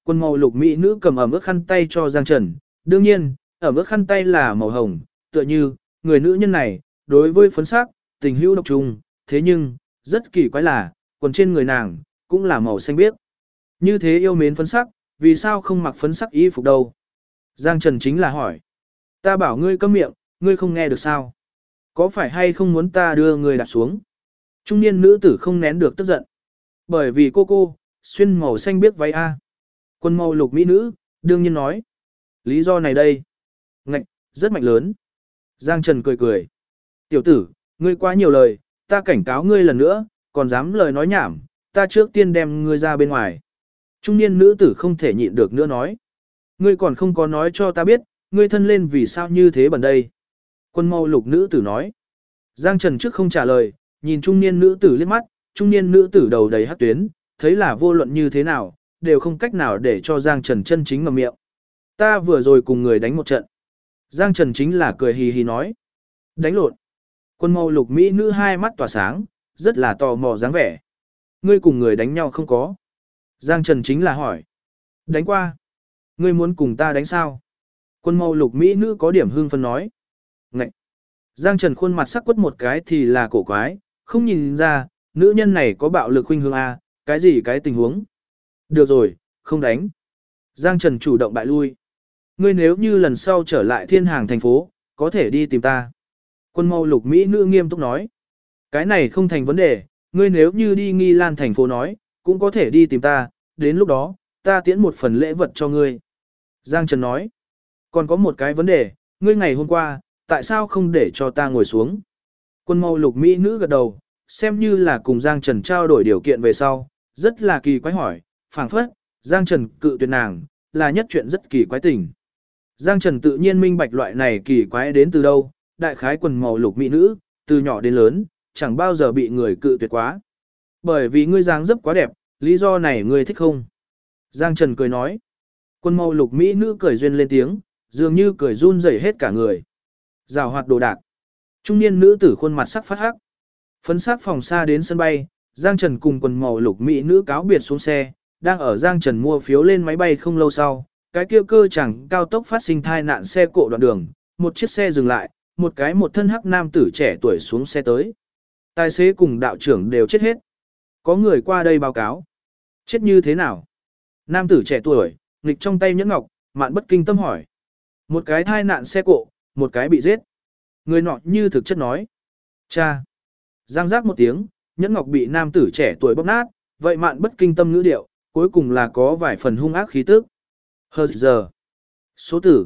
Quần màu lục mỹ nữ cầm ẩm ướt khăn tay cho Giang Trần, đương nhiên, ẩm ướt khăn tay là màu hồng, tựa như, người nữ nhân này, đối với phấn sắc, tình hữu độc trùng, thế nhưng, rất kỳ quái là, quần trên người nàng, cũng là màu xanh biếc. Như thế yêu mến phấn sắc, vì sao không mặc phấn sắc y phục đâu? Giang Trần chính là hỏi. Ta bảo ngươi câm miệng, ngươi không nghe được sao? Có phải hay không muốn ta đưa ngươi đặt xuống? Trung niên nữ tử không nén được tức giận. Bởi vì cô, xuyên màu xanh biếc váy A. Quần màu lục mỹ nữ, đương nhiên nói. Lý do này đây. Ngạch, rất mạnh lớn. Giang Trần cười cười. Tiểu tử, ngươi quá nhiều lời, ta cảnh cáo ngươi lần nữa, còn dám lời nói nhảm, ta trước tiên đem ngươi ra bên ngoài. Trung niên nữ tử không thể nhịn được nữa nói. Ngươi còn không có nói cho ta biết, ngươi thân lên vì sao như thế bẩn đây. Quân màu lục nữ tử nói. Giang Trần trước không trả lời, nhìn trung niên nữ tử liếc mắt, trung niên nữ tử đầu đầy hắc tuyến, thấy là vô luận như thế nào, đều không cách nào để cho Giang Trần chân chính ngậm miệng. Ta vừa rồi cùng người đánh một trận. Giang Trần chính là cười hì hì nói. Đánh lộn. Quân màu lục mỹ nữ hai mắt tỏa sáng, rất là tò mò dáng vẻ. Ngươi cùng người đánh nhau không có? Giang Trần chính là hỏi. Đánh qua. Ngươi muốn cùng ta đánh sao? Quân màu lục mỹ nữ có điểm hưng phấn nói. Ngậy. Giang Trần khuôn mặt sắc quất một cái thì là cổ quái, không nhìn ra, nữ nhân này có bạo lực khuynh hướng A, cái gì cái tình huống. Được rồi, không đánh. Giang Trần chủ động bại lui. Ngươi nếu như lần sau trở lại thiên hàng thành phố, có thể đi tìm ta. Quân màu lục mỹ nữ nghiêm túc nói. Cái này không thành vấn đề, ngươi nếu như đi Nghi Lan thành phố nói, cũng có thể đi tìm ta, đến lúc đó, ta tiễn một phần lễ vật cho ngươi. Giang Trần nói. Còn có một cái vấn đề, ngươi ngày hôm qua, tại sao không để cho ta ngồi xuống? Quân màu lục mỹ nữ gật đầu, xem như là cùng Giang Trần trao đổi điều kiện về sau, rất là kỳ quái hỏi, phảng phất, Giang Trần cự tuyệt nàng, là nhất chuyện rất kỳ quái tình. Giang Trần tự nhiên minh bạch loại này kỳ quái đến từ đâu, đại khái quần màu lục mỹ nữ, từ nhỏ đến lớn, chẳng bao giờ bị người cự tuyệt quá. Bởi vì ngươi dáng dấp quá đẹp, lý do này ngươi thích không? Giang Trần cười nói. Quần màu lục mỹ nữ cười duyên lên tiếng, dường như cười run rẩy hết cả người. Rào hoạt đồ đạc. Trung niên nữ tử khuôn mặt sắc phát hắc. Phấn sắc phòng xa đến sân bay, Giang Trần cùng quần màu lục mỹ nữ cáo biệt xuống xe, đang ở Giang Trần mua phiếu lên máy bay không lâu sau, cái kia cơ chẳng cao tốc phát sinh thai nạn xe cộ đoạn đường, một chiếc xe dừng lại, một thân hắc nam tử trẻ tuổi xuống xe tới. Tài xế cùng đạo trưởng đều chết hết. Có người qua đây báo cáo. Chết như thế nào? Nam tử trẻ tuổi, nghịch trong tay nhẫn ngọc, Mạn Bất Kinh tâm hỏi. Một cái thai nạn xe cộ, một cái bị giết. Người nọ như thực chất nói. Cha. Giang giác một tiếng, nhẫn ngọc bị nam tử trẻ tuổi bóp nát, vậy Mạn Bất Kinh tâm ngữ điệu, cuối cùng là có vài phần hung ác khí tức. Hờ giờ. Số tử,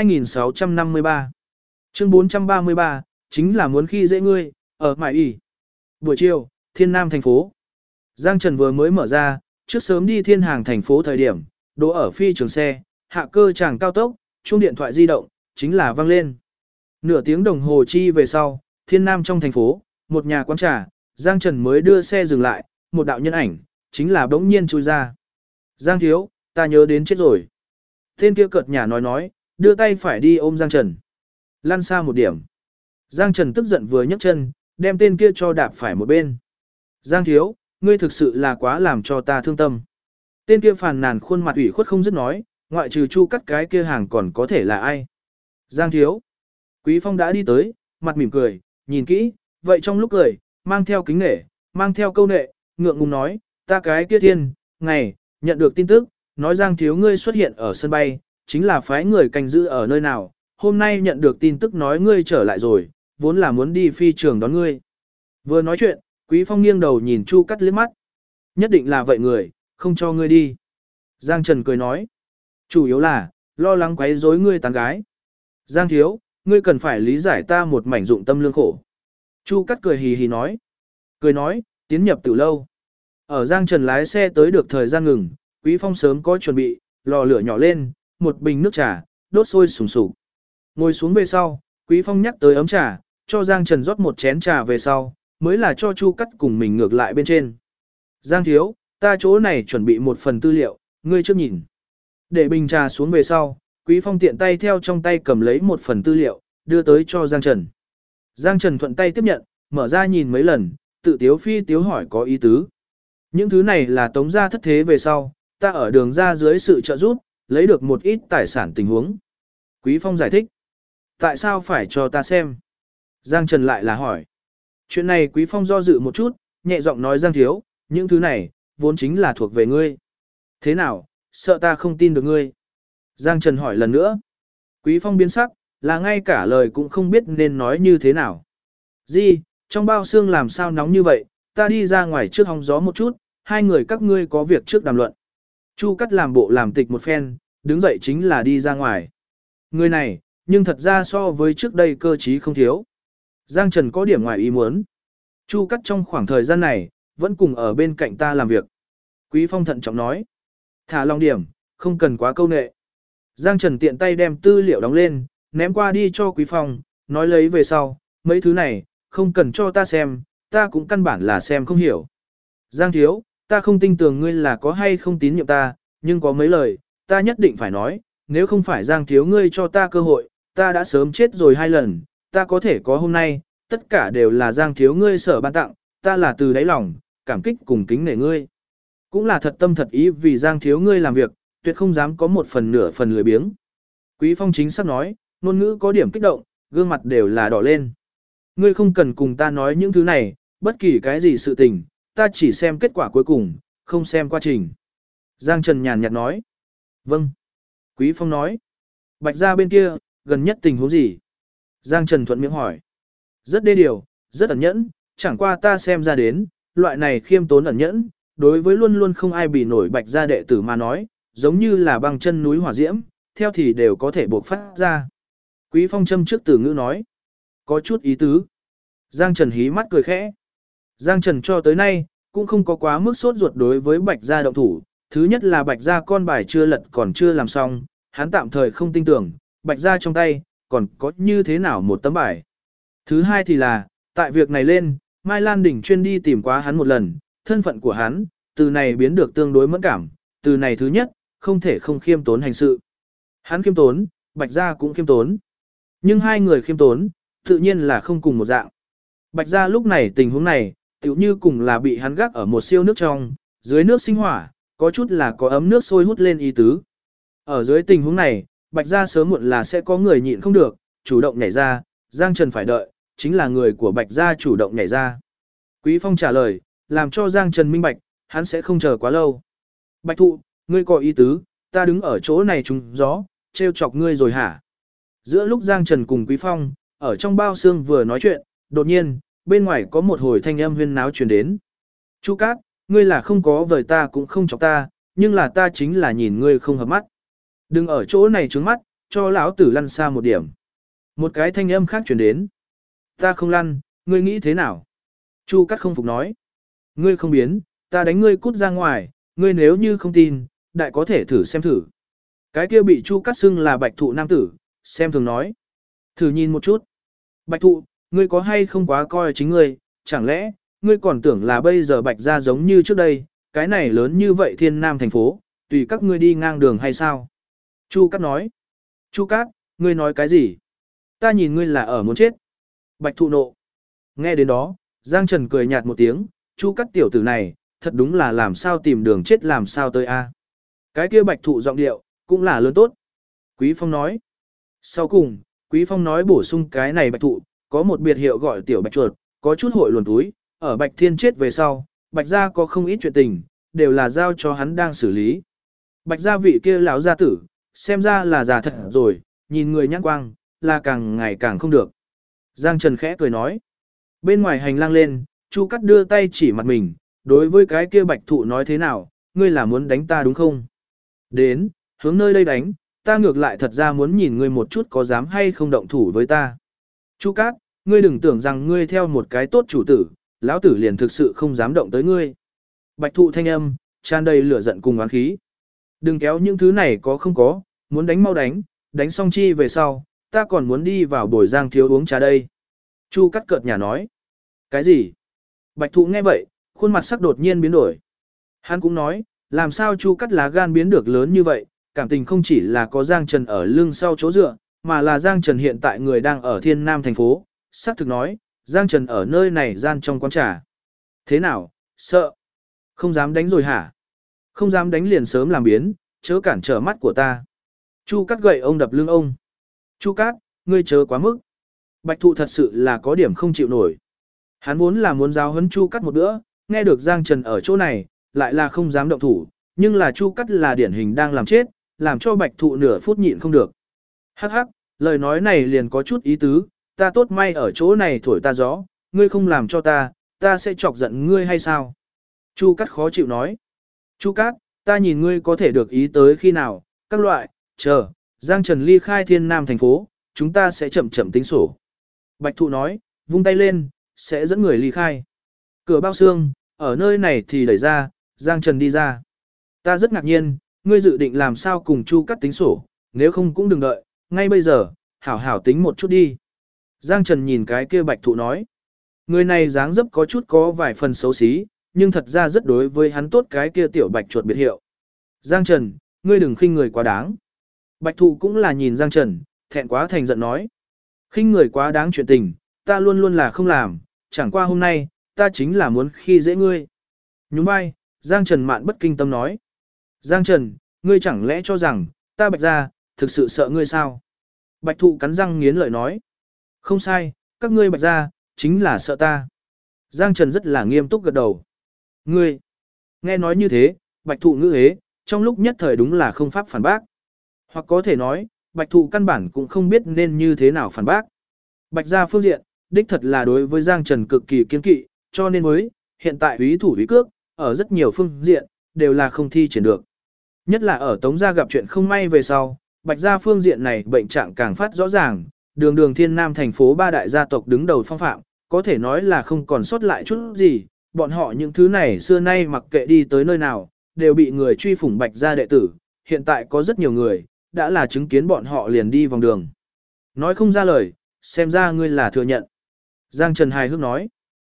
2653. Chương 433, chính là muốn khi dễ ngươi, ở Mại Y. Buổi chiều, Thiên Nam thành phố. Giang Trần vừa mới mở ra, trước sớm đi Thiên Hàng thành phố thời điểm, đỗ ở phi trường xe, hạ cơ tràng cao tốc, chuông điện thoại di động, chính là vang lên. Nửa tiếng đồng hồ chi về sau, Thiên Nam trong thành phố, một nhà quán trà, Giang Trần mới đưa xe dừng lại, một đạo nhân ảnh, chính là bỗng nhiên chui ra. Giang thiếu, ta nhớ đến chết rồi. Tên kia cợt nhả nói, đưa tay phải đi ôm Giang Trần. Lăn xa một điểm. Giang Trần tức giận vừa nhấc chân, đem tên kia cho đạp phải một bên. Giang thiếu, ngươi thực sự là quá làm cho ta thương tâm. Tên kia phàn nàn khuôn mặt ủy khuất không dứt nói, ngoại trừ Chu Cắt cái kia hàng còn có thể là ai. Giang thiếu. Quý Phong đã đi tới, mặt mỉm cười, nhìn kỹ, vậy trong lúc cười, mang theo kính nể, mang theo câu nệ, ngượng ngùng nói, ta cái kia thiên, ngày, nhận được tin tức, nói Giang thiếu ngươi xuất hiện ở sân bay, chính là phái người canh giữ ở nơi nào, hôm nay nhận được tin tức nói ngươi trở lại rồi, vốn là muốn đi phi trường đón ngươi. Vừa nói chuyện, Quý Phong nghiêng đầu nhìn Chu Cắt liếc mắt. Nhất định là vậy người, không cho ngươi đi. Giang Trần cười nói. Chủ yếu là, lo lắng quấy rối ngươi tán gái. Giang thiếu, ngươi cần phải lý giải ta một mảnh dụng tâm lương khổ. Chu Cắt cười hì hì nói. Cười nói, tiến nhập từ lâu. Ở Giang Trần lái xe tới được thời gian ngừng, Quý Phong sớm có chuẩn bị, lò lửa nhỏ lên, một bình nước trà, đốt sôi sùng sục. Ngồi xuống về sau, Quý Phong nhắc tới ấm trà, cho Giang Trần rót một chén trà về sau, mới là cho Chu Cắt cùng mình ngược lại bên trên. Giang thiếu, ta chỗ này chuẩn bị một phần tư liệu, ngươi trước nhìn. Để bình trà xuống về sau, Quý Phong tiện tay theo trong tay cầm lấy một phần tư liệu, đưa tới cho Giang Trần. Giang Trần thuận tay tiếp nhận, mở ra nhìn mấy lần, tự tiếu phi tiếu hỏi có ý tứ. Những thứ này là tống gia thất thế về sau, ta ở đường ra dưới sự trợ giúp, lấy được một ít tài sản tình huống. Quý Phong giải thích. Tại sao phải cho ta xem? Giang Trần lại là hỏi. Chuyện này Quý Phong do dự một chút, nhẹ giọng nói Giang thiếu, những thứ này, vốn chính là thuộc về ngươi. Thế nào, sợ ta không tin được ngươi? Giang Trần hỏi lần nữa. Quý Phong biến sắc, là ngay cả lời cũng không biết nên nói như thế nào. Gì, trong bao xương làm sao nóng như vậy, ta đi ra ngoài trước hóng gió một chút, hai người các ngươi có việc trước đàm luận. Chu Cắt làm bộ làm tịch một phen, đứng dậy chính là đi ra ngoài. Người này, nhưng thật ra so với trước đây cơ trí không thiếu. Giang Trần có điểm ngoài ý muốn. Chu Cắt trong khoảng thời gian này, vẫn cùng ở bên cạnh ta làm việc. Quý Phong thận trọng nói. Thả lòng điểm, không cần quá câu nệ. Giang Trần tiện tay đem tư liệu đóng lên, ném qua đi cho Quý Phong, nói lấy về sau, mấy thứ này, không cần cho ta xem, ta cũng căn bản là xem không hiểu. Giang thiếu, ta không tin tưởng ngươi là có hay không tín nhiệm ta, nhưng có mấy lời, ta nhất định phải nói, nếu không phải Giang thiếu ngươi cho ta cơ hội, ta đã sớm chết rồi 2 lần, ta có thể có hôm nay, tất cả đều là Giang thiếu ngươi sở ban tặng, ta là từ đáy lòng, cảm kích cùng kính nể ngươi. Cũng là thật tâm thật ý vì Giang thiếu ngươi làm việc, tuyệt không dám có một phần nửa phần lười biếng. Quý Phong chính xác nói, ngôn ngữ có điểm kích động, gương mặt đều là đỏ lên. Ngươi không cần cùng ta nói những thứ này, bất kỳ cái gì sự tình, ta chỉ xem kết quả cuối cùng, không xem quá trình. Giang Trần nhàn nhạt nói. Vâng. Quý Phong nói. Bạch gia bên kia, gần nhất tình huống gì? Giang Trần thuận miệng hỏi. Rất đê điều, rất ẩn nhẫn, chẳng qua ta xem ra đến, loại này khiêm tốn ẩn nhẫn, đối với luôn luôn không ai bị nổi Bạch gia đệ tử mà nói, giống như là băng chân núi hỏa diễm, theo thì đều có thể buộc phát ra. Quý Phong châm trước từ ngữ nói. Có chút ý tứ. Giang Trần hí mắt cười khẽ. Giang Trần cho tới nay, cũng không có quá mức sốt ruột đối với Bạch gia động thủ. Thứ nhất là Bạch gia con bài chưa lật còn chưa làm xong, hắn tạm thời không tin tưởng, Bạch gia trong tay, còn có như thế nào một tấm bài. Thứ hai thì là, tại việc này lên, Mai Lan Đình chuyên đi tìm quá hắn một lần, thân phận của hắn, từ này biến được tương đối mẫn cảm, từ này thứ nhất, không thể không khiêm tốn hành sự. Hắn khiêm tốn, Bạch gia cũng khiêm tốn. Nhưng hai người khiêm tốn, tự nhiên là không cùng một dạng. Bạch gia lúc này tình huống này, tựu như cùng là bị hắn gác ở một siêu nước trong, dưới nước sinh hỏa, có chút là có ấm nước sôi hút lên ý tứ. Ở dưới tình huống này, Bạch gia sớm muộn là sẽ có người nhịn không được, chủ động nhảy ra, Giang Trần phải đợi, chính là người của Bạch gia chủ động nhảy ra. Quý Phong trả lời, làm cho Giang Trần minh bạch, hắn sẽ không chờ quá lâu. Bạch thụ, ngươi có ý tứ, ta đứng ở chỗ này trúng gió, trêu chọc ngươi rồi hả? Giữa lúc Giang Trần cùng Quý Phong, ở trong bao xương vừa nói chuyện, đột nhiên, bên ngoài có một hồi thanh âm huyên náo truyền đến. Chu Cát, ngươi là không có vời ta cũng không chọc ta, nhưng là ta chính là nhìn ngươi không hợp mắt. Đừng ở chỗ này trướng mắt, cho lão tử lăn xa một điểm. Một cái thanh âm khác truyền đến. Ta không lăn, ngươi nghĩ thế nào? Chu Cát không phục nói. Ngươi không biến, ta đánh ngươi cút ra ngoài, ngươi nếu như không tin, đại có thể thử xem thử. Cái kia bị Chu Cát xưng là Bạch thụ nam tử, xem thường nói. Thử nhìn một chút. Bạch thụ, ngươi có hay không quá coi chính ngươi, chẳng lẽ, ngươi còn tưởng là bây giờ Bạch gia giống như trước đây, cái này lớn như vậy thiên nam thành phố, tùy các ngươi đi ngang đường hay sao? Chu Cát nói. Chu Cát, ngươi nói cái gì? Ta nhìn ngươi là ở muốn chết. Bạch thụ nộ. Nghe đến đó, Giang Trần cười nhạt một tiếng, Chu Cát tiểu tử này, thật đúng là làm sao tìm đường chết làm sao tới a. Cái kia Bạch thụ giọng điệu, cũng là lớn tốt. Quý Phong nói. Sau cùng, Quý Phong nói bổ sung cái này Bạch thụ, có một biệt hiệu gọi tiểu Bạch chuột, có chút hội luồn túi, ở Bạch Thiên chết về sau, Bạch gia có không ít chuyện tình, đều là giao cho hắn đang xử lý. Bạch gia vị kia lão gia tử, xem ra là già thật rồi, nhìn người nhãn quang, là càng ngày càng không được. Giang Trần khẽ cười nói. Bên ngoài hành lang lên, Chu Cát đưa tay chỉ mặt mình, đối với cái kia Bạch thụ nói thế nào, ngươi là muốn đánh ta đúng không? Đến, hướng nơi đây đánh, ta ngược lại thật ra muốn nhìn ngươi một chút có dám hay không động thủ với ta. Chu Cát, ngươi đừng tưởng rằng ngươi theo một cái tốt chủ tử, lão tử liền thực sự không dám động tới ngươi. Bạch thụ thanh âm, tràn đầy lửa giận cùng oán khí. Đừng kéo những thứ này có không có, muốn đánh mau đánh, đánh xong chi về sau, ta còn muốn đi vào bồi Giang thiếu uống trà đây. Chu Cát cợt nhả nói. Cái gì? Bạch thụ nghe vậy, khuôn mặt sắc đột nhiên biến đổi. Hắn cũng nói, làm sao Chu Cát lá gan biến được lớn như vậy, cảm tình không chỉ là có Giang Trần ở lưng sau chỗ dựa, mà là Giang Trần hiện tại người đang ở Thiên Nam thành phố, xác thực nói, Giang Trần ở nơi này gian trong quán trà. Thế nào, sợ? Không dám đánh rồi hả? Không dám đánh liền sớm làm biến, chớ cản trở mắt của ta. Chu Cát gậy ông đập lưng ông. Chu Cát, ngươi chớ quá mức. Bạch Thụ thật sự là có điểm không chịu nổi. Hắn vốn là muốn giáo huấn Chu Cát một bữa, nghe được Giang Trần ở chỗ này, lại là không dám động thủ, nhưng là Chu Cát là điển hình đang làm chết, làm cho Bạch Thụ nửa phút nhịn không được. Hắc hắc, lời nói này liền có chút ý tứ, ta tốt may ở chỗ này thổi ta gió, ngươi không làm cho ta sẽ chọc giận ngươi hay sao? Chu Cát khó chịu nói. Chu Cát, ta nhìn ngươi có thể được ý tới khi nào, các loại, chờ, Giang Trần ly khai Thiên Nam thành phố, chúng ta sẽ chậm chậm tính sổ. Bạch Thụ nói, vung tay lên, sẽ dẫn người ly khai. Cửa bao xương, ở nơi này thì đẩy ra, Giang Trần đi ra. Ta rất ngạc nhiên, ngươi dự định làm sao cùng Chu Cát tính sổ, nếu không cũng đừng đợi, ngay bây giờ, hảo hảo tính một chút đi. Giang Trần nhìn cái kia Bạch Thụ nói. Người này dáng dấp có chút có vài phần xấu xí, nhưng thật ra rất đối với hắn tốt cái kia tiểu Bạch chuột biệt hiệu. Giang Trần, ngươi đừng khinh người quá đáng. Bạch Thụ cũng là nhìn Giang Trần, thẹn quá thành giận nói. Khinh người quá đáng chuyện tình, ta luôn luôn là không làm, chẳng qua hôm nay, ta chính là muốn khi dễ ngươi. Nhún vai, Giang Trần mạn bất kinh tâm nói. Giang Trần, ngươi chẳng lẽ cho rằng, ta Bạch gia, thực sự sợ ngươi sao? Bạch Thụ cắn răng nghiến lợi nói. Không sai, các ngươi Bạch gia, chính là sợ ta. Giang Trần rất là nghiêm túc gật đầu. Ngươi, nghe nói như thế, Bạch Thụ ngữ hế, trong lúc nhất thời đúng là không pháp phản bác. Hoặc có thể nói, Bạch Thụ căn bản cũng không biết nên như thế nào phản bác. Bạch gia phương diện, đích thật là đối với Giang Trần cực kỳ kiên kỵ, cho nên với, hiện tại úy thủ úy cước, ở rất nhiều phương diện, đều là không thi triển được. Nhất là ở Tống gia gặp chuyện không may về sau, Bạch gia phương diện này bệnh trạng càng phát rõ ràng, đường đường Thiên Nam thành phố ba đại gia tộc đứng đầu phong phạm, có thể nói là không còn sót lại chút gì, bọn họ những thứ này xưa nay mặc kệ đi tới nơi nào, đều bị người truy phủng Bạch gia đệ tử, hiện tại có rất nhiều người, đã là chứng kiến bọn họ liền đi vòng đường. Nói không ra lời, xem ra ngươi là thừa nhận. Giang Trần hài hước nói.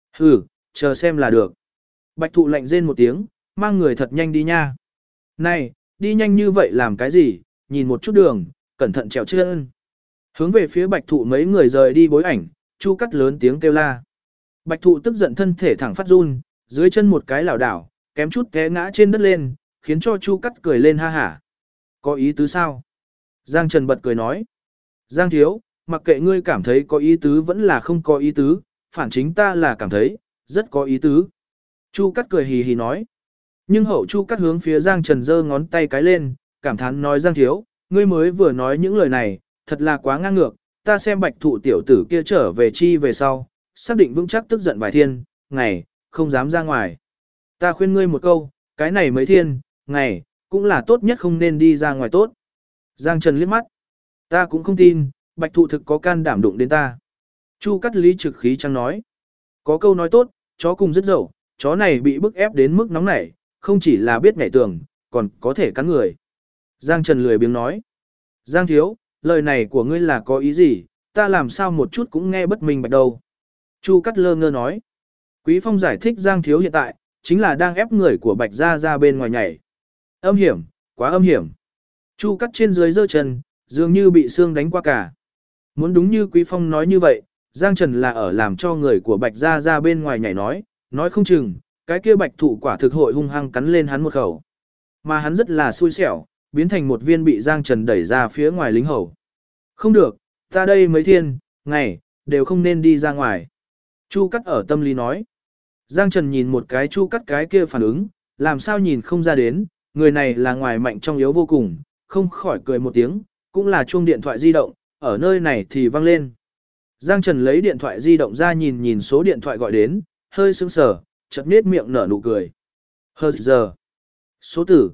Chờ xem là được. Bạch Thụ lạnh rên một tiếng, mang người thật nhanh đi nha. Này, đi nhanh như vậy làm cái gì, nhìn một chút đường, cẩn thận trèo chân. Hướng về phía Bạch Thụ mấy người rời đi bối ảnh, Chu Cát lớn tiếng kêu la. Bạch Thụ tức giận thân thể thẳng phát run, dưới chân một cái lảo đảo, kém chút té ngã trên đất lên, khiến cho Chu Cát cười lên ha hả. Có ý tứ sao? Giang Trần bật cười nói. Giang thiếu, mặc kệ ngươi cảm thấy có ý tứ vẫn là không có ý tứ, phản chính ta là cảm thấy, rất có ý tứ. Chu Cát cười hì hì nói. Nhưng hậu Chu Cát hướng phía Giang Trần giơ ngón tay cái lên, cảm thán nói Giang thiếu, ngươi mới vừa nói những lời này, thật là quá ngang ngược, ta xem Bạch Thụ tiểu tử kia trở về chi về sau, xác định vững chắc tức giận vài thiên, ngày, không dám ra ngoài. Ta khuyên ngươi một câu, cái này mấy thiên, ngày, cũng là tốt nhất không nên đi ra ngoài tốt. Giang Trần liếc mắt. Ta cũng không tin, Bạch Thụ thực có can đảm đụng đến ta. Chu Cát lý trực khí trắng nói. Có câu nói tốt, chó cùng rất dậu, chó này bị bức ép đến mức nóng nảy, không chỉ là biết nhảy tường, còn có thể cắn người. Giang Trần lười biếng nói. Giang thiếu, lời này của ngươi là có ý gì, ta làm sao một chút cũng nghe bất minh bạch đâu. Chu Cát lơ ngơ nói. Quý Phong giải thích Giang thiếu hiện tại, chính là đang ép người của Bạch gia ra bên ngoài nhảy. Âm hiểm, quá âm hiểm. Chu Cát trên dưới giơ chân, dường như bị xương đánh qua cả. Muốn đúng như Quý Phong nói như vậy, Giang Trần là ở làm cho người của Bạch gia ra bên ngoài nhảy nói không chừng, cái kia Bạch Thụ quả thực hội hung hăng cắn lên hắn một khẩu. Mà hắn rất là xui xẻo, biến thành một viên bị Giang Trần đẩy ra phía ngoài lính hầu. Không được, ta đây mấy thiên, ngày, đều không nên đi ra ngoài. Chu Cát ở tâm lý nói. Giang Trần nhìn một cái Chu Cát cái kia phản ứng, làm sao nhìn không ra đến, người này là ngoài mạnh trong yếu vô cùng, không khỏi cười một tiếng, cũng là chuông điện thoại di động, ở nơi này thì vang lên. Giang Trần lấy điện thoại di động ra nhìn số điện thoại gọi đến, hơi sững sờ, chợt nhếch miệng nở nụ cười. Hờ giờ. Số tử,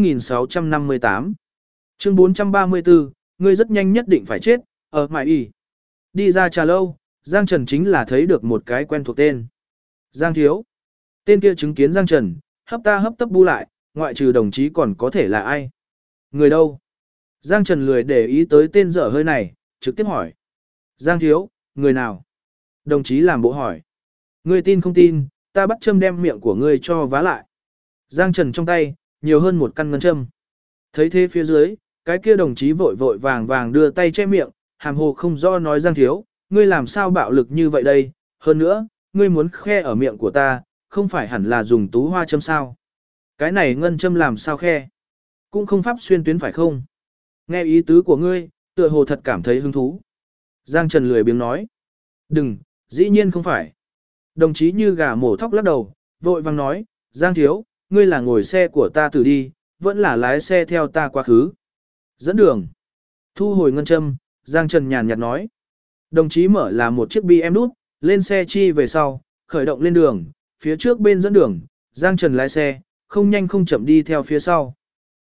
2658. Chương 434, ngươi rất nhanh nhất định phải chết, ở mại y. Đi ra trà lâu, Giang Trần chính là thấy được một cái quen thuộc tên. Giang thiếu. Tên kia chứng kiến Giang Trần, hấp tấp bu lại, ngoại trừ đồng chí còn có thể là ai? Người đâu? Giang Trần lười để ý tới tên dở hơi này, trực tiếp hỏi. Giang thiếu, người nào? Đồng chí làm bộ hỏi. Ngươi tin không tin, ta bắt châm đem miệng của ngươi cho vá lại. Giang Trần trong tay, nhiều hơn một căn ngân châm. Thấy thế phía dưới, cái kia đồng chí vội vàng đưa tay che miệng, hàm hồ không rõ nói Giang thiếu, ngươi làm sao bạo lực như vậy đây? Hơn nữa, ngươi muốn khe ở miệng của ta, không phải hẳn là dùng tú hoa châm sao? Cái này ngân châm làm sao khe? Cũng không pháp xuyên tuyến phải không? Nghe ý tứ của ngươi, tựa hồ thật cảm thấy hứng thú. Giang Trần lười biếng nói. Đừng, dĩ nhiên không phải. Đồng chí như gà mổ thóc lắc đầu, vội vang nói, Giang thiếu, ngươi là ngồi xe của ta từ đi, vẫn là lái xe theo ta quá khứ. Dẫn đường. Thu hồi ngân châm, Giang Trần nhàn nhạt nói. Đồng chí mở là một chiếc BM đút, lên xe chi về sau, khởi động lên đường, phía trước bên dẫn đường, Giang Trần lái xe, không nhanh không chậm đi theo phía sau.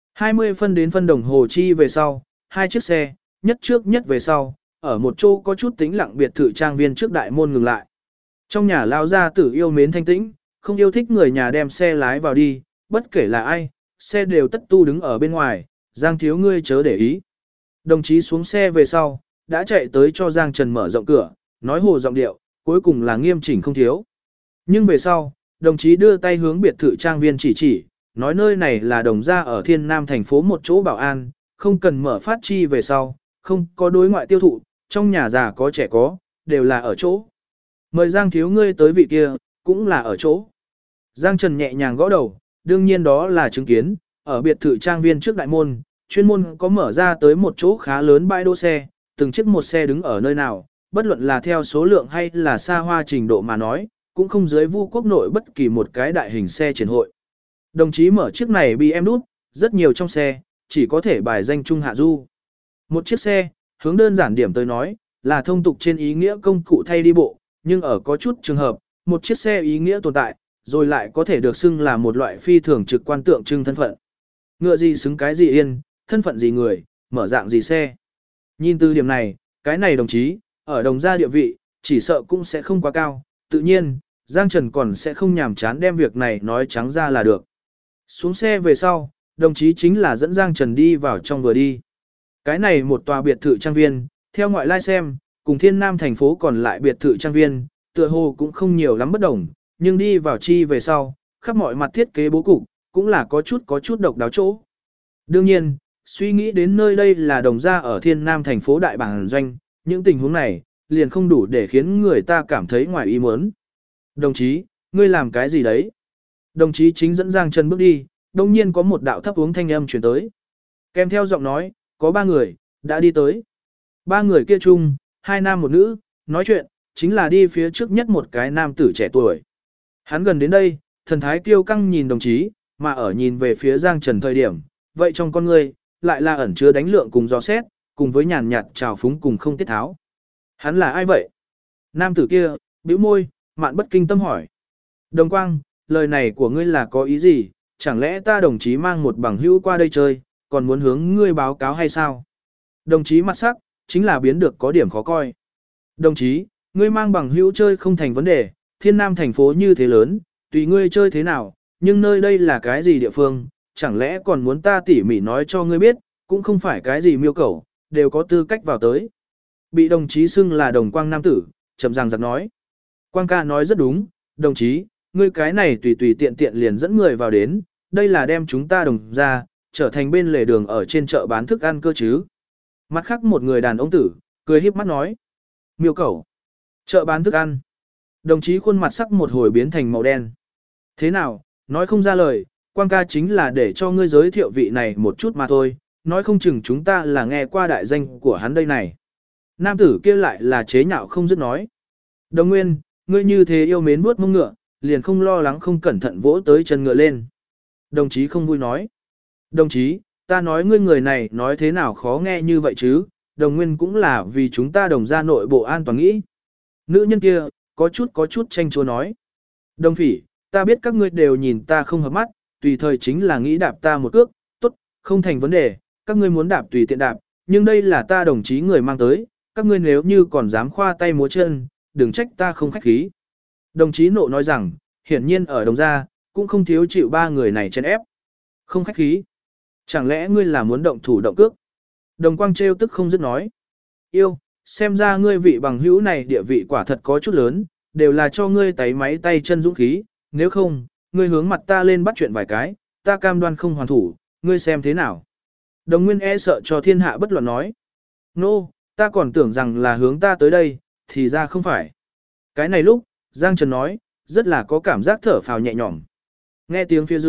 20 phân đến phân đồng hồ chi về sau, hai chiếc xe, nhất trước nhất về sau, ở một chỗ có chút tĩnh lặng biệt thự trang viên trước đại môn ngừng lại. Trong nhà lao gia tử yêu mến thanh tĩnh, không yêu thích người nhà đem xe lái vào đi, bất kể là ai, xe đều tất tu đứng ở bên ngoài, Giang thiếu ngươi chớ để ý. Đồng chí xuống xe về sau, đã chạy tới cho Giang Trần mở rộng cửa, nói hồ giọng điệu, cuối cùng là nghiêm chỉnh không thiếu. Nhưng về sau, đồng chí đưa tay hướng biệt thự trang viên chỉ, nói nơi này là đồng gia ở Thiên Nam thành phố một chỗ bảo an, không cần mở phát chi về sau, không có đối ngoại tiêu thụ, trong nhà già có trẻ có, đều là ở chỗ. Mời Giang thiếu ngươi tới vị kia, cũng là ở chỗ. Giang Trần nhẹ nhàng gõ đầu, đương nhiên đó là chứng kiến, ở biệt thự trang viên trước đại môn, chuyên môn có mở ra tới một chỗ khá lớn bãi đỗ xe, từng chiếc một xe đứng ở nơi nào, bất luận là theo số lượng hay là xa hoa trình độ mà nói, cũng không dưới Vu quốc nội bất kỳ một cái đại hình xe triển hội. Đồng chí mở chiếc này BM đút, rất nhiều trong xe, chỉ có thể bài danh trung hạ du. Một chiếc xe, hướng đơn giản điểm tới nói, là thông tục trên ý nghĩa công cụ thay đi bộ, nhưng ở có chút trường hợp, một chiếc xe ý nghĩa tồn tại, rồi lại có thể được xưng là một loại phi thường trực quan tượng trưng thân phận. Ngựa gì xứng cái gì yên, thân phận gì người, mở dạng gì xe. Nhìn từ điểm này, cái này đồng chí, ở đồng gia địa vị, chỉ sợ cũng sẽ không quá cao, tự nhiên, Giang Trần còn sẽ không nhàm chán đem việc này nói trắng ra là được. Xuống xe về sau, đồng chí chính là dẫn Giang Trần đi vào trong vừa đi. Cái này một tòa biệt thự trang viên, theo ngoại lai xem, cùng Thiên Nam thành phố còn lại biệt thự trang viên, tựa hồ cũng không nhiều lắm bất đồng, nhưng đi vào chi về sau, khắp mọi mặt thiết kế bố cục, cũng là có chút độc đáo chỗ. Đương nhiên, suy nghĩ đến nơi đây là đồng gia ở Thiên Nam thành phố đại bản doanh, những tình huống này, liền không đủ để khiến người ta cảm thấy ngoài ý muốn. Đồng chí, ngươi làm cái gì đấy? Đồng chí chính dẫn Giang Trần bước đi, đồng nhiên có một đạo thấp uống thanh âm truyền tới. Kèm theo giọng nói, có 3 người, đã đi tới. 3 người kia chung, 2 nam một nữ, nói chuyện, chính là đi phía trước nhất một cái nam tử trẻ tuổi. Hắn gần đến đây, thần thái kiêu căng nhìn đồng chí, mà ở nhìn về phía Giang Trần thời điểm, vậy trong con người, lại là ẩn chứa đánh lượng cùng gió xét, cùng với nhàn nhạt trào phúng cùng không tiết tháo. Hắn là ai vậy? Nam tử kia, bĩu môi, mạn bất kinh tâm hỏi. Đồng Quang, lời này của ngươi là có ý gì? Chẳng lẽ ta đồng chí mang một bằng hữu qua đây chơi, còn muốn hướng ngươi báo cáo hay sao? Đồng chí mặt sắc, chính là biến được có điểm khó coi. Đồng chí, ngươi mang bằng hữu chơi không thành vấn đề, Thiên Nam thành phố như thế lớn, tùy ngươi chơi thế nào, nhưng nơi đây là cái gì địa phương, chẳng lẽ còn muốn ta tỉ mỉ nói cho ngươi biết, cũng không phải cái gì miêu cầu, đều có tư cách vào tới. Bị đồng chí xưng là Đồng Quang nam tử, chậm ràng giặc nói. Quang ca nói rất đúng, đồng chí, ngươi cái này tùy tùy tiện tiện liền dẫn người vào đến, đây là đem chúng ta đồng ra, trở thành bên lề đường ở trên chợ bán thức ăn cơ chứ. Mặt khác một người đàn ông tử, cười híp mắt nói. Miêu cầu. Chợ bán thức ăn. Đồng chí khuôn mặt sắc một hồi biến thành màu đen. Thế nào, nói không ra lời, Quang ca chính là để cho ngươi giới thiệu vị này một chút mà thôi, nói không chừng chúng ta là nghe qua đại danh của hắn đây này. Nam tử kia lại là chế nhạo không dứt nói. Đồng Nguyên, ngươi như thế yêu mến vuốt mông ngựa, liền không lo lắng không cẩn thận vỗ tới chân ngựa lên. Đồng chí không vui nói. Đồng chí, ta nói ngươi người này nói thế nào khó nghe như vậy chứ, Đồng Nguyên cũng là vì chúng ta đồng gia nội bộ an toàn nghĩ. Nữ nhân kia, có chút tranh chúa nói. Đồng phỉ, ta biết các ngươi đều nhìn ta không hợp mắt, tùy thời chính là nghĩ đạp ta một cước, tốt, không thành vấn đề, các ngươi muốn đạp tùy tiện đạp, nhưng đây là ta đồng chí người mang tới, các ngươi nếu như còn dám khoa tay múa chân, đừng trách ta không khách khí. Đồng chí nộ nói rằng, hiển nhiên ở đồng gia, cũng không thiếu chịu 3 người này chen ép. Không khách khí. Chẳng lẽ ngươi là muốn động thủ động cước? Đồng Quang trêu tức không dứt nói. Yêu, xem ra ngươi vị bằng hữu này địa vị quả thật có chút lớn, đều là cho ngươi tay máy tay chân dũng khí, nếu không, ngươi hướng mặt ta lên bắt chuyện vài cái, ta cam đoan không hoàn thủ, ngươi xem thế nào. Đồng Nguyên e sợ cho thiên hạ bất luận nói. Nô, ta còn tưởng rằng là hướng ta tới đây, thì ra không phải. Cái này lúc, Giang Trần nói, rất là có cảm giác thở phào nhẹ nhõm. Nghe tiếng phía dưới,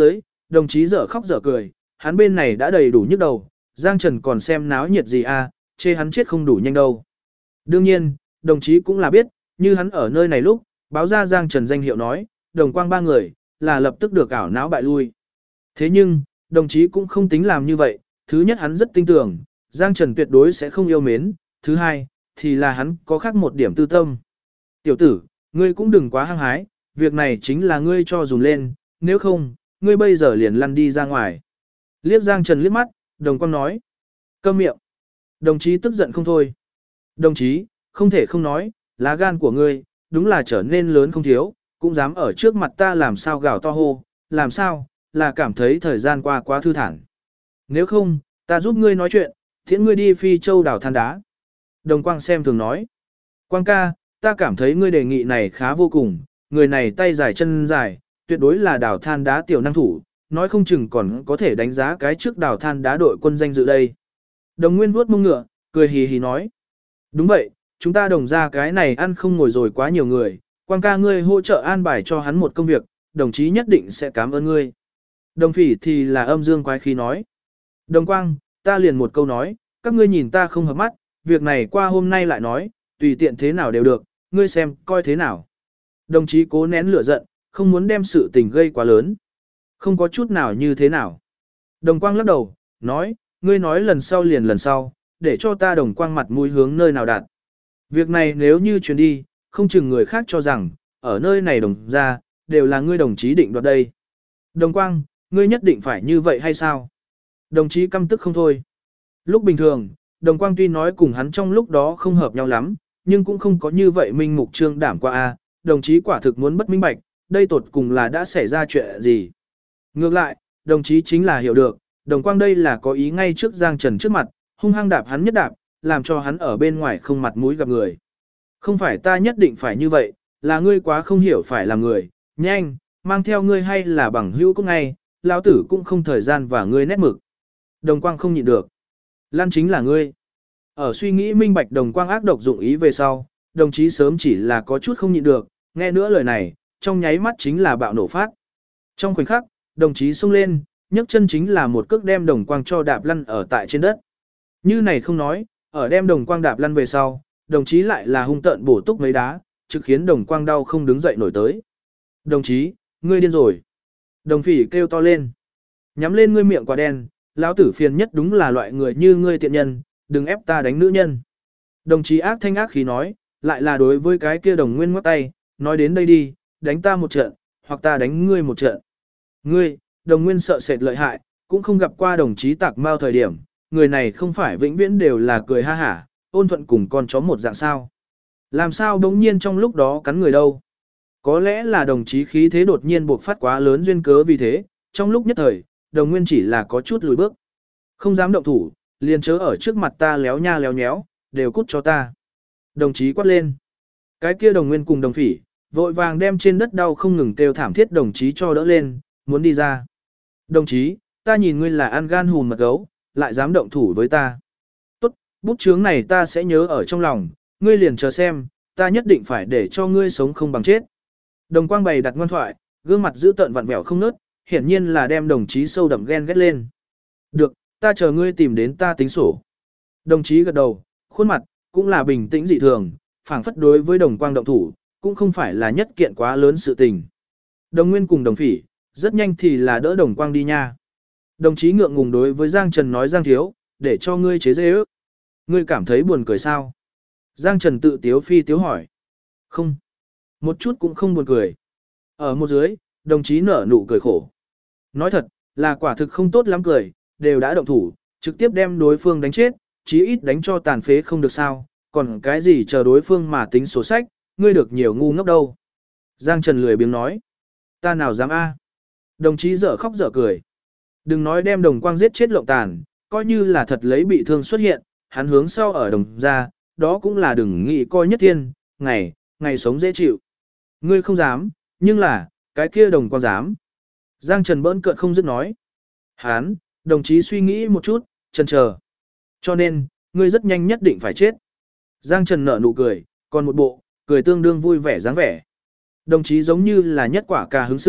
đồng chí dở khóc dở cười, hắn bên này đã đầy đủ nhức đầu, Giang Trần còn xem náo nhiệt gì à, chê hắn chết không đủ nhanh đâu. Đương nhiên, đồng chí cũng là biết, như hắn ở nơi này lúc, báo ra Giang Trần danh hiệu nói, đồng quang ba người, là lập tức được ảo não bại lui. Thế nhưng, đồng chí cũng không tính làm như vậy, thứ nhất hắn rất tin tưởng, Giang Trần tuyệt đối sẽ không yêu mến, thứ hai, thì là hắn có khác một điểm tư tâm. Tiểu tử, ngươi cũng đừng quá hăng hái, việc này chính là ngươi cho dùng lên, nếu không, ngươi bây giờ liền lăn đi ra ngoài. Liếc Giang Trần liếc mắt, đồng quang nói. Câm miệng. Đồng chí tức giận không thôi. Đồng chí, không thể không nói, lá gan của ngươi, đúng là trở nên lớn không thiếu, cũng dám ở trước mặt ta làm sao gào to hô, làm sao, là cảm thấy thời gian qua quá thư thản. Nếu không, ta giúp ngươi nói chuyện, thiện ngươi đi Phi Châu đảo than đá. Đồng Quang xem thường nói. Quang ca, ta cảm thấy ngươi đề nghị này khá vô cùng, người này tay dài chân dài, tuyệt đối là đảo than đá tiểu năng thủ, nói không chừng còn có thể đánh giá cái trước đảo than đá đội quân danh dự đây. Đồng Nguyên vuốt mông ngựa, cười hì hì nói. Đúng vậy, chúng ta đồng ra cái này ăn không ngồi rồi quá nhiều người, Quang ca ngươi hỗ trợ an bài cho hắn một công việc, đồng chí nhất định sẽ cảm ơn ngươi. Đồng Phỉ thì là âm dương quái khí nói. Đồng Quang, ta liền một câu nói, các ngươi nhìn ta không hợp mắt, việc này qua hôm nay lại nói, tùy tiện thế nào đều được, ngươi xem, coi thế nào. Đồng chí cố nén lửa giận, không muốn đem sự tình gây quá lớn. Không có chút nào như thế nào. Đồng Quang lắc đầu, nói, ngươi nói lần sau liền lần sau, để cho ta Đồng Quang mặt mũi hướng nơi nào đạt. Việc này nếu như truyền đi, không chừng người khác cho rằng, ở nơi này đồng ra, đều là ngươi đồng chí định đoạt đây. Đồng Quang, ngươi nhất định phải như vậy hay sao? Đồng chí căm tức không thôi. Lúc bình thường, Đồng Quang tuy nói cùng hắn trong lúc đó không hợp nhau lắm, nhưng cũng không có như vậy minh mục trương đảm qua a. Đồng chí quả thực muốn bất minh bạch, đây tột cùng là đã xảy ra chuyện gì. Ngược lại, đồng chí chính là hiểu được, Đồng Quang đây là có ý ngay trước Giang Trần trước mặt, hung hăng đạp hắn nhất đạp, làm cho hắn ở bên ngoài không mặt mũi gặp người. Không phải ta nhất định phải như vậy, là ngươi quá không hiểu phải là người, nhanh, mang theo ngươi hay là bằng hữu cũng ngay, lão tử cũng không thời gian và ngươi nét mực. Đồng Quang không nhịn được. Lan chính là ngươi. Ở suy nghĩ minh bạch Đồng Quang ác độc dụng ý về sau, đồng chí sớm chỉ là có chút không nhịn được, nghe nữa lời này, trong nháy mắt chính là bạo nổ phát. Trong khoảnh khắc, đồng chí xông lên, nhấc chân chính là một cước đem Đồng Quang cho đạp lăn ở tại trên đất. Như này không nói, ở đem Đồng Quang đạp lăn về sau, đồng chí lại là hung tợn bổ túc mấy đá, trực khiến Đồng Quang đau không đứng dậy nổi tới. Đồng chí, ngươi điên rồi. Đồng Phỉ kêu to lên. Nhắm lên ngươi miệng quả đen, lão tử phiền nhất đúng là loại người như ngươi tiện nhân, đừng ép ta đánh nữ nhân. Đồng chí ác thanh ác khí nói, lại là đối với cái kia Đồng Nguyên ngoắc tay, nói đến đây đi, đánh ta một trận, hoặc ta đánh ngươi một trận. Ngươi, Đồng Nguyên sợ sệt lợi hại, cũng không gặp qua đồng chí tạc mao thời điểm, người này không phải vĩnh viễn đều là cười ha hả, ôn thuận cùng con chó một dạng sao. Làm sao đống nhiên trong lúc đó cắn người đâu. Có lẽ là đồng chí khí thế đột nhiên buộc phát quá lớn duyên cớ vì thế, trong lúc nhất thời, Đồng Nguyên chỉ là có chút lùi bước. Không dám động thủ, liền chớ ở trước mặt ta léo nha léo nhéo, đều cút cho ta. Đồng chí quát lên. Cái kia Đồng Nguyên cùng Đồng Phỉ, vội vàng đem trên đất đau không ngừng kêu thảm thiết đồng chí cho đỡ lên, muốn đi ra. Đồng chí, ta nhìn ngươi là ăn gan hùn mật gấu, lại dám động thủ với ta. Tốt, bút chướng này ta sẽ nhớ ở trong lòng, ngươi liền chờ xem, ta nhất định phải để cho ngươi sống không bằng chết. Đồng Quang bày đặt ngoan thoại, gương mặt giữ tợn vặn vẹo không nớt, hiển nhiên là đem đồng chí sâu đậm ghen ghét lên. Được, ta chờ ngươi tìm đến ta tính sổ. Đồng chí gật đầu, khuôn mặt, cũng là bình tĩnh dị thường, phảng phất đối với Đồng Quang động thủ, cũng không phải là nhất kiện quá lớn sự tình. Đồng Nguyên cùng Đồng Phỉ, rất nhanh thì là đỡ Đồng Quang đi nha. Đồng chí ngượng ngùng đối với Giang Trần nói Giang thiếu, để cho ngươi chế dễ ước. Ngươi cảm thấy buồn cười sao? Giang Trần tự tiếu phi tiếu hỏi. Không. Một chút cũng không buồn cười. Ở một dưới, đồng chí nở nụ cười khổ. Nói thật, là quả thực không tốt lắm cười, đều đã động thủ, trực tiếp đem đối phương đánh chết, chí ít đánh cho tàn phế không được sao, còn cái gì chờ đối phương mà tính sổ sách, ngươi được nhiều ngu ngốc đâu. Giang Trần lười biếng nói. Ta nào dám a? Đồng chí dở khóc dở cười. Đừng nói đem Đồng Quang giết chết lộng tàn, coi như là thật lấy bị thương xuất hiện, hắn hướng sau ở Đồng ra, đó cũng là đừng nghĩ coi nhất thiên, ngày sống dễ chịu. Ngươi không dám, nhưng là, cái kia Đồng Quang dám. Giang Trần bỡn cợt không dứt nói. Hán, đồng chí suy nghĩ một chút, chần chờ. Cho nên, ngươi rất nhanh nhất định phải chết. Giang Trần nở nụ cười, còn một bộ, cười tương đương vui vẻ dáng vẻ. Đồng chí giống như là nhất quả cà hứng xương,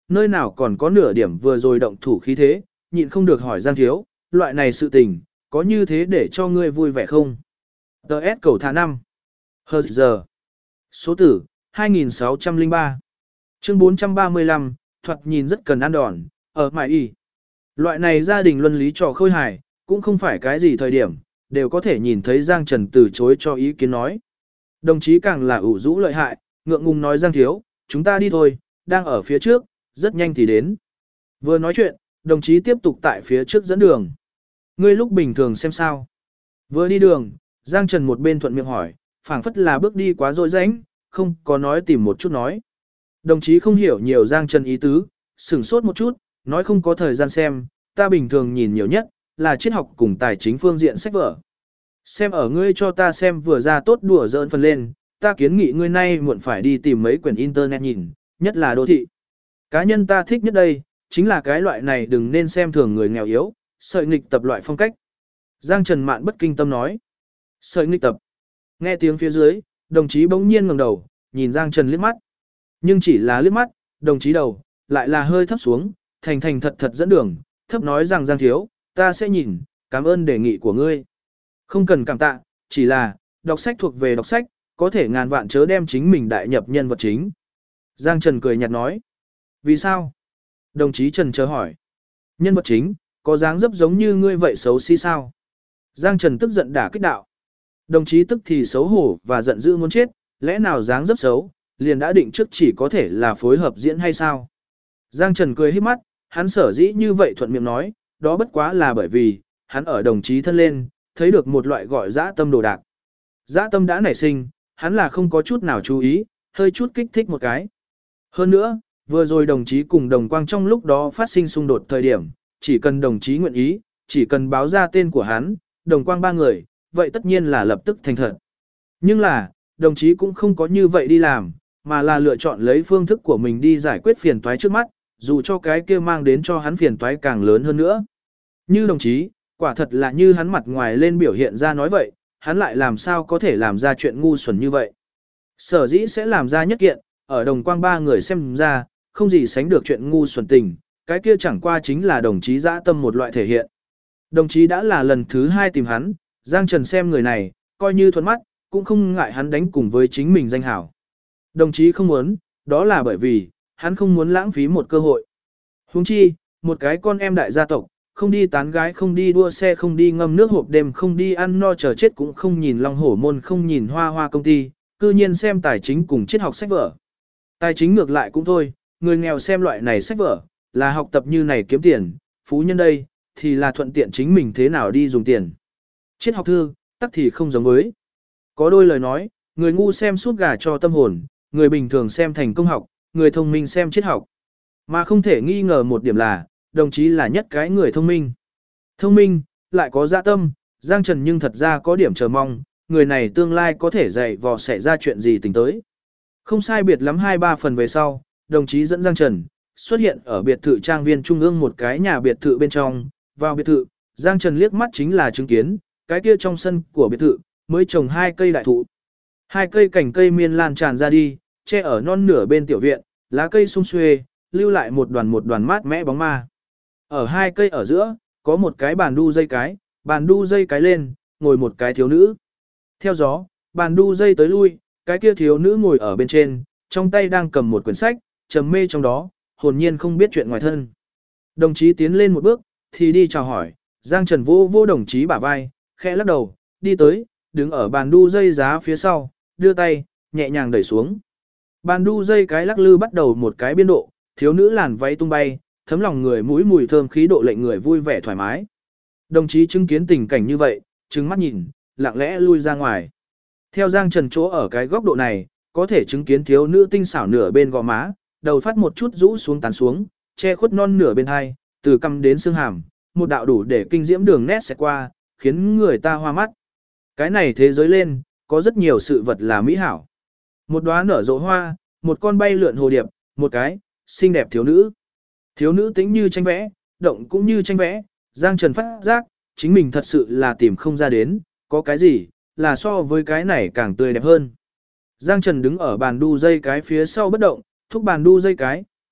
nơi nào còn có nửa điểm vừa rồi động thủ khí thế, nhịn không được hỏi Giang Thiếu, loại này sự tình, có như thế để cho ngươi vui vẻ không? Đợt cầu thả 5. Hờ giờ. Số tử, 2603. Chương 435, thoạt nhìn rất cần ăn đòn, ở mại y. Loại này gia đình luân lý trò khôi hài, cũng không phải cái gì thời điểm, đều có thể nhìn thấy Giang Trần từ chối cho ý kiến nói. Đồng chí càng là ủ rũ lợi hại, ngượng ngùng nói Giang Thiếu, chúng ta đi thôi, đang ở phía trước, rất nhanh thì đến. Vừa nói chuyện, đồng chí tiếp tục tại phía trước dẫn đường. Ngươi lúc bình thường xem sao. Vừa đi đường, Giang Trần một bên thuận miệng hỏi, phảng phất là bước đi quá rỗi rãnh, không có nói tìm một chút nói. Đồng chí không hiểu nhiều Giang Trần ý tứ, sửng sốt một chút, nói không có thời gian xem, ta bình thường nhìn nhiều nhất, là triết học cùng tài chính phương diện sách vở. Xem ở ngươi cho ta xem vừa ra tốt đùa giỡn phần lên, ta kiến nghị ngươi nay muộn phải đi tìm mấy quyển internet nhìn, nhất là đô thị. Cá nhân ta thích nhất đây, chính là cái loại này đừng nên xem thường người nghèo yếu, sợi nghịch tập loại phong cách. Giang Trần Mạn bất kinh tâm nói. Sợi nghịch tập. Nghe tiếng phía dưới, đồng chí bỗng nhiên ngẩng đầu, nhìn Giang Trần liếc mắt. Nhưng chỉ là liếc mắt, đồng chí đầu, lại là hơi thấp xuống, thành thành thật thật dẫn đường, thấp nói rằng Giang Thiếu, ta sẽ nhìn, cảm ơn đề nghị của ngươi. Không cần cảm tạ, chỉ là, đọc sách thuộc về đọc sách, có thể ngàn vạn chớ đem chính mình đại nhập nhân vật chính. Giang Trần cười nhạt nói. Vì sao? Đồng chí Trần chờ hỏi. Nhân vật chính, có dáng dấp giống như ngươi vậy xấu xí sao? Giang Trần tức giận đả kích đạo. Đồng chí tức thì xấu hổ và giận dữ muốn chết, lẽ nào dáng dấp xấu, liền đã định trước chỉ có thể là phối hợp diễn hay sao? Giang Trần cười híp mắt, hắn sở dĩ như vậy thuận miệng nói, đó bất quá là bởi vì, hắn ở đồng chí thân lên, thấy được một loại gọi dã tâm đồ đạc. Dã tâm đã nảy sinh, hắn là không có chút nào chú ý, hơi chút kích thích một cái. Hơn nữa, vừa rồi đồng chí cùng đồng quang trong lúc đó phát sinh xung đột thời điểm, chỉ cần đồng chí nguyện ý, chỉ cần báo ra tên của hắn, đồng quang ba người, vậy tất nhiên là lập tức thành thật. Nhưng là, đồng chí cũng không có như vậy đi làm, mà là lựa chọn lấy phương thức của mình đi giải quyết phiền toái trước mắt, dù cho cái kia mang đến cho hắn phiền toái càng lớn hơn nữa. Như đồng chí, quả thật là như hắn mặt ngoài lên biểu hiện ra nói vậy, hắn lại làm sao có thể làm ra chuyện ngu xuẩn như vậy. Sở dĩ sẽ làm ra nhất kiện, ở đồng quang ba người xem ra, không gì sánh được chuyện ngu xuẩn tình, cái kia chẳng qua chính là đồng chí dã tâm một loại thể hiện. Đồng chí đã là lần thứ 2 tìm hắn, Giang Trần xem người này, coi như thuận mắt, cũng không ngại hắn đánh cùng với chính mình danh hảo. Đồng chí không muốn, đó là bởi vì, hắn không muốn lãng phí một cơ hội. Huống chi, một cái con em đại gia tộc, không đi tán gái, không đi đua xe, không đi ngâm nước hộp đêm, không đi ăn no chờ chết cũng không nhìn Long Hổ Môn, không nhìn Hoa Hoa công ty, cư nhiên xem tài chính cùng triết học sách vở. Tài chính ngược lại cũng thôi, người nghèo xem loại này sách vở, là học tập như này kiếm tiền, phú nhân đây, thì là thuận tiện chính mình thế nào đi dùng tiền. Triết học thư, tắc thì không giống với. Có đôi lời nói, người ngu xem suốt gà cho tâm hồn, người bình thường xem thành công học, người thông minh xem triết học. Mà không thể nghi ngờ một điểm là, đồng chí là nhất cái người thông minh. Thông minh, lại có dạ tâm, Giang Trần nhưng thật ra có điểm chờ mong, người này tương lai có thể dạy vò xảy ra chuyện gì tình tới. Không sai biệt lắm 2-3 phần về sau, đồng chí dẫn Giang Trần, xuất hiện ở biệt thự trang viên trung ương một cái nhà biệt thự bên trong, vào biệt thự, Giang Trần liếc mắt chính là chứng kiến, cái kia trong sân của biệt thự, mới trồng 2 cây đại thụ. 2 cây cành cây miên lan tràn ra đi, che ở non nửa bên tiểu viện, lá cây sum xuê, lưu lại một đoàn mát mẽ bóng ma. Ở 2 cây ở giữa, có một cái bàn đu dây cái lên, ngồi một cái thiếu nữ. Theo gió, bàn đu dây tới lui, cái kia thiếu nữ ngồi ở bên trên, trong tay đang cầm một quyển sách, trầm mê trong đó, hồn nhiên không biết chuyện ngoài thân. Đồng chí tiến lên một bước, thì đi chào hỏi, Giang Trần vô vô đồng chí bả vai, khẽ lắc đầu, đi tới, đứng ở bàn đu dây giá phía sau, đưa tay, nhẹ nhàng đẩy xuống. Bàn đu dây cái lắc lư bắt đầu một cái biên độ, thiếu nữ làn váy tung bay, thấm lòng người mũi mùi thơm khí độ lệnh người vui vẻ thoải mái. Đồng chí chứng kiến tình cảnh như vậy, trừng mắt nhìn, lặng lẽ lui ra ngoài. Theo Giang Trần chỗ ở cái góc độ này, có thể chứng kiến thiếu nữ tinh xảo nửa bên gò má, đầu phát một chút rũ xuống tán xuống, che khuất non nửa bên hai, từ cằm đến xương hàm, một đạo đủ để kinh diễm đường nét sẽ qua, khiến người ta hoa mắt. Cái này thế giới lên, có rất nhiều sự vật là mỹ hảo. Một đóa nở rộ hoa, một con bay lượn hồ điệp, một cái xinh đẹp thiếu nữ. Thiếu nữ tĩnh như tranh vẽ, động cũng như tranh vẽ, Giang Trần phát giác, chính mình thật sự là tìm không ra đến, có cái gì, là so với cái này càng tươi đẹp hơn. Giang Trần đứng ở bàn đu dây cái phía sau bất động, thúc bàn đu dây cái,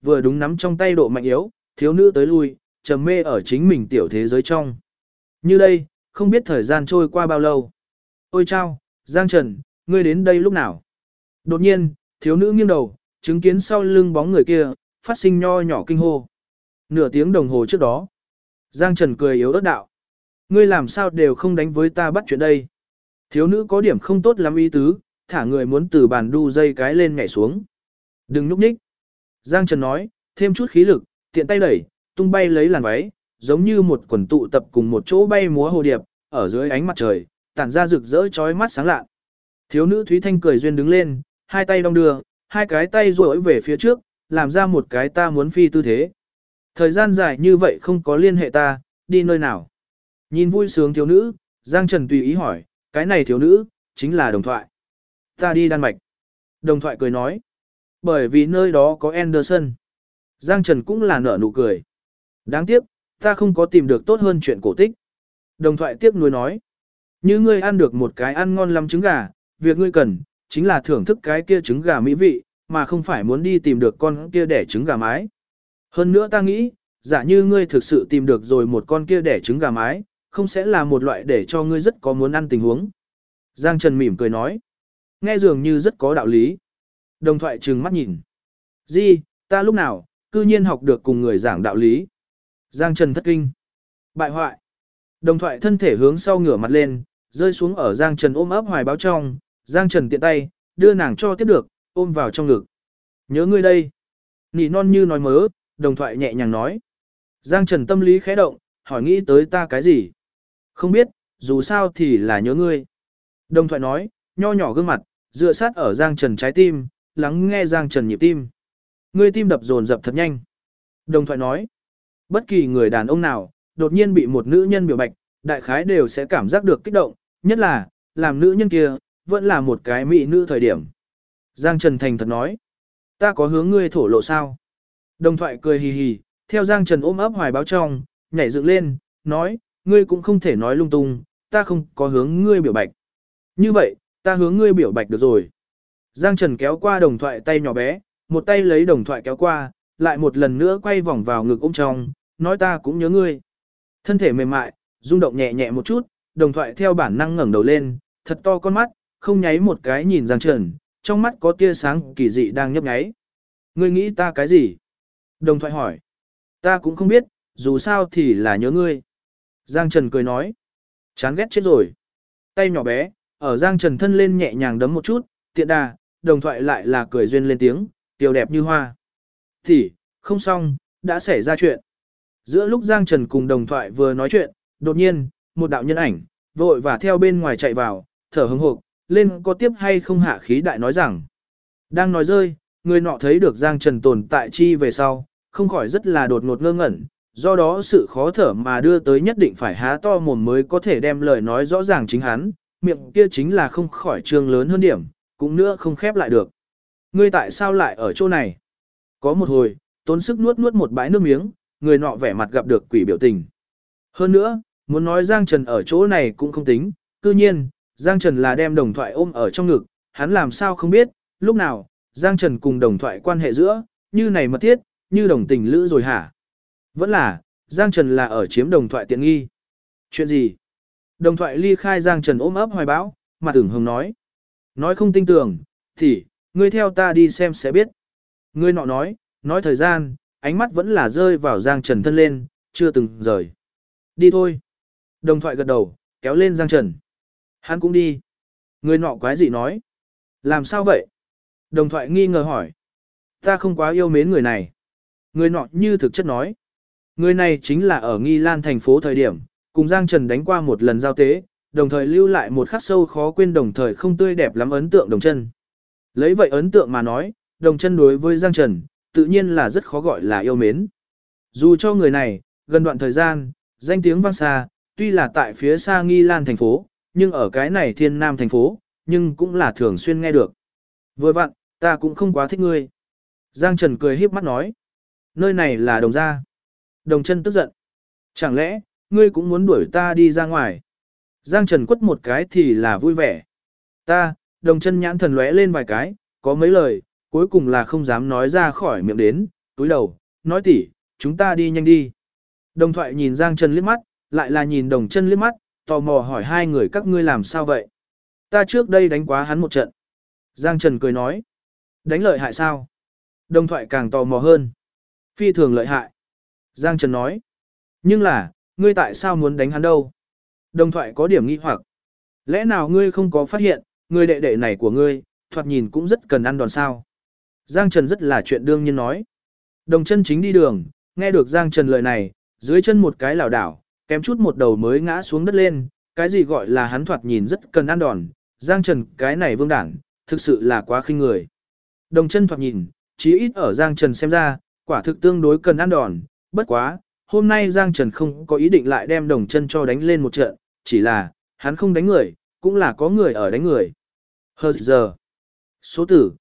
vừa đúng nắm trong tay độ mạnh yếu, thiếu nữ tới lui, trầm mê ở chính mình tiểu thế giới trong. Như đây, không biết thời gian trôi qua bao lâu. Ôi chao, Giang Trần, ngươi đến đây lúc nào? Đột nhiên, thiếu nữ nghiêng đầu, chứng kiến sau lưng bóng người kia, phát sinh nho nhỏ kinh hô. Nửa tiếng đồng hồ trước đó, Giang Trần cười yếu ớt đạo. Ngươi làm sao đều không đánh với ta bắt chuyện đây? Thiếu nữ có điểm không tốt lắm ý tứ, thả người muốn từ bàn đu dây cái lên nhảy xuống. Đừng núp ních. Giang Trần nói, thêm chút khí lực, tiện tay đẩy, tung bay lấy làn váy, giống như một quần tụ tập cùng một chỗ bay múa hồ điệp, ở dưới ánh mặt trời, tản ra rực rỡ chói mắt sáng lạ. Thiếu nữ Thúy Thanh cười duyên đứng lên, hai tay đong đưa, hai cái tay duỗi về phía trước, làm ra một cái ta muốn phi tư thế. Thời gian dài như vậy không có liên hệ ta, đi nơi nào? Nhìn vui sướng thiếu nữ, Giang Trần tùy ý hỏi, cái này thiếu nữ, chính là Đồng Thoại. Ta đi Đan Mạch. Đồng Thoại cười nói, bởi vì nơi đó có Anderson. Giang Trần cũng là nở nụ cười. Đáng tiếc, ta không có tìm được tốt hơn chuyện cổ tích. Đồng Thoại tiếc nuối nói, như ngươi ăn được một cái ăn ngon lắm trứng gà, việc ngươi cần, chính là thưởng thức cái kia trứng gà mỹ vị, mà không phải muốn đi tìm được con kia đẻ trứng gà mái. Hơn nữa ta nghĩ, giả như ngươi thực sự tìm được rồi một con kia đẻ trứng gà mái, không sẽ là một loại để cho ngươi rất có muốn ăn tình huống. Giang Trần mỉm cười nói, nghe dường như rất có đạo lý. Đồng Thoại trừng mắt nhìn. Gì, ta lúc nào, cư nhiên học được cùng người giảng đạo lý. Giang Trần thất kinh. Bại hoại. Đồng Thoại thân thể hướng sau ngửa mặt lên, rơi xuống ở Giang Trần ôm ấp hoài báo trong. Giang Trần tiện tay, đưa nàng cho tiếp được, ôm vào trong ngực. Nhớ ngươi đây. Nỉ non như nói mớ, Đồng Thoại nhẹ nhàng nói. Giang Trần tâm lý khẽ động, hỏi nghĩ tới ta cái gì? Không biết, dù sao thì là nhớ ngươi. Đồng Thoại nói, nho nhỏ gương mặt, dựa sát ở Giang Trần trái tim, lắng nghe Giang Trần nhịp tim. Ngươi tim đập dồn dập thật nhanh. Đồng Thoại nói, bất kỳ người đàn ông nào, đột nhiên bị một nữ nhân biểu bạch, đại khái đều sẽ cảm giác được kích động, nhất là, làm nữ nhân kia, vẫn là một cái mỹ nữ thời điểm. Giang Trần thành thật nói, ta có hướng ngươi thổ lộ sao? Đồng Thoại cười hì hì, theo Giang Trần ôm ấp hoài báo trong, nhảy dựng lên, nói, ngươi cũng không thể nói lung tung, ta không có hướng ngươi biểu bạch. Như vậy, ta hướng ngươi biểu bạch được rồi. Giang Trần kéo qua Đồng Thoại tay nhỏ bé, một tay lấy Đồng Thoại kéo qua, lại một lần nữa quay vòng vào ngực ôm trong, nói ta cũng nhớ ngươi. Thân thể mềm mại, rung động nhẹ nhẹ một chút, Đồng Thoại theo bản năng ngẩng đầu lên, thật to con mắt, không nháy một cái nhìn Giang Trần, trong mắt có tia sáng kỳ dị đang nhấp nháy. Ngươi nghĩ ta cái gì? Đồng Thoại hỏi. Ta cũng không biết, dù sao thì là nhớ ngươi. Giang Trần cười nói. Chán ghét chết rồi. Tay nhỏ bé, ở Giang Trần thân lên nhẹ nhàng đấm một chút, tiện đà, Đồng Thoại lại là cười duyên lên tiếng, tiểu đẹp như hoa. Thì, không xong, đã xảy ra chuyện. Giữa lúc Giang Trần cùng Đồng Thoại vừa nói chuyện, đột nhiên, một đạo nhân ảnh, vội và theo bên ngoài chạy vào, thở hững hộc, lên có tiếp hay không hạ khí đại nói rằng. Đang nói rơi, người nọ thấy được Giang Trần tồn tại chi về sau, không khỏi rất là đột ngột ngơ ngẩn, do đó sự khó thở mà đưa tới nhất định phải há to mồm mới có thể đem lời nói rõ ràng chính hắn, miệng kia chính là không khỏi trương lớn hơn điểm, cũng nữa không khép lại được. Ngươi tại sao lại ở chỗ này? Có một hồi, tốn sức nuốt nuốt một bãi nước miếng, người nọ vẻ mặt gặp được quỷ biểu tình. Hơn nữa, muốn nói Giang Trần ở chỗ này cũng không tính, cư nhiên, Giang Trần là đem Đồng Thoại ôm ở trong ngực, hắn làm sao không biết, lúc nào, Giang Trần cùng Đồng Thoại quan hệ giữa, như này mật thiết, như đồng tình lữ rồi hả? Vẫn là, Giang Trần là ở chiếm Đồng Thoại tiện nghi. Chuyện gì? Đồng Thoại ly khai Giang Trần ôm ấp hoài bão, mặt ửng hồng nói. Nói không tin tưởng, thì, ngươi theo ta đi xem sẽ biết. Ngươi nọ nói thời gian, ánh mắt vẫn là rơi vào Giang Trần thân lên, chưa từng rời. Đi thôi. Đồng Thoại gật đầu, kéo lên Giang Trần. Hắn cũng đi. Người nọ quái dị nói. Làm sao vậy? Đồng Thoại nghi ngờ hỏi. Ta không quá yêu mến người này. Người nọ như thực chất nói. Người này chính là ở Nghi Lan thành phố thời điểm, cùng Giang Trần đánh qua một lần giao tế, đồng thời lưu lại một khắc sâu khó quên đồng thời không tươi đẹp lắm ấn tượng Đồng Chân. Lấy vậy ấn tượng mà nói, Đồng Chân đối với Giang Trần, tự nhiên là rất khó gọi là yêu mến. Dù cho người này, gần đoạn thời gian, danh tiếng vang xa, tuy là tại phía xa Nghi Lan thành phố, nhưng ở cái này Thiên Nam thành phố, nhưng cũng là thường xuyên nghe được. Vừa vặn, ta cũng không quá thích ngươi. Giang Trần cười híp mắt nói. Nơi này là Đồng gia. Đồng Chân tức giận. Chẳng lẽ, ngươi cũng muốn đuổi ta đi ra ngoài? Giang Trần quất một cái thì là vui vẻ. Ta, Đồng Chân nhãn thần lóe lên vài cái, có mấy lời, cuối cùng là không dám nói ra khỏi miệng đến, túi đầu, nói tỷ, chúng ta đi nhanh đi. Đồng thoại nhìn Giang Trần liếc mắt, lại là nhìn Đồng Chân liếc mắt, tò mò hỏi hai người các ngươi làm sao vậy? Ta trước đây đánh quá hắn một trận. Giang Trần cười nói, đánh lợi hại sao? Đồng thoại càng tò mò hơn. Phi thường lợi hại. Giang Trần nói, nhưng là, ngươi tại sao muốn đánh hắn đâu? Đồng thoại có điểm nghi hoặc. Lẽ nào ngươi không có phát hiện, người đệ đệ này của ngươi, thoạt nhìn cũng rất cần ăn đòn sao? Giang Trần rất là chuyện đương nhiên nói. Đồng Chân chính đi đường, nghe được Giang Trần lời này, dưới chân một cái lảo đảo, kém chút một đầu mới ngã xuống đất lên, cái gì gọi là hắn thoạt nhìn rất cần ăn đòn, Giang Trần cái này vương đảng, thực sự là quá khinh người. Đồng Chân thoạt nhìn, chí ít ở Giang Trần xem ra, quả thực tương đối cần ăn đòn, bất quá, hôm nay Giang Trần không có ý định lại đem Đồng Chân cho đánh lên một trận, chỉ là, hắn không đánh người, cũng là có người ở đánh người. Hờ giờ. Số tử,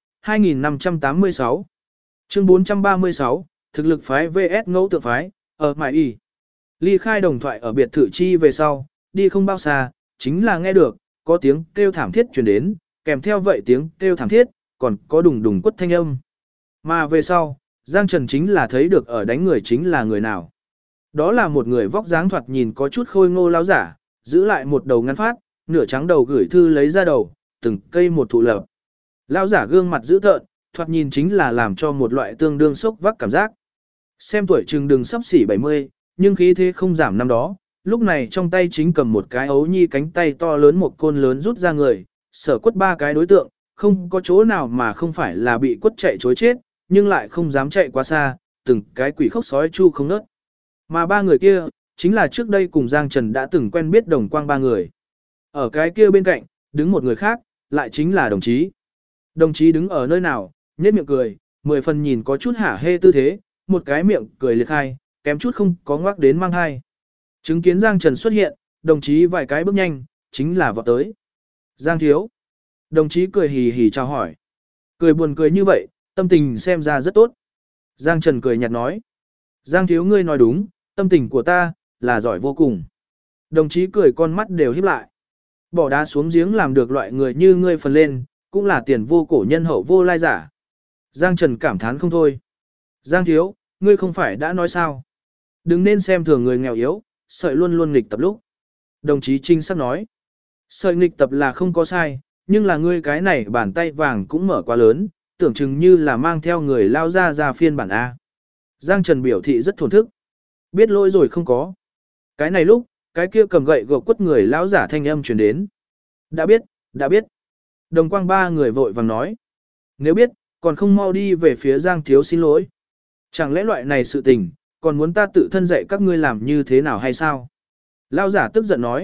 2586. Chương 436, thực lực phái VS ngẫu tượng phái, ở Mại Y. Ly khai đồng thoại ở biệt thự chi về sau, đi không bao xa, chính là nghe được, có tiếng kêu thảm thiết truyền đến, kèm theo vậy tiếng kêu thảm thiết, còn có đùng đùng quất thanh âm. Mà về sau, Giang Trần chính là thấy được ở đánh người chính là người nào. Đó là một người vóc dáng thoạt nhìn có chút khôi ngô lão giả, giữ lại một đầu ngắn phát, nửa trắng đầu gửi thư lấy ra đầu, từng cây một thụ lập. Lão giả gương mặt dữ tợn, thoạt nhìn chính là làm cho một loại tương đương sốc vác cảm giác. Xem tuổi chừng đừng sắp xỉ 70, nhưng khí thế không giảm năm đó, lúc này trong tay chính cầm một cái ấu nhi cánh tay to lớn một côn lớn rút ra người, sở quất ba cái đối tượng, không có chỗ nào mà không phải là bị quất chạy chối chết, nhưng lại không dám chạy quá xa, từng cái quỷ khóc sói chu không nớt. Mà ba người kia, chính là trước đây cùng Giang Trần đã từng quen biết đồng quang ba người. Ở cái kia bên cạnh, đứng một người khác, lại chính là đồng chí. Đồng chí đứng ở nơi nào, nhếch miệng cười, 10 phần nhìn có chút hả hê tư thế, một cái miệng cười liệt hai, kém chút không có ngoác đến mang hai. Chứng kiến Giang Trần xuất hiện, đồng chí vài cái bước nhanh, chính là vọt tới. Giang thiếu. Đồng chí cười hì hì chào hỏi. Cười buồn cười như vậy, tâm tình xem ra rất tốt. Giang Trần cười nhạt nói. Giang thiếu ngươi nói đúng, tâm tình của ta, là giỏi vô cùng. Đồng chí cười con mắt đều híp lại. Bỏ đá xuống giếng làm được loại người như ngươi phần lên, cũng là tiền vô cổ nhân hậu vô lai giả. Giang Trần cảm thán không thôi. Giang thiếu, ngươi không phải đã nói sao? Đừng nên xem thường người nghèo yếu, sợi luôn luôn nghịch tập lúc. Đồng chí Trinh sắp nói. Sợi nghịch tập là không có sai, nhưng là ngươi cái này bàn tay vàng cũng mở quá lớn, tưởng chừng như là mang theo người lao ra phiên bản A. Giang Trần biểu thị rất thổn thức. Biết lỗi rồi không có. Cái này lúc, cái kia cầm gậy gộc quất người lão giả thanh âm truyền đến. Đã biết, đã biết. Đồng quang ba người vội vàng nói. Nếu biết, còn không mau đi về phía Giang thiếu xin lỗi. Chẳng lẽ loại này sự tình, còn muốn ta tự thân dạy các ngươi làm như thế nào hay sao? Lão giả tức giận nói.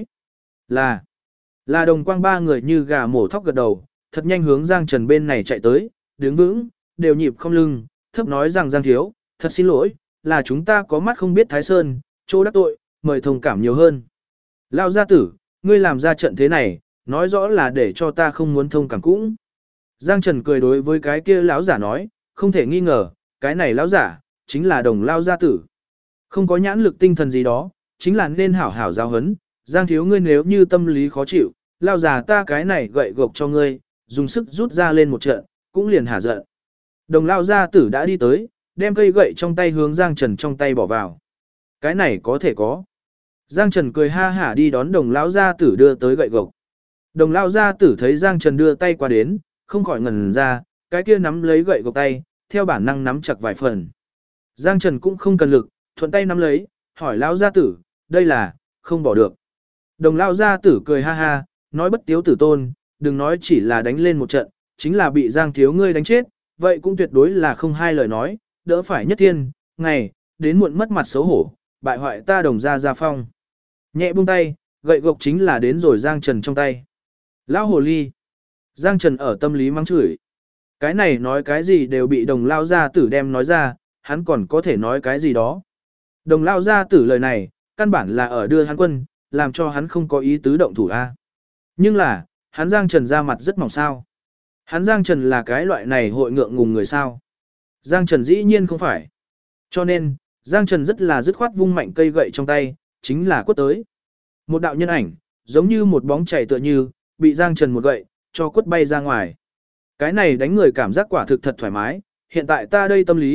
Là đồng quang ba người như gà mổ thóc gật đầu, thật nhanh hướng Giang Trần bên này chạy tới, đứng vững, đều nhịp không lưng, thấp nói rằng Giang thiếu, thật xin lỗi, là chúng ta có mắt không biết Thái Sơn, chỗ đắc tội, mời thông cảm nhiều hơn. Lão gia tử, ngươi làm ra trận thế này, nói rõ là để cho ta không muốn thông cảm cũng. Giang Trần cười đối với cái kia lão giả nói, không thể nghi ngờ, cái này lão giả, chính là đồng lão gia tử. Không có nhãn lực tinh thần gì đó, chính là nên hảo hảo giáo huấn. Giang thiếu ngươi nếu như tâm lý khó chịu, lão già ta cái này gậy gộc cho ngươi, dùng sức rút ra lên một trận, cũng liền hả giận. Đồng lão gia tử đã đi tới, đem cây gậy trong tay hướng Giang Trần trong tay bỏ vào. Cái này có thể có. Giang Trần cười ha hả đi đón đồng lão gia tử đưa tới gậy gộc. Đồng lão gia tử thấy Giang Trần đưa tay qua đến, không khỏi ngẩn ra, cái kia nắm lấy gậy gộc tay, theo bản năng nắm chặt vài phần. Giang Trần cũng không cần lực, thuận tay nắm lấy, hỏi lão gia tử, đây là, không bỏ được. Đồng lão gia tử cười ha ha, nói bất tiếu tử tôn, đừng nói chỉ là đánh lên một trận, chính là bị Giang thiếu ngươi đánh chết, vậy cũng tuyệt đối là không hai lời nói, đỡ phải nhất thiên, ngày, đến muộn mất mặt xấu hổ, bại hoại ta đồng gia phong. Nhẹ buông tay, gậy gộc chính là đến rồi Giang Trần trong tay. Lão hồ ly. Giang Trần ở tâm lý mắng chửi. Cái này nói cái gì đều bị đồng lao gia tử đem nói ra, hắn còn có thể nói cái gì đó. Đồng lao gia tử lời này, căn bản là ở đưa hắn quân, làm cho hắn không có ý tứ động thủ A. Nhưng là, hắn Giang Trần ra mặt rất mỏng sao. Hắn Giang Trần là cái loại này hội ngượng ngùng người sao. Giang Trần dĩ nhiên không phải. Cho nên, Giang Trần rất là dứt khoát vung mạnh cây gậy trong tay, chính là quất tới. Một đạo nhân ảnh, giống như một bóng chảy tựa như, bị Giang Trần một gậy, cho quất bay ra ngoài. Cái này đánh người cảm giác quả thực thật thoải mái, hiện tại ta đây tâm lý,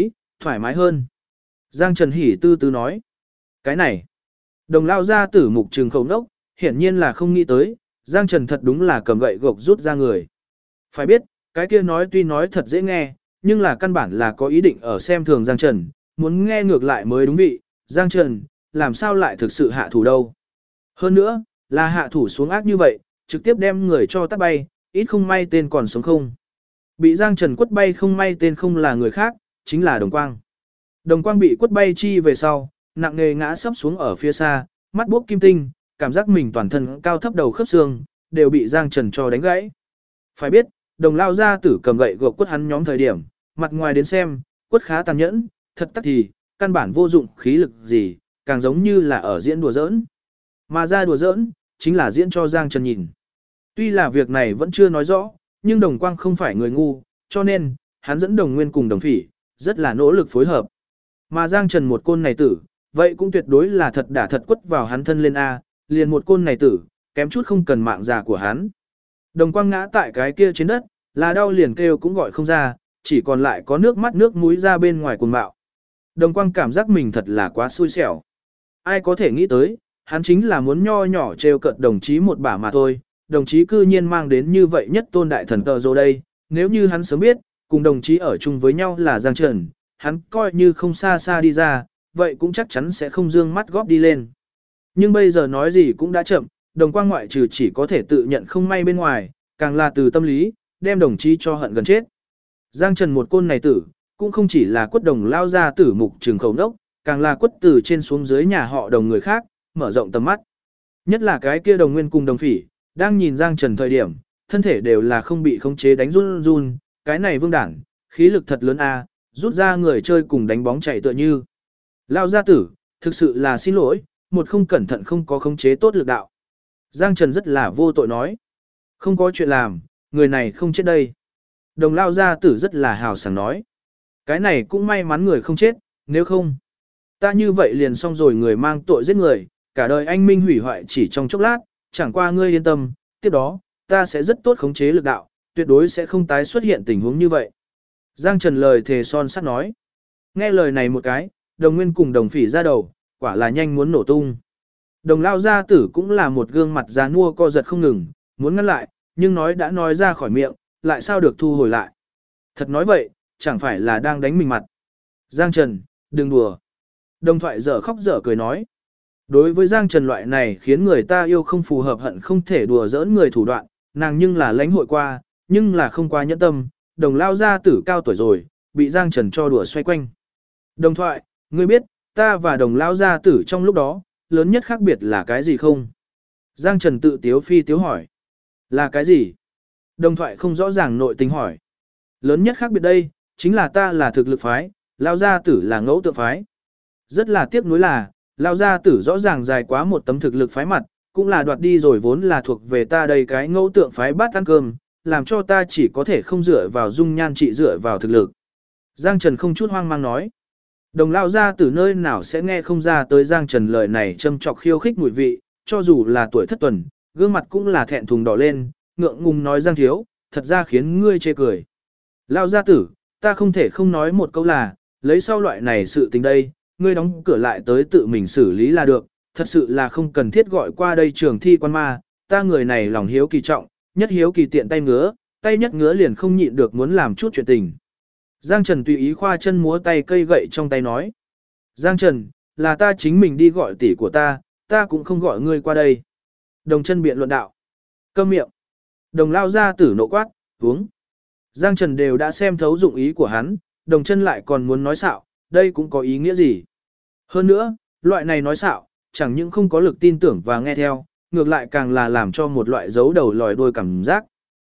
thoải mái hơn. Giang Trần hỉ tư tư nói. Cái này, đồng lao gia tử mục trừng khẩu nốc, hiển nhiên là không nghĩ tới, Giang Trần thật đúng là cầm gậy gộc rút ra người. Phải biết, cái kia nói tuy nói thật dễ nghe, nhưng là căn bản là có ý định ở xem thường Giang Trần, muốn nghe ngược lại mới đúng vị, Giang Trần, làm sao lại thực sự hạ thủ đâu. Hơn nữa, là hạ thủ xuống ác như vậy, trực tiếp đem người cho tát bay, ít không may tên còn sống không. Bị Giang Trần quất bay không may tên không là người khác, chính là Đồng Quang. Đồng Quang bị quất bay chi về sau, nặng nề ngã sấp xuống ở phía xa, mắt buốc kim tinh, cảm giác mình toàn thân cao thấp đầu khớp xương, đều bị Giang Trần cho đánh gãy. Phải biết, Đồng lao gia tử cầm gậy gộc quất hắn nhóm thời điểm, mặt ngoài đến xem, quất khá tàn nhẫn, thật tắc thì, căn bản vô dụng khí lực gì, càng giống như là ở diễn đùa giỡn. Mà ra đùa giỡn, chính là diễn cho Giang Trần nhìn. Tuy là việc này vẫn chưa nói rõ, nhưng Đồng Quang không phải người ngu, cho nên, hắn dẫn Đồng Nguyên cùng Đồng Phỉ, rất là nỗ lực phối hợp. Mà Giang Trần một côn này tử, vậy cũng tuyệt đối là thật đả thật quất vào hắn thân lên A, liền một côn này tử, kém chút không cần mạng già của hắn. Đồng Quang ngã tại cái kia trên đất, là đau liền kêu cũng gọi không ra, chỉ còn lại có nước mắt nước mũi ra bên ngoài cuồng bạo. Đồng Quang cảm giác mình thật là quá xui xẻo. Ai có thể nghĩ tới, hắn chính là muốn nho nhỏ trêu cợt đồng chí một bả mà thôi, đồng chí cư nhiên mang đến như vậy nhất tôn đại thần tờ rô đây, nếu như hắn sớm biết, cùng đồng chí ở chung với nhau là Giang Trần, hắn coi như không xa xa đi ra, vậy cũng chắc chắn sẽ không dương mắt góp đi lên. Nhưng bây giờ nói gì cũng đã chậm, Đồng Quang ngoại trừ chỉ có thể tự nhận không may bên ngoài, càng là từ tâm lý, đem đồng chí cho hận gần chết. Giang Trần một côn này tử, cũng không chỉ là quất Đồng lao ra tử mục trường khẩu nốc, càng là quất từ trên xuống dưới nhà họ Đồng người khác, mở rộng tầm mắt. Nhất là cái kia Đồng Nguyên cùng Đồng Phỉ, đang nhìn Giang Trần thời điểm, thân thể đều là không bị khống chế đánh run run, cái này vương đảng, khí lực thật lớn a, rút ra người chơi cùng đánh bóng chạy tựa như. Lao gia tử, thực sự là xin lỗi, một không cẩn thận không có khống chế tốt lực đạo. Giang Trần rất là vô tội nói. Không có chuyện làm, người này không chết đây. Đồng lao gia tử rất là hào sảng nói. Cái này cũng may mắn người không chết, nếu không. Ta như vậy liền xong rồi người mang tội giết người, cả đời anh minh hủy hoại chỉ trong chốc lát, chẳng qua ngươi yên tâm, tiếp đó, ta sẽ rất tốt khống chế lực đạo, tuyệt đối sẽ không tái xuất hiện tình huống như vậy. Giang Trần lời thề son sắt nói. Nghe lời này một cái, Đồng Nguyên cùng Đồng Phỉ ra đầu, quả là nhanh muốn nổ tung. Đồng lao gia tử cũng là một gương mặt già nua co giật không ngừng, muốn ngăn lại, nhưng nói đã nói ra khỏi miệng, lại sao được thu hồi lại. Thật nói vậy, chẳng phải là đang đánh mình mặt. Giang Trần, đừng đùa. Đồng Thoại dở khóc dở cười nói. Đối với Giang Trần loại này khiến người ta yêu không phù hợp hận không thể đùa giỡn người thủ đoạn, nàng nhưng là lãnh hội qua, nhưng là không qua nhẫn tâm, Đồng lao gia tử cao tuổi rồi, bị Giang Trần cho đùa xoay quanh. Đồng Thoại, ngươi biết, ta và Đồng lao gia tử trong lúc đó, lớn nhất khác biệt là cái gì không? Giang Trần tự tiếu phi tiếu hỏi. Là cái gì? Đồng Thoại không rõ ràng nội tình hỏi. Lớn nhất khác biệt đây, chính là ta là thực lực phái, lao gia tử là ngẫu tượng phái. Rất là tiếc nuối là, lao gia tử rõ ràng dài quá một tấm thực lực phái mặt, cũng là đoạt đi rồi vốn là thuộc về ta đây cái ngẫu tượng phái bát ăn cơm, làm cho ta chỉ có thể không dựa vào dung nhan chỉ dựa vào thực lực. Giang Trần không chút hoang mang nói. Đồng lao gia tử nơi nào sẽ nghe không ra tới Giang Trần lời này châm chọc khiêu khích mùi vị, cho dù là tuổi thất tuần, gương mặt cũng là thẹn thùng đỏ lên, ngượng ngùng nói Giang thiếu, thật ra khiến ngươi chê cười. Lao gia tử, ta không thể không nói một câu là, lấy sau loại này sự tình đây, ngươi đóng cửa lại tới tự mình xử lý là được, thật sự là không cần thiết gọi qua đây trường thi quan ma, ta người này lòng hiếu kỳ trọng, nhất hiếu kỳ tiện tay ngứa, tay nhất ngứa liền không nhịn được muốn làm chút chuyện tình. Giang Trần tùy ý khoa chân múa tay cây gậy trong tay nói. Giang Trần, là ta chính mình đi gọi tỷ của ta cũng không gọi ngươi qua đây. Đồng chân biện luận đạo. Câm miệng. Đồng lao ra tử nộ quát, uống. Giang Trần đều đã xem thấu dụng ý của hắn, đồng chân lại còn muốn nói xạo, đây cũng có ý nghĩa gì. Hơn nữa, loại này nói xạo, chẳng những không có lực tin tưởng và nghe theo, ngược lại càng là làm cho một loại dấu đầu lòi đuôi cảm giác.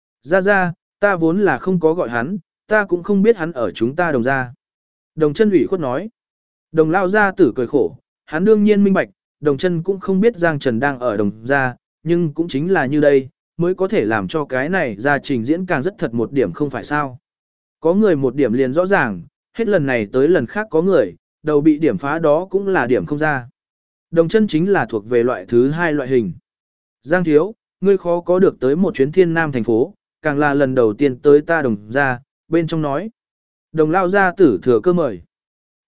Ra, ta vốn là không có gọi hắn, ta cũng không biết hắn ở chúng ta Đồng gia. Đồng chân ủy khuất nói. Đồng lao gia tử cười khổ, hắn đương nhiên minh bạch, đồng chân cũng không biết Giang Trần đang ở Đồng gia, nhưng cũng chính là như đây, mới có thể làm cho cái này ra trình diễn càng rất thật một điểm không phải sao. Có người một điểm liền rõ ràng, hết lần này tới lần khác có người, đầu bị điểm phá đó cũng là điểm không ra. Đồng chân chính là thuộc về loại thứ hai loại hình. Giang thiếu, ngươi khó có được tới một chuyến thiên nam thành phố, càng là lần đầu tiên tới ta Đồng gia, bên trong nói. Đồng lao gia tử thừa cơ mời.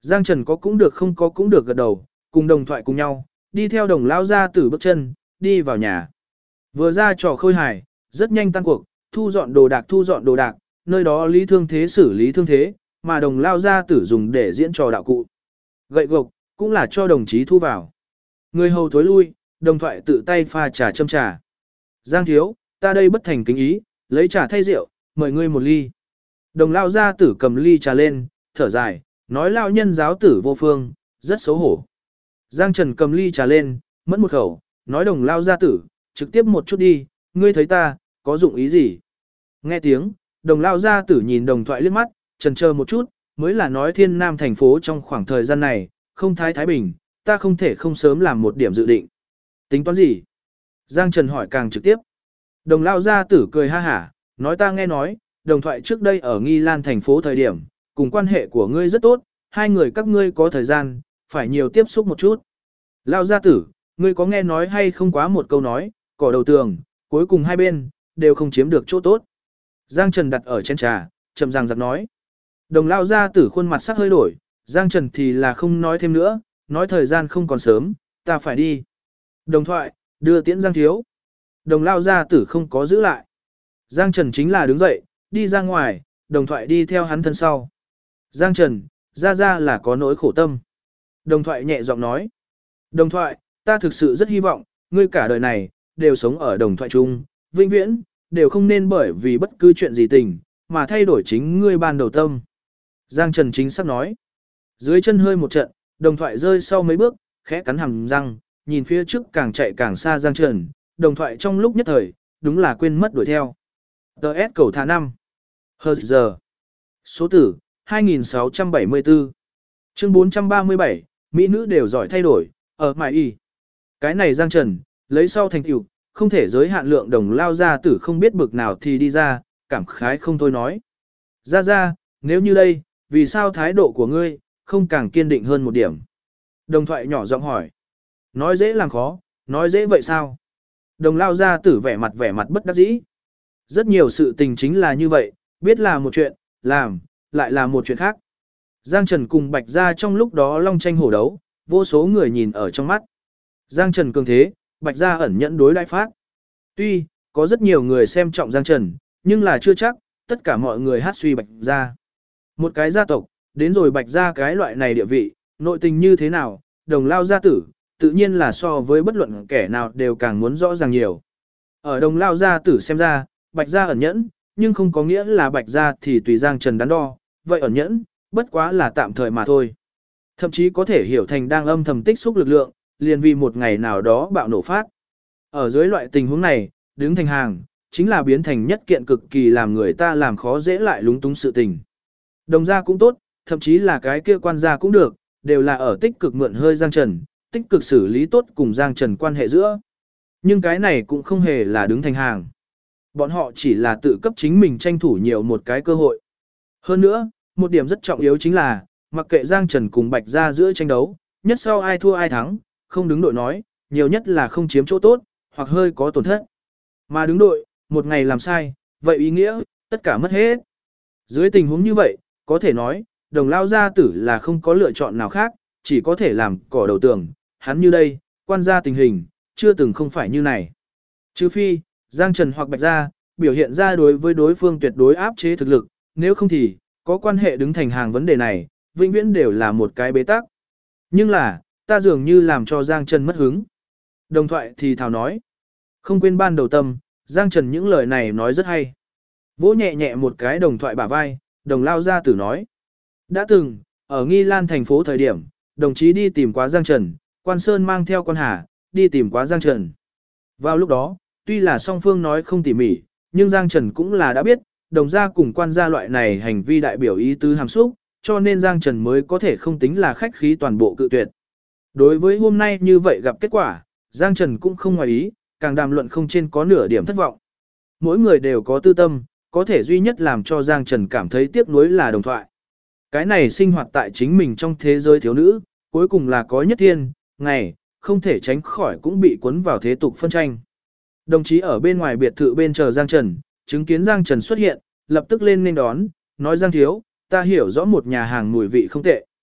Giang Trần có cũng được không có cũng được gật đầu, cùng đồng thoại cùng nhau, đi theo đồng lao gia tử bước chân, đi vào nhà. Vừa ra trò khôi hài, rất nhanh tan cuộc, thu dọn đồ đạc, nơi đó lý thương thế xử lý thương thế, mà đồng lao gia tử dùng để diễn trò đạo cụ. Gậy gộc, cũng là cho đồng chí thu vào. Người hầu thối lui, đồng thoại tự tay pha trà châm trà. Giang thiếu, ta đây bất thành kính ý, lấy trà thay rượu, mời ngươi một ly. Đồng lao gia tử cầm ly trà lên, thở dài, nói lao nhân giáo tử vô phương, rất xấu hổ. Giang Trần cầm ly trà lên, mẫn một khẩu, nói đồng lao gia tử, trực tiếp một chút đi, ngươi thấy ta, có dụng ý gì? Nghe tiếng, đồng lao gia tử nhìn đồng thoại liếc mắt, chần chờ một chút, mới là nói Thiên Nam thành phố trong khoảng thời gian này, không thái bình, ta không thể không sớm làm một điểm dự định. Tính toán gì? Giang Trần hỏi càng trực tiếp. Đồng lao gia tử cười ha hả, nói ta nghe nói, đồng thoại trước đây ở Nghi Lan thành phố thời điểm, cùng quan hệ của ngươi rất tốt, hai người các ngươi có thời gian, phải nhiều tiếp xúc một chút. Lao gia tử, ngươi có nghe nói hay không quá một câu nói, cỏ đầu tường, cuối cùng hai bên, đều không chiếm được chỗ tốt. Giang Trần đặt ở chén trà, chậm ràng giặc nói. Đồng lao gia tử khuôn mặt sắc hơi đổi, Giang Trần thì là không nói thêm nữa, nói thời gian không còn sớm, ta phải đi. Đồng thoại, đưa tiễn Giang thiếu. Đồng lao gia tử không có giữ lại. Giang Trần chính là đứng dậy, đi ra ngoài, đồng thoại đi theo hắn thân sau. Giang Trần, ra là có nỗi khổ tâm. Đồng thoại nhẹ giọng nói. Đồng thoại, ta thực sự rất hy vọng, ngươi cả đời này, đều sống ở đồng thoại chung, vĩnh viễn, đều không nên bởi vì bất cứ chuyện gì tình, mà thay đổi chính ngươi ban đầu tâm. Giang Trần chính xác nói. Dưới chân hơi một trận, đồng thoại rơi sau mấy bước, khẽ cắn hàm răng, nhìn phía trước càng chạy càng xa Giang Trần, đồng thoại trong lúc nhất thời, đúng là quên mất đuổi theo. T.S. cầu thả 5. Hờ giờ. Số tử, 2674. Chương 437, Mỹ nữ đều giỏi thay đổi, ở mại y. Cái này Giang Trần, lấy sau thành tựu, không thể giới hạn lượng đồng lao ra tử không biết bực nào thì đi ra, cảm khái không thôi nói. Ra, nếu như đây, vì sao thái độ của ngươi, không càng kiên định hơn một điểm? Đồng thoại nhỏ giọng hỏi. Nói dễ làm khó, nói dễ vậy sao? Đồng lao ra tử vẻ mặt bất đắc dĩ. Rất nhiều sự tình chính là như vậy, biết là một chuyện, làm, lại là một chuyện khác. Giang Trần cùng Bạch Gia trong lúc đó long tranh hổ đấu, vô số người nhìn ở trong mắt. Giang Trần cường thế, Bạch Gia ẩn nhẫn đối đãi phát. Tuy, có rất nhiều người xem trọng Giang Trần, nhưng là chưa chắc, tất cả mọi người hát suy Bạch Gia. Một cái gia tộc, đến rồi Bạch Gia cái loại này địa vị, nội tình như thế nào, đồng lao gia tử, tự nhiên là so với bất luận kẻ nào đều càng muốn rõ ràng nhiều. Ở đồng lao gia tử xem ra, Bạch Gia ẩn nhẫn, nhưng không có nghĩa là Bạch Gia thì tùy Giang Trần đắn đo, vậy ẩn nhẫn, bất quá là tạm thời mà thôi. Thậm chí có thể hiểu thành đang âm thầm tích xúc lực lượng, liền vì một ngày nào đó bạo nổ phát. Ở dưới loại tình huống này, đứng thành hàng, chính là biến thành nhất kiện cực kỳ làm người ta làm khó dễ lại lúng túng sự tình. Đồng gia cũng tốt, thậm chí là cái kia quan gia cũng được, đều là ở tích cực mượn hơi Giang Trần, tích cực xử lý tốt cùng Giang Trần quan hệ giữa. Nhưng cái này cũng không hề là đứng thành hàng. Bọn họ chỉ là tự cấp chính mình tranh thủ nhiều một cái cơ hội. Hơn nữa, một điểm rất trọng yếu chính là, mặc kệ Giang Trần cùng Bạch Gia giữa tranh đấu, nhất sau ai thua ai thắng, không đứng đội nói, nhiều nhất là không chiếm chỗ tốt, hoặc hơi có tổn thất. Mà đứng đội, một ngày làm sai, vậy ý nghĩa, tất cả mất hết. Dưới tình huống như vậy, có thể nói, đồng lao gia tử là không có lựa chọn nào khác, chỉ có thể làm cỏ đầu tường, hắn như đây, quan gia tình hình, chưa từng không phải như này. Trừ phi, Giang Trần hoặc Bạch Gia, biểu hiện ra đối với đối phương tuyệt đối áp chế thực lực, nếu không thì, có quan hệ đứng thành hàng vấn đề này, vĩnh viễn đều là một cái bế tắc. Nhưng là, ta dường như làm cho Giang Trần mất hứng. Đồng thoại thì thào nói. Không quên ban đầu tâm, Giang Trần những lời này nói rất hay. Vỗ nhẹ nhẹ một cái đồng thoại bả vai, đồng lao gia tử nói. Đã từng, ở Nghi Lan thành phố thời điểm, đồng chí đi tìm quá Giang Trần, Quan Sơn mang theo Quan Hà, đi tìm quá Giang Trần. Vào lúc đó, tuy là song phương nói không tỉ mỉ, nhưng Giang Trần cũng là đã biết, đồng gia cùng quan gia loại này hành vi đại biểu ý tứ hàm xúc, cho nên Giang Trần mới có thể không tính là khách khí toàn bộ cự tuyệt. Đối với hôm nay như vậy gặp kết quả, Giang Trần cũng không ngoài ý, càng đàm luận không trên có nửa điểm thất vọng. Mỗi người đều có tư tâm, có thể duy nhất làm cho Giang Trần cảm thấy tiếc nuối là đồng thoại. Cái này sinh hoạt tại chính mình trong thế giới thiếu nữ, cuối cùng là có nhất thiên, ngày, không thể tránh khỏi cũng bị cuốn vào thế tục phân tranh. Đồng chí ở bên ngoài biệt thự bên chờ Giang Trần, chứng kiến Giang Trần xuất hiện, lập tức lên nên đón, nói Giang thiếu, ta hiểu rõ một nhà hàng mùi vị không tệ.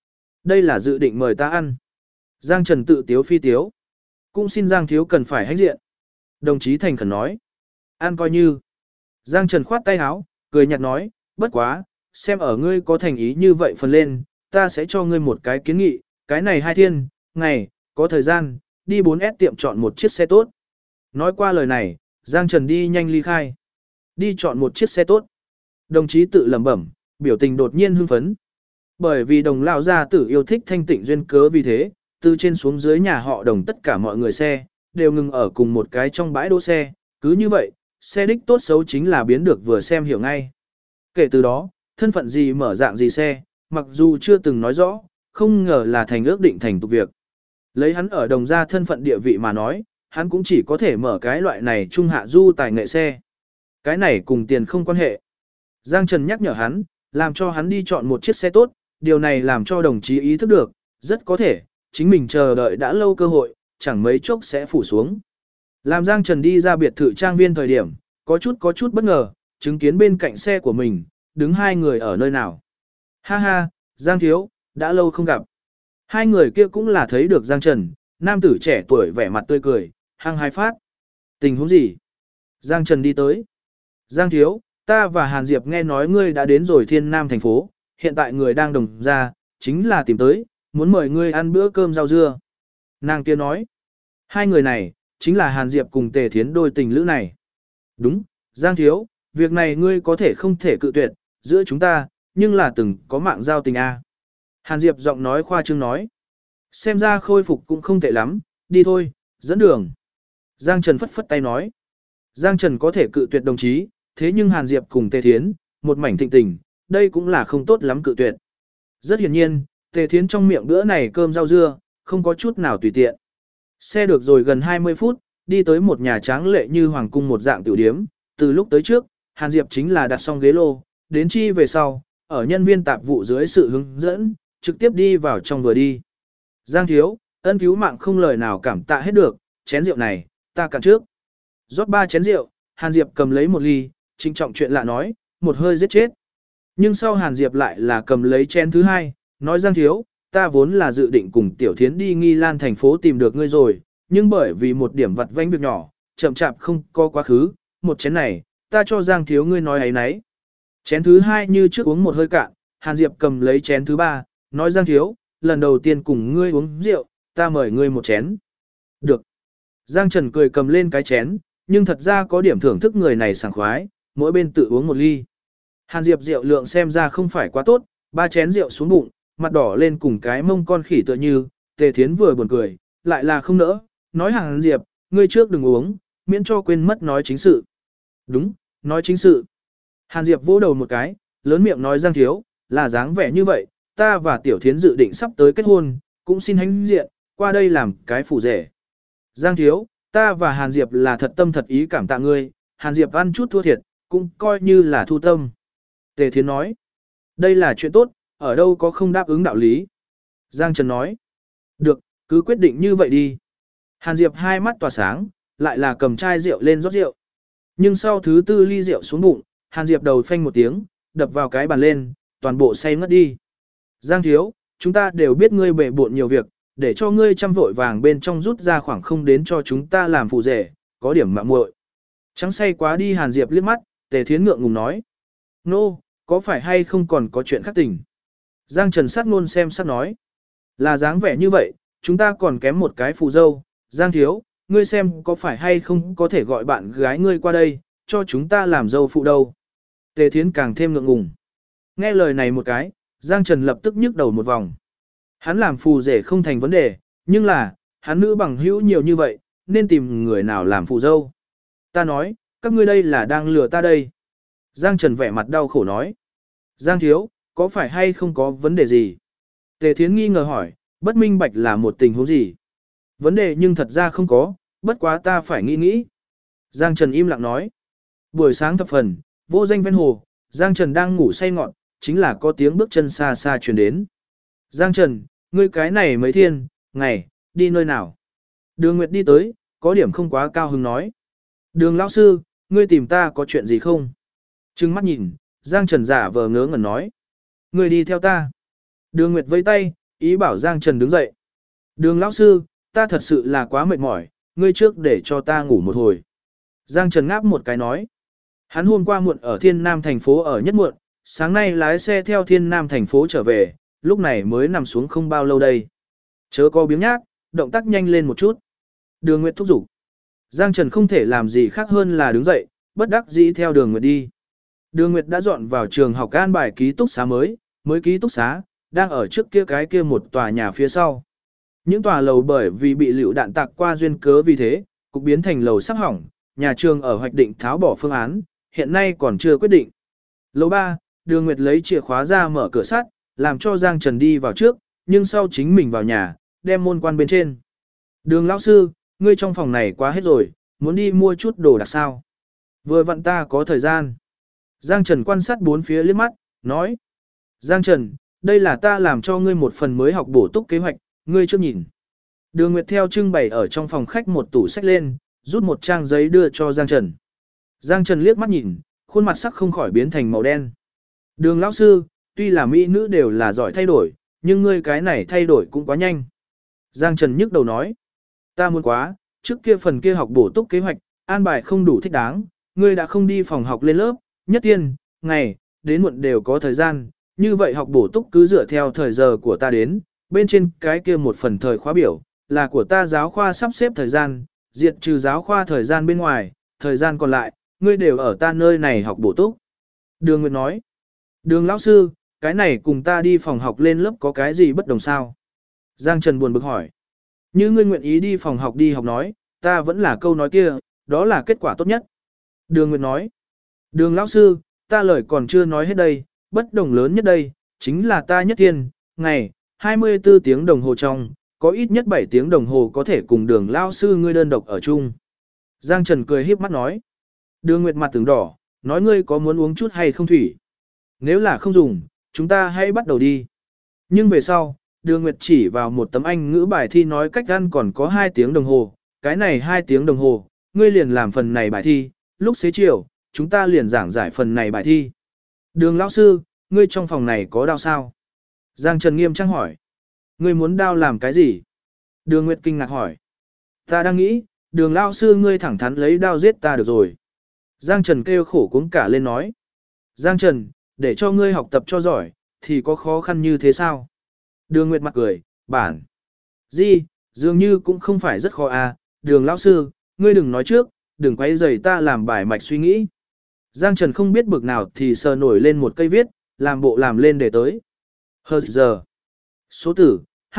Đây là dự định mời ta ăn. Giang Trần tự tiếu phi tiếu. Cũng xin Giang thiếu cần phải hãnh diện. Đồng chí thành khẩn nói. Ăn coi như. Giang Trần khoát tay áo, cười nhạt nói, bất quá, xem ở ngươi có thành ý như vậy phần lên, ta sẽ cho ngươi một cái kiến nghị, cái này 2 thiên, ngày, có thời gian, đi 4S tiệm chọn một chiếc xe tốt. Nói qua lời này, Giang Trần đi nhanh ly khai. Đi chọn một chiếc xe tốt. Đồng chí tự lẩm bẩm, biểu tình đột nhiên hưng phấn. Bởi vì đồng lão gia tử yêu thích thanh tịnh duyên cớ vì thế, từ trên xuống dưới nhà họ đồng tất cả mọi người xe, đều ngừng ở cùng một cái trong bãi đỗ xe, cứ như vậy, xe đích tốt xấu chính là biến được vừa xem hiểu ngay. Kể từ đó, thân phận gì mở dạng gì xe, mặc dù chưa từng nói rõ, không ngờ là thành ước định thành tục việc. Lấy hắn ở đồng gia thân phận địa vị mà nói, hắn cũng chỉ có thể mở cái loại này trung hạ du tài nghệ xe. Cái này cùng tiền không quan hệ. Giang Trần nhắc nhở hắn, làm cho hắn đi chọn một chiếc xe tốt, điều này làm cho đồng chí ý thức được, rất có thể, chính mình chờ đợi đã lâu cơ hội, chẳng mấy chốc sẽ phủ xuống. Làm Giang Trần đi ra biệt thự trang viên thời điểm, có chút bất ngờ, chứng kiến bên cạnh xe của mình, đứng 2 người ở nơi nào. Ha ha, Giang thiếu, đã lâu không gặp. 2 người kia cũng là thấy được Giang Trần, nam tử trẻ tuổi vẻ mặt tươi cười, hăng hái phát. Tình huống gì? Giang Trần đi tới. Giang thiếu, ta và Hàn Diệp nghe nói ngươi đã đến rồi Thiên Nam thành phố, hiện tại người đang đồng ra, chính là tìm tới, muốn mời ngươi ăn bữa cơm rau dưa. Nàng kia nói, 2 người này, chính là Hàn Diệp cùng Tề Thiến đôi tình lữ này. Đúng, Giang thiếu, việc này ngươi có thể không thể cự tuyệt, giữa chúng ta, nhưng là từng có mạng giao tình a. Hàn Diệp giọng nói khoa trương nói. Xem ra khôi phục cũng không tệ lắm, đi thôi, dẫn đường. Giang Trần phất phất tay nói. Giang Trần có thể cự tuyệt đồng chí, thế nhưng Hàn Diệp cùng Tề Thiến, một mảnh thịnh tình, đây cũng là không tốt lắm cự tuyệt. Rất hiển nhiên, Tề Thiến trong miệng bữa này cơm rau dưa, không có chút nào tùy tiện. Xe được rồi gần 20 phút, đi tới một nhà tráng lệ như hoàng cung một dạng tiểu điếm, từ lúc tới trước, Hàn Diệp chính là đặt xong ghế lô, đến chi về sau, ở nhân viên tạp vụ dưới sự hướng dẫn, trực tiếp đi vào trong vừa đi. Giang thiếu, ân cứu mạng không lời nào cảm tạ hết được, chén rượu này, ta cạn trước. Rót 3 chén rượu, Hàn Diệp cầm lấy một ly, trinh trọng chuyện lạ nói, một hơi giết chết. Nhưng sau Hàn Diệp lại là cầm lấy chén thứ 2, nói Giang thiếu, ta vốn là dự định cùng Tiểu Thiến đi Nghi Lan thành phố tìm được ngươi rồi, nhưng bởi vì một điểm vặt vãnh việc nhỏ, chậm chạp không có quá khứ, một chén này, ta cho Giang thiếu ngươi nói ấy nấy. Chén thứ 2 như trước uống một hơi cạn, Hàn Diệp cầm lấy chén thứ 3, nói Giang thiếu, lần đầu tiên cùng ngươi uống rượu, ta mời ngươi một chén. Được. Giang Trần cười cầm lên cái chén, nhưng thật ra có điểm thưởng thức người này sảng khoái, mỗi bên tự uống một ly. Hàn Diệp rượu lượng xem ra không phải quá tốt, 3 chén rượu xuống bụng, mặt đỏ lên cùng cái mông con khỉ tựa như, Tề Thiến vừa buồn cười, lại là không nỡ, nói Hàn Diệp, ngươi trước đừng uống, miễn cho quên mất nói chính sự. Đúng, nói chính sự. Hàn Diệp vỗ đầu một cái, lớn miệng nói Giang thiếu, là dáng vẻ như vậy, ta và Tiểu Thiến dự định sắp tới kết hôn, cũng xin hãnh diện, qua đây làm cái phụ rể. Giang thiếu, ta và Hàn Diệp là thật tâm thật ý cảm tạ ngươi, Hàn Diệp ăn chút thua thiệt, cũng coi như là thu tâm. Tề Thiến nói, đây là chuyện tốt, ở đâu có không đáp ứng đạo lý. Giang Trần nói, được, cứ quyết định như vậy đi. Hàn Diệp hai mắt tỏa sáng, lại là cầm chai rượu lên rót rượu. Nhưng sau thứ 4 ly rượu xuống bụng, Hàn Diệp đầu phanh một tiếng, đập vào cái bàn lên, toàn bộ say ngất đi. Giang thiếu, chúng ta đều biết ngươi bể bộn nhiều việc, để cho ngươi chăm vội vàng bên trong rút ra khoảng không đến cho chúng ta làm phụ rể, có điểm mạo muội. Trắng say quá đi Hàn Diệp liếc mắt, Tề Thiến ngượng ngùng nói. Nô, có phải hay không còn có chuyện khác tình? Giang Trần sát ngôn xem sát nói. Là dáng vẻ như vậy, chúng ta còn kém một cái phù dâu. Giang thiếu, ngươi xem có phải hay không có thể gọi bạn gái ngươi qua đây, cho chúng ta làm dâu phụ đâu. Tề Thiến càng thêm ngượng ngùng. Nghe lời này một cái, Giang Trần lập tức nhức đầu một vòng. Hắn làm phù rể không thành vấn đề, nhưng là, hắn nữ bằng hữu nhiều như vậy, nên tìm người nào làm phù dâu. Ta nói, các ngươi đây là đang lừa ta đây. Giang Trần vẻ mặt đau khổ nói. Giang thiếu, có phải hay không có vấn đề gì? Tề Thiến nghi ngờ hỏi, bất minh bạch là một tình huống gì? Vấn đề nhưng thật ra không có, bất quá ta phải nghĩ nghĩ. Giang Trần im lặng nói. Buổi sáng thập phần, vô danh ven hồ, Giang Trần đang ngủ say ngọn, chính là có tiếng bước chân xa xa truyền đến. Giang Trần, ngươi cái này mấy thiên, ngày, đi nơi nào? Đường Nguyệt đi tới, có điểm không quá cao hứng nói. Đường lão sư, ngươi tìm ta có chuyện gì không? Trừng mắt nhìn, Giang Trần giả vờ ngớ ngẩn nói. Ngươi đi theo ta. Đường Nguyệt vẫy tay, ý bảo Giang Trần đứng dậy. Đường lão sư, ta thật sự là quá mệt mỏi, ngươi trước để cho ta ngủ một hồi. Giang Trần ngáp một cái nói. Hắn hôm qua muộn ở Thiên Nam thành phố ở nhất muộn, sáng nay lái xe theo Thiên Nam thành phố trở về, lúc này mới nằm xuống không bao lâu đây. Chớ có biếng nhác, động tác nhanh lên một chút. Đường Nguyệt thúc giục. Giang Trần không thể làm gì khác hơn là đứng dậy, bất đắc dĩ theo Đường Nguyệt đi. Đường Nguyệt đã dọn vào trường học an bài ký túc xá mới ký túc xá, đang ở trước kia cái kia một tòa nhà phía sau. Những tòa lầu bởi vì bị lựu đạn tạc qua duyên cớ vì thế, cục biến thành lầu sắp hỏng, nhà trường ở hoạch định tháo bỏ phương án, hiện nay còn chưa quyết định. Lầu 3, Đường Nguyệt lấy chìa khóa ra mở cửa sắt, làm cho Giang Trần đi vào trước, nhưng sau chính mình vào nhà, đem môn quan bên trên. Đường lão sư, ngươi trong phòng này quá hết rồi, muốn đi mua chút đồ đặc sao? Vừa vặn ta có thời gian. Giang Trần quan sát bốn phía liếc mắt, nói. Giang Trần, đây là ta làm cho ngươi một phần mới học bổ túc kế hoạch, ngươi chưa nhìn. Đường Nguyệt theo trưng bày ở trong phòng khách một tủ sách lên, rút một trang giấy đưa cho Giang Trần. Giang Trần liếc mắt nhìn, khuôn mặt sắc không khỏi biến thành màu đen. Đường lão sư, tuy là mỹ nữ đều là giỏi thay đổi, nhưng ngươi cái này thay đổi cũng quá nhanh. Giang Trần nhức đầu nói. Ta muốn quá, trước kia phần kia học bổ túc kế hoạch, an bài không đủ thích đáng, ngươi đã không đi phòng học lên lớp, nhất tiên, ngày, đến muộn đều có thời gian, như vậy học bổ túc cứ dựa theo thời giờ của ta đến, bên trên cái kia một phần thời khóa biểu, là của ta giáo khoa sắp xếp thời gian, diệt trừ giáo khoa thời gian bên ngoài, thời gian còn lại, ngươi đều ở ta nơi này học bổ túc. Đường Nguyệt nói, Đường lão sư, cái này cùng ta đi phòng học lên lớp có cái gì bất đồng sao? Giang Trần buồn bực hỏi, như ngươi nguyện ý đi phòng học đi học nói, ta vẫn là câu nói kia, đó là kết quả tốt nhất. Đường Nguyệt nói, Đường lão sư, ta lời còn chưa nói hết đây, bất đồng lớn nhất đây, chính là ta nhất thiên, ngày, 24 tiếng đồng hồ trong, có ít nhất 7 tiếng đồng hồ có thể cùng đường lão sư ngươi đơn độc ở chung. Giang Trần cười híp mắt nói, Đường Nguyệt mặt tưởng đỏ, nói ngươi có muốn uống chút hay không thủy? Nếu là không dùng, chúng ta hãy bắt đầu đi. Nhưng về sau, Đường Nguyệt chỉ vào một tấm Anh ngữ bài thi nói cách ăn còn có 2 tiếng đồng hồ, cái này 2 tiếng đồng hồ, ngươi liền làm phần này bài thi, lúc xế chiều, chúng ta liền giảng giải phần này bài thi. Đường lão sư, ngươi trong phòng này có đao sao? Giang Trần nghiêm trang hỏi. Ngươi muốn đao làm cái gì? Đường Nguyệt kinh ngạc hỏi. Ta đang nghĩ, Đường lão sư ngươi thẳng thắn lấy đao giết ta được rồi. Giang Trần kêu khổ cuống cả lên nói. Giang Trần, để cho ngươi học tập cho giỏi, thì có khó khăn như thế sao? Đường Nguyệt mặt cười, bản. Gì, dường như cũng không phải rất khó à, Đường lão sư, ngươi đừng nói trước, đừng quấy rầy ta làm bài mạch suy nghĩ. Giang Trần không biết bực nào thì sờ nổi lên một cây viết, làm bộ làm lên để tới. Hờ giờ. Số tử,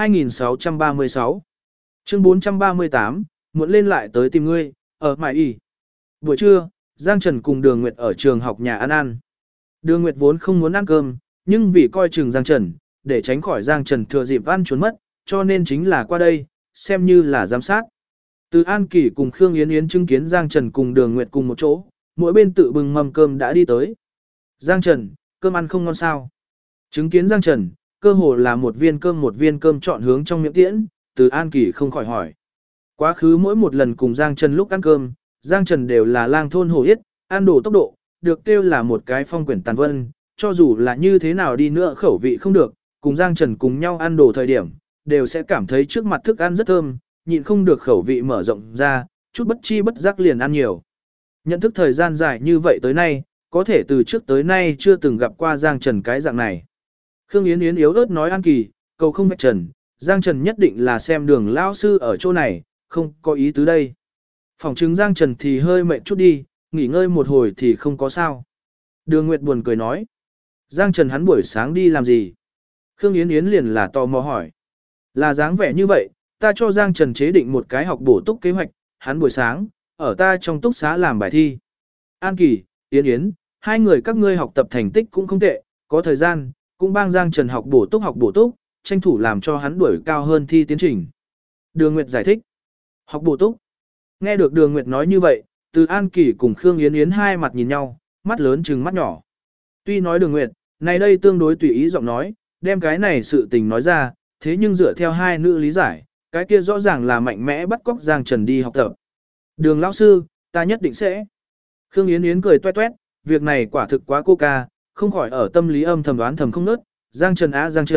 2636. Chương 438, muốn lên lại tới tìm ngươi, ở Mại Y. Buổi trưa, Giang Trần cùng Đường Nguyệt ở trường học nhà ăn. Đường Nguyệt vốn không muốn ăn cơm, nhưng vì coi chừng Giang Trần, để tránh khỏi Giang Trần thừa dịp ăn trốn mất, cho nên chính là qua đây, xem như là giám sát. Từ An Kỳ cùng Khương Yến Yến chứng kiến Giang Trần cùng Đường Nguyệt cùng một chỗ, mỗi bên tự bưng mâm cơm đã đi tới. Giang Trần, cơm ăn không ngon sao? Chứng kiến Giang Trần, cơ hồ là một viên cơm chọn hướng trong miệng tiễn, Từ An Kỳ không khỏi hỏi. Quá khứ mỗi một lần cùng Giang Trần lúc ăn cơm, Giang Trần đều là lang thôn hổ yết, ăn đồ tốc độ, được kêu là một cái phong quyển tàn vân, cho dù là như thế nào đi nữa khẩu vị không được, cùng Giang Trần cùng nhau ăn đồ thời điểm, đều sẽ cảm thấy trước mặt thức ăn rất thơm, nhịn không được khẩu vị mở rộng ra, chút bất chi bất giác liền ăn nhiều. Nhận thức thời gian dài như vậy tới nay, có thể từ trước tới nay chưa từng gặp qua Giang Trần cái dạng này. Khương Yến Yến yếu ớt nói An Kỳ, cầu không vạch trần, Giang Trần nhất định là xem Đường lão sư ở chỗ này, không có ý tứ đây. Phòng chứng Giang Trần thì hơi mệt chút đi, nghỉ ngơi một hồi thì không có sao. Đường Nguyệt buồn cười nói. Giang Trần hắn buổi sáng đi làm gì? Khương Yến Yến liền là tò mò hỏi. Là dáng vẻ như vậy, ta cho Giang Trần chế định một cái học bổ túc kế hoạch, hắn buổi sáng, ở ta trong túc xá làm bài thi. An Kỳ, Yến Yến, hai người các ngươi học tập thành tích cũng không tệ, có thời gian, cũng bang Giang Trần học bổ túc, tranh thủ làm cho hắn đuổi cao hơn thi tiến trình. Đường Nguyệt giải thích. Học bổ túc. Nghe được Đường Nguyệt nói như vậy, Từ An Kỳ cùng Khương Yến Yến hai mặt nhìn nhau, mắt lớn trừng mắt nhỏ. Tuy nói Đường Nguyệt, này đây tương đối tùy ý giọng nói, đem cái này sự tình nói ra, thế nhưng dựa theo hai nữ lý giải, cái kia rõ ràng là mạnh mẽ bắt cóc Giang Trần đi học tập. Đường lão sư, ta nhất định sẽ. Khương Yến Yến cười toét toét, việc này quả thực quá cô ca, không khỏi ở tâm lý âm thầm đoán thầm không nớt. Giang Trần á Giang Trần,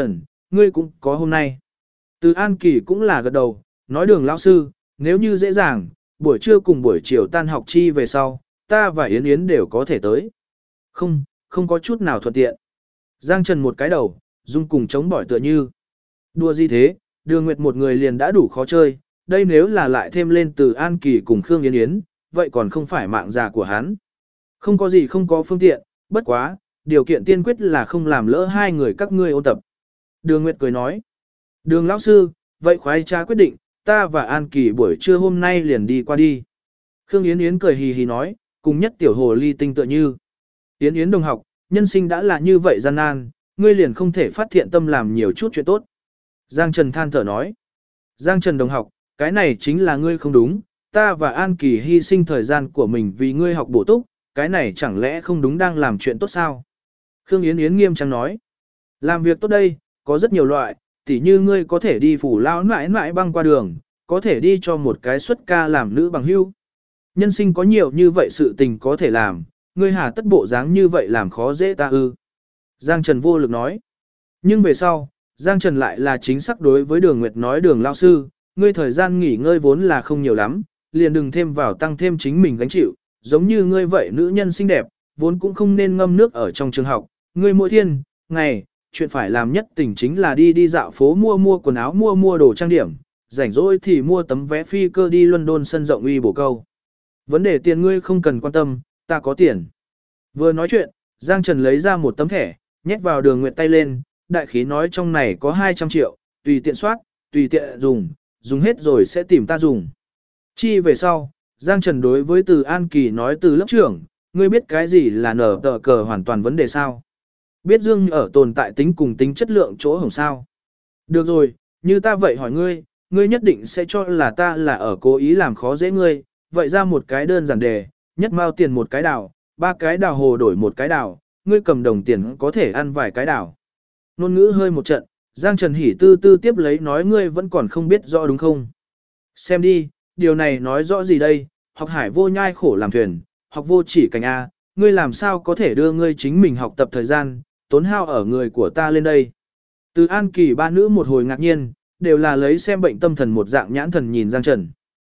ngươi cũng có hôm nay. Từ An Kỳ cũng là gật đầu, nói Đường lão sư, nếu như dễ dàng, buổi trưa cùng buổi chiều tan học chi về sau, ta và Yến Yến đều có thể tới. Không, không có chút nào thuận tiện. Giang Trần một cái đầu, dung cùng chống bỏi tựa như. Đùa gì thế, Đường Nguyệt một người liền đã đủ khó chơi, đây nếu là lại thêm lên Từ An Kỳ cùng Khương Yến Yến, vậy còn không phải mạng già của hắn. Không có gì không có phương tiện, bất quá, điều kiện tiên quyết là không làm lỡ hai người các ngươi ôn tập. Đường Nguyệt cười nói, Đường lão sư, vậy khoái cha quyết định, ta và An Kỳ buổi trưa hôm nay liền đi qua đi. Khương Yến Yến cười hì hì nói, cùng nhất tiểu hồ ly tinh tựa như. Yến Yến đồng học, nhân sinh đã là như vậy gian nan, ngươi liền không thể phát thiện tâm làm nhiều chút chuyện tốt. Giang Trần than thở nói, Giang Trần đồng học, cái này chính là ngươi không đúng, ta và An Kỳ hy sinh thời gian của mình vì ngươi học bổ túc, cái này chẳng lẽ không đúng đang làm chuyện tốt sao? Khương Yến Yến nghiêm trang nói, làm việc tốt đây, có rất nhiều loại, tỉ như ngươi có thể đi phủ lao nãi nãi băng qua đường, có thể đi cho một cái xuất ca làm nữ bằng hưu. Nhân sinh có nhiều như vậy sự tình có thể làm, ngươi hà tất bộ dáng như vậy làm khó dễ ta ư. Giang Trần vô lực nói. Nhưng về sau, Giang Trần lại là chính xác đối với Đường Nguyệt nói Đường lao sư, ngươi thời gian nghỉ ngơi vốn là không nhiều lắm, liền đừng thêm vào tăng thêm chính mình gánh chịu, giống như ngươi vậy nữ nhân xinh đẹp, vốn cũng không nên ngâm nước ở trong trường học, ngươi mỗi thiên, ngày, chuyện phải làm nhất tỉnh chính là đi dạo phố mua quần áo mua đồ trang điểm, rảnh rỗi thì mua tấm vé phi cơ đi London sân rộng uy bổ câu. Vấn đề tiền ngươi không cần quan tâm, ta có tiền. Vừa nói chuyện, Giang Trần lấy ra một tấm thẻ, nhét vào Đường Nguyệt tay lên, đại khí nói trong này có 200 triệu, tùy tiện soát, tùy tiện dùng hết rồi sẽ tìm ta dùng. Chi về sau, Giang Trần đối với Từ An Kỳ nói Từ lớp trưởng, ngươi biết cái gì là nở tờ cờ hoàn toàn vấn đề sao? Biết dương ở tồn tại tính cùng tính chất lượng chỗ hổng sao? Được rồi, như ta vậy hỏi ngươi, ngươi nhất định sẽ cho là ta là ở cố ý làm khó dễ ngươi, vậy ra một cái đơn giản đề, nhất mao tiền một cái đào, 3 cái đào hồ đổi một cái đào, ngươi cầm đồng tiền có thể ăn vài cái đào. Nôn ngữ hơi một trận, Giang Trần hỉ tư tư tiếp lấy nói ngươi vẫn còn không biết rõ đúng không? Xem đi, điều này nói rõ gì đây, học hải vô nhai khổ làm thuyền, học vô chỉ cảnh A, ngươi làm sao có thể đưa ngươi chính mình học tập thời gian, tốn hao ở người của ta lên đây. Từ An Kỳ ba nữ một hồi ngạc nhiên, đều là lấy xem bệnh tâm thần một dạng nhãn thần nhìn Giang Trần.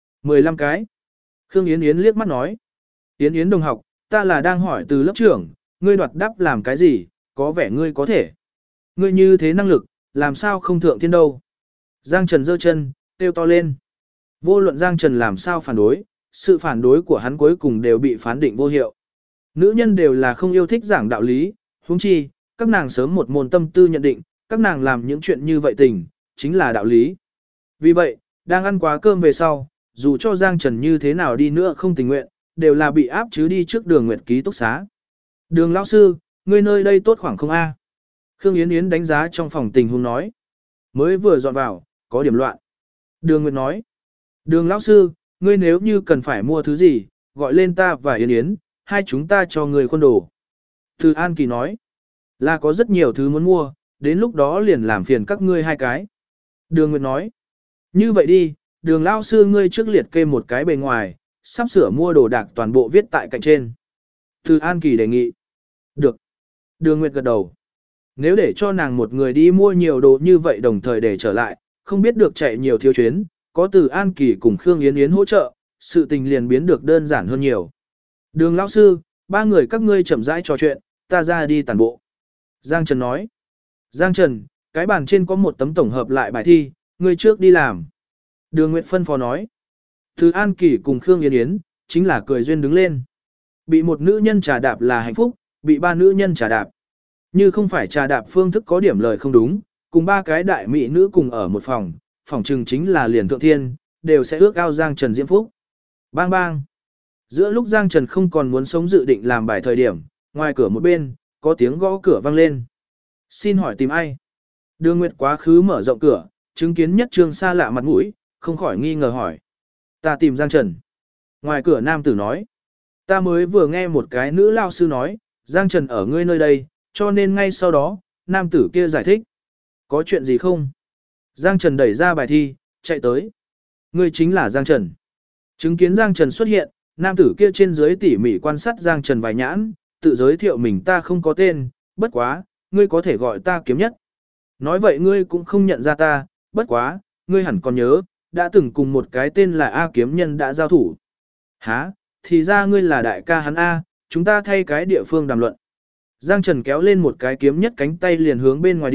15 cái. Khương Yến Yến liếc mắt nói. Yến Yến đồng học, ta là đang hỏi Từ lớp trưởng, ngươi đoạt đáp làm cái gì, có vẻ ngươi có thể. Ngươi như thế năng lực, làm sao không thượng thiên đâu. Giang Trần giơ chân, kêu to lên. Vô luận Giang Trần làm sao phản đối, sự phản đối của hắn cuối cùng đều bị phán định vô hiệu. Nữ nhân đều là không yêu thích giảng đạo lý, huống chi, các nàng sớm một môn tâm tư nhận định, các nàng làm những chuyện như vậy tình, chính là đạo lý. Vì vậy, đang ăn quá cơm về sau, dù cho Giang Trần như thế nào đi nữa không tình nguyện, đều là bị áp chứ đi trước Đường Nguyệt ký túc xá. Đường lão sư, ngươi nơi đây tốt khoảng không a? Khương Yến Yến đánh giá trong phòng tình huống nói. Mới vừa dọn vào, có điểm loạn. Đường Nguyệt nói. Đường lão sư, ngươi nếu như cần phải mua thứ gì, gọi lên ta và Yến Yến, hai chúng ta cho người khuôn đồ. Từ An Kỳ nói. Là có rất nhiều thứ muốn mua, đến lúc đó liền làm phiền các ngươi hai cái. Đường Nguyệt nói. Như vậy đi, Đường lão sư ngươi trước liệt kê một cái bề ngoài, sắp sửa mua đồ đạc toàn bộ viết tại cạnh trên. Từ An Kỳ đề nghị. Được. Đường Nguyệt gật đầu. Nếu để cho nàng một người đi mua nhiều đồ như vậy đồng thời để trở lại, không biết được chạy nhiều thiếu chuyến, có Từ An Kỳ cùng Khương Yến Yến hỗ trợ, sự tình liền biến được đơn giản hơn nhiều. Đường lão sư, ba người các ngươi chậm rãi trò chuyện, ta ra đi tản bộ. Giang Trần nói. Giang Trần, cái bàn trên có một tấm tổng hợp lại bài thi, ngươi trước đi làm. Đường Nguyệt phân phó nói. Từ An Kỳ cùng Khương Yến Yến, chính là cười duyên đứng lên. Bị một nữ nhân trà đạp là hạnh phúc, bị ba nữ nhân trà đạp. Như không phải trà đạp phương thức có điểm lời không đúng, cùng ba cái đại mỹ nữ cùng ở một phòng trừng chính là liền thượng thiên, đều sẽ ước ao Giang Trần diễm phúc. Bang bang. Giữa lúc Giang Trần không còn muốn sống dự định làm bài thời điểm, ngoài cửa một bên, có tiếng gõ cửa vang lên. Xin hỏi tìm ai? Đường Nguyệt quá khứ mở rộng cửa, chứng kiến Nhất Trương xa lạ mặt mũi, không khỏi nghi ngờ hỏi. Ta tìm Giang Trần. Ngoài cửa nam tử nói. Ta mới vừa nghe một cái nữ lao sư nói, Giang Trần ở ngươi nơi đây, cho nên ngay sau đó, nam tử kia giải thích. Có chuyện gì không? Giang Trần đẩy ra bài thi, chạy tới. Ngươi chính là Giang Trần. Chứng kiến Giang Trần xuất hiện, nam tử kia trên dưới tỉ mỉ quan sát Giang Trần vài nhãn, tự giới thiệu mình ta không có tên, bất quá, ngươi có thể gọi ta Kiếm Nhất. Nói vậy ngươi cũng không nhận ra ta, bất quá, ngươi hẳn còn nhớ, đã từng cùng một cái tên là A kiếm nhân đã giao thủ. Hả, thì ra ngươi là đại ca hắn A, chúng ta thay cái địa phương đàm luận. Giang Trần kéo lên một cái kiếm nhất cánh tay liền hướng bên ngoài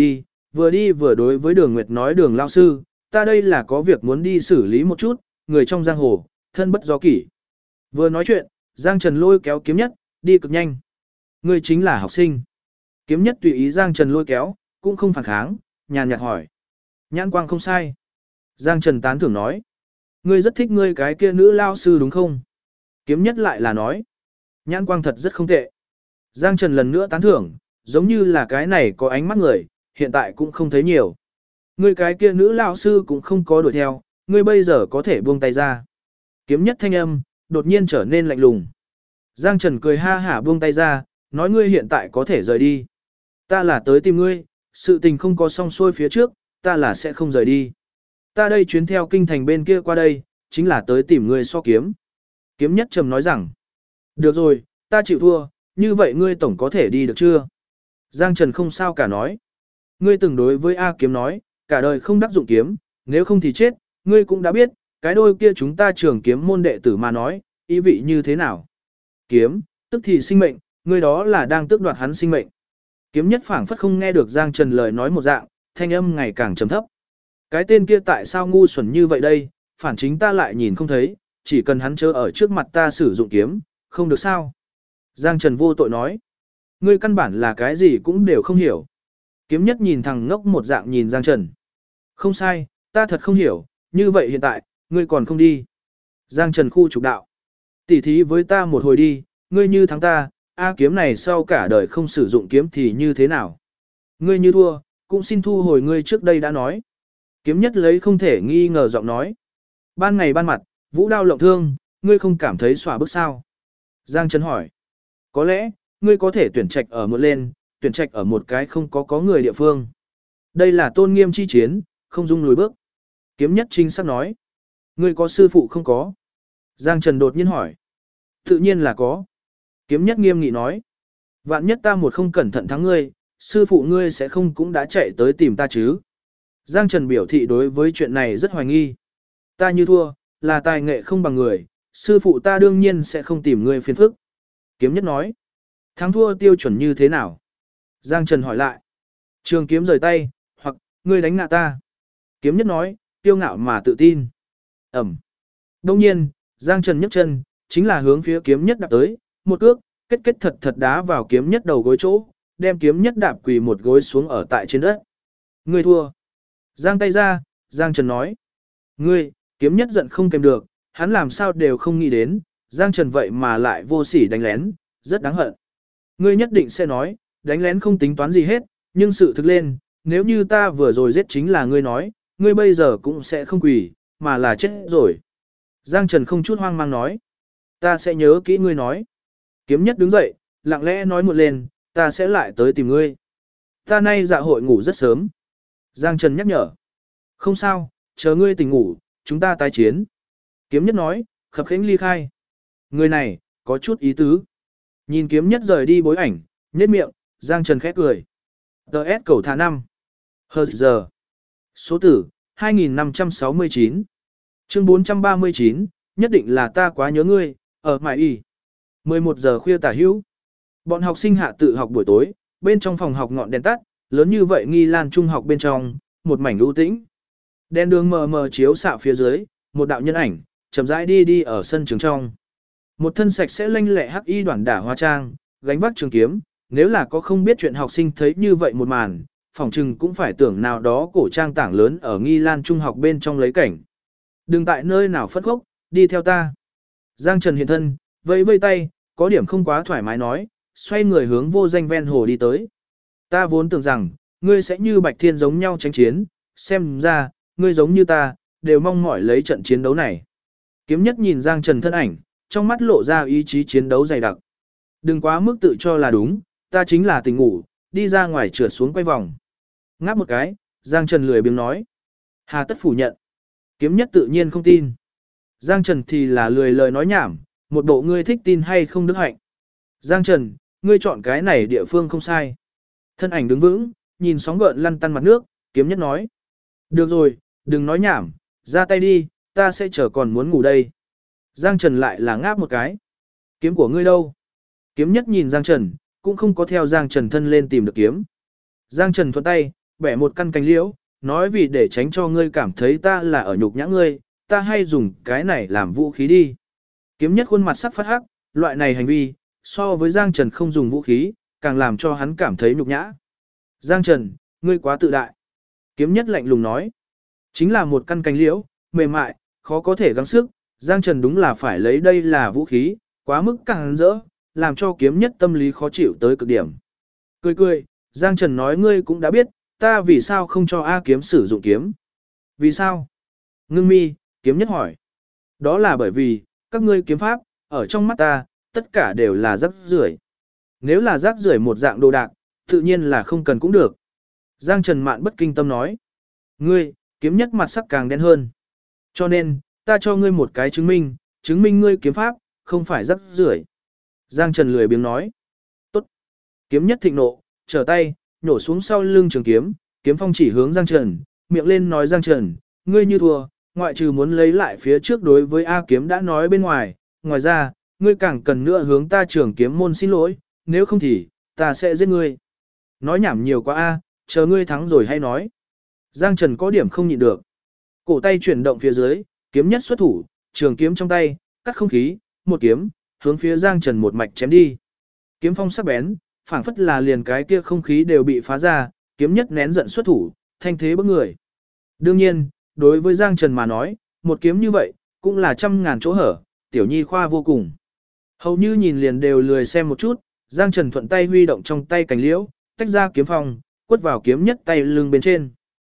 đi vừa đối với Đường Nguyệt nói Đường lao sư, ta đây là có việc muốn đi xử lý một chút, người trong giang hồ, thân bất do kỷ. Vừa nói chuyện, Giang Trần lôi kéo kiếm nhất, đi cực nhanh. Ngươi chính là học sinh. Kiếm nhất tùy ý Giang Trần lôi kéo, cũng không phản kháng, nhàn nhạt hỏi. Nhãn quang không sai. Giang Trần tán thưởng nói. Ngươi rất thích ngươi cái kia nữ lao sư đúng không? Kiếm nhất lại là nói. Nhãn quang thật rất không tệ. Giang Trần lần nữa tán thưởng, giống như là cái này có ánh mắt người, hiện tại cũng không thấy nhiều. Ngươi cái kia nữ lao sư cũng không có đuổi theo, ngươi bây giờ có thể buông tay ra. Kiếm nhất thanh âm, đột nhiên trở nên lạnh lùng. Giang Trần cười ha hả buông tay ra, nói ngươi hiện tại có thể rời đi. Ta là tới tìm ngươi, sự tình không có xong xuôi phía trước, ta là sẽ không rời đi. Ta đây chuyến theo kinh thành bên kia qua đây, chính là tới tìm ngươi so kiếm. Kiếm nhất trầm nói rằng, được rồi, ta chịu thua, như vậy ngươi tổng có thể đi được chưa? Giang Trần không sao cả nói. Ngươi từng đối với A kiếm nói, cả đời không đắc dụng kiếm, nếu không thì chết, ngươi cũng đã biết, cái đôi kia chúng ta trường kiếm môn đệ tử mà nói, ý vị như thế nào? Kiếm, tức thì sinh mệnh, ngươi đó là đang tước đoạt hắn sinh mệnh. Kiếm nhất phảng phất không nghe được Giang Trần lời nói một dạng, thanh âm ngày càng trầm thấp. Cái tên kia tại sao ngu xuẩn như vậy đây, phản chính ta lại nhìn không thấy, chỉ cần hắn chớ ở trước mặt ta sử dụng kiếm, không được sao. Giang Trần vô tội nói, ngươi căn bản là cái gì cũng đều không hiểu. Kiếm nhất nhìn thằng ngốc một dạng nhìn Giang Trần. Không sai, ta thật không hiểu, như vậy hiện tại, ngươi còn không đi. Giang Trần khu trục đạo. Tỉ thí với ta một hồi đi, ngươi như thắng ta, A kiếm này sau cả đời không sử dụng kiếm thì như thế nào? Ngươi như thua, cũng xin thu hồi ngươi trước đây đã nói. Kiếm nhất lấy không thể nghi ngờ giọng nói. Ban ngày ban mặt, vũ đao lộng thương, ngươi không cảm thấy xỏa bức sao? Giang Trần hỏi. Có lẽ, ngươi có thể tuyển trạch ở một lên, tuyển trạch ở một cái không có người địa phương. Đây là tôn nghiêm chi chiến, không dung lùi bước. Kiếm nhất chính xác nói. Ngươi có sư phụ không có? Giang Trần đột nhiên hỏi. Tự nhiên là có. Kiếm nhất nghiêm nghị nói. Vạn nhất ta một không cẩn thận thắng ngươi, sư phụ ngươi sẽ không cũng đã chạy tới tìm ta chứ. Giang Trần biểu thị đối với chuyện này rất hoài nghi. Ta như thua, là tài nghệ không bằng người, sư phụ ta đương nhiên sẽ không tìm ngươi phiền phức. Kiếm nhất nói. Thắng thua tiêu chuẩn như thế nào? Giang Trần hỏi lại. Trường kiếm rời tay, hoặc, ngươi đánh ngã ta. Kiếm nhất nói, tiêu ngạo mà tự tin. Ẩm. Đông nhiên, Giang Trần nhấc chân, chính là hướng phía kiếm nhất đạp tới, một cước, kết thật đá vào kiếm nhất đầu gối chỗ, đem kiếm nhất đạp quỳ một gối xuống ở tại trên đất. Ngươi thua. Giang tay ra, Giang Trần nói. Ngươi, kiếm nhất giận không kèm được, hắn làm sao đều không nghĩ đến, Giang Trần vậy mà lại vô sỉ đánh lén, rất đáng hận. Ngươi nhất định sẽ nói, đánh lén không tính toán gì hết, nhưng sự thực lên, nếu như ta vừa rồi giết chính là ngươi nói, ngươi bây giờ cũng sẽ không quỳ, mà là chết rồi. Giang Trần không chút hoang mang nói. Ta sẽ nhớ kỹ ngươi nói. Kiếm nhất đứng dậy, lặng lẽ nói một lên, ta sẽ lại tới tìm ngươi. Ta nay dạ hội ngủ rất sớm. Giang Trần nhắc nhở. Không sao, chờ ngươi tỉnh ngủ, chúng ta tái chiến. Kiếm nhất nói, khập khiễng ly khai. Người này, có chút ý tứ. Nhìn kiếm nhất rời đi bối ảnh, nhếch miệng, Giang Trần khẽ cười. TS cầu thả 5. Hờ giờ. Số tử, 2569. Chương 439, nhất định là ta quá nhớ ngươi, ở mãi y. 11 giờ khuya tả hữu. Bọn học sinh hạ tự học buổi tối, bên trong phòng học ngọn đèn tắt, lớn như vậy Nghi Lan trung học bên trong, một mảnh u tĩnh. Đèn đường mờ mờ chiếu xạ phía dưới, một đạo nhân ảnh, chậm rãi đi ở sân trường trong. Một thân sạch sẽ lanh lẹ hắc y đoản đả hóa trang, gánh vác trường kiếm, nếu là có không biết chuyện học sinh thấy như vậy một màn, phỏng chừng cũng phải tưởng nào đó cổ trang tảng lớn ở Nghi Lan trung học bên trong lấy cảnh. Đừng tại nơi nào phất khốc, đi theo ta. Giang Trần hiện thân, vẫy vây tay, có điểm không quá thoải mái nói, xoay người hướng vô danh ven hồ đi tới. Ta vốn tưởng rằng, ngươi sẽ như Bạch Thiên giống nhau tranh chiến, xem ra, ngươi giống như ta, đều mong mỏi lấy trận chiến đấu này. Kiếm nhất nhìn Giang Trần thân ảnh, trong mắt lộ ra ý chí chiến đấu dày đặc. Đừng quá mức tự cho là đúng, ta chính là tỉnh ngủ, đi ra ngoài trượt xuống quay vòng. Ngáp một cái, Giang Trần lười biếng nói. Hà tất phủ nhận. Kiếm nhất tự nhiên không tin. Giang Trần thì là lười lời nói nhảm, một bộ ngươi thích tin hay không đức hạnh. Giang Trần, ngươi chọn cái này địa phương không sai. Thân ảnh đứng vững, nhìn sóng gợn lăn tăn mặt nước, kiếm nhất nói. Được rồi, đừng nói nhảm, ra tay đi, ta sẽ chờ còn muốn ngủ đây. Giang Trần lại là ngáp một cái. Kiếm của ngươi đâu? Kiếm nhất nhìn Giang Trần, cũng không có theo Giang Trần thân lên tìm được kiếm. Giang Trần thuận tay, bẻ một căn cành liễu, nói vì để tránh cho ngươi cảm thấy ta là ở nhục nhã ngươi, ta hay dùng cái này làm vũ khí đi. Kiếm nhất khuôn mặt sắc phát hắc, loại này hành vi, so với Giang Trần không dùng vũ khí, càng làm cho hắn cảm thấy nhục nhã. Giang Trần, ngươi quá tự đại. Kiếm nhất lạnh lùng nói. Chính là một căn cành liễu, mềm mại, khó có thể gắng sức, Giang Trần đúng là phải lấy đây là vũ khí, quá mức càng rỡ, làm cho kiếm nhất tâm lý khó chịu tới cực điểm. Cười cười, Giang Trần nói ngươi cũng đã biết, ta vì sao không cho A kiếm sử dụng kiếm. Vì sao? Ngưng mi, kiếm nhất hỏi. Đó là bởi vì, các ngươi kiếm pháp, ở trong mắt ta, tất cả đều là rác rưởi. Nếu là rác rưởi một dạng đồ đạc, tự nhiên là không cần cũng được. Giang Trần mạn bất kinh tâm nói. Ngươi, kiếm nhất mặt sắc càng đen hơn. Cho nên, ta cho ngươi một cái chứng minh ngươi kiếm pháp, không phải rác rưởi. Giang Trần lười biếng nói. Tốt. Kiếm nhất thịnh nộ, trở tay, nhổ xuống sau lưng trường kiếm, kiếm phong chỉ hướng Giang Trần, miệng lên nói Giang Trần, ngươi như thua, ngoại trừ muốn lấy lại phía trước đối với A kiếm đã nói bên ngoài, ngoài ra, ngươi càng cần nữa hướng ta trường kiếm môn xin lỗi, nếu không thì, ta sẽ giết ngươi. Nói nhảm nhiều quá A, chờ ngươi thắng rồi hay nói. Giang Trần có điểm không nhịn được. Cổ tay chuyển động phía dưới, kiếm nhất xuất thủ, trường kiếm trong tay, cắt không khí, một kiếm, hướng phía Giang Trần một mạch chém đi. Kiếm phong sắc bén, phảng phất là liền cái kia không khí đều bị phá ra, kiếm nhất nén giận xuất thủ, thanh thế bức người. Đương nhiên, đối với Giang Trần mà nói, một kiếm như vậy, cũng là trăm ngàn chỗ hở, tiểu nhi khoa vô cùng. Hầu như nhìn liền đều lười xem một chút, Giang Trần thuận tay huy động trong tay cành liễu, tách ra kiếm phong, quất vào kiếm nhất tay lưng bên trên.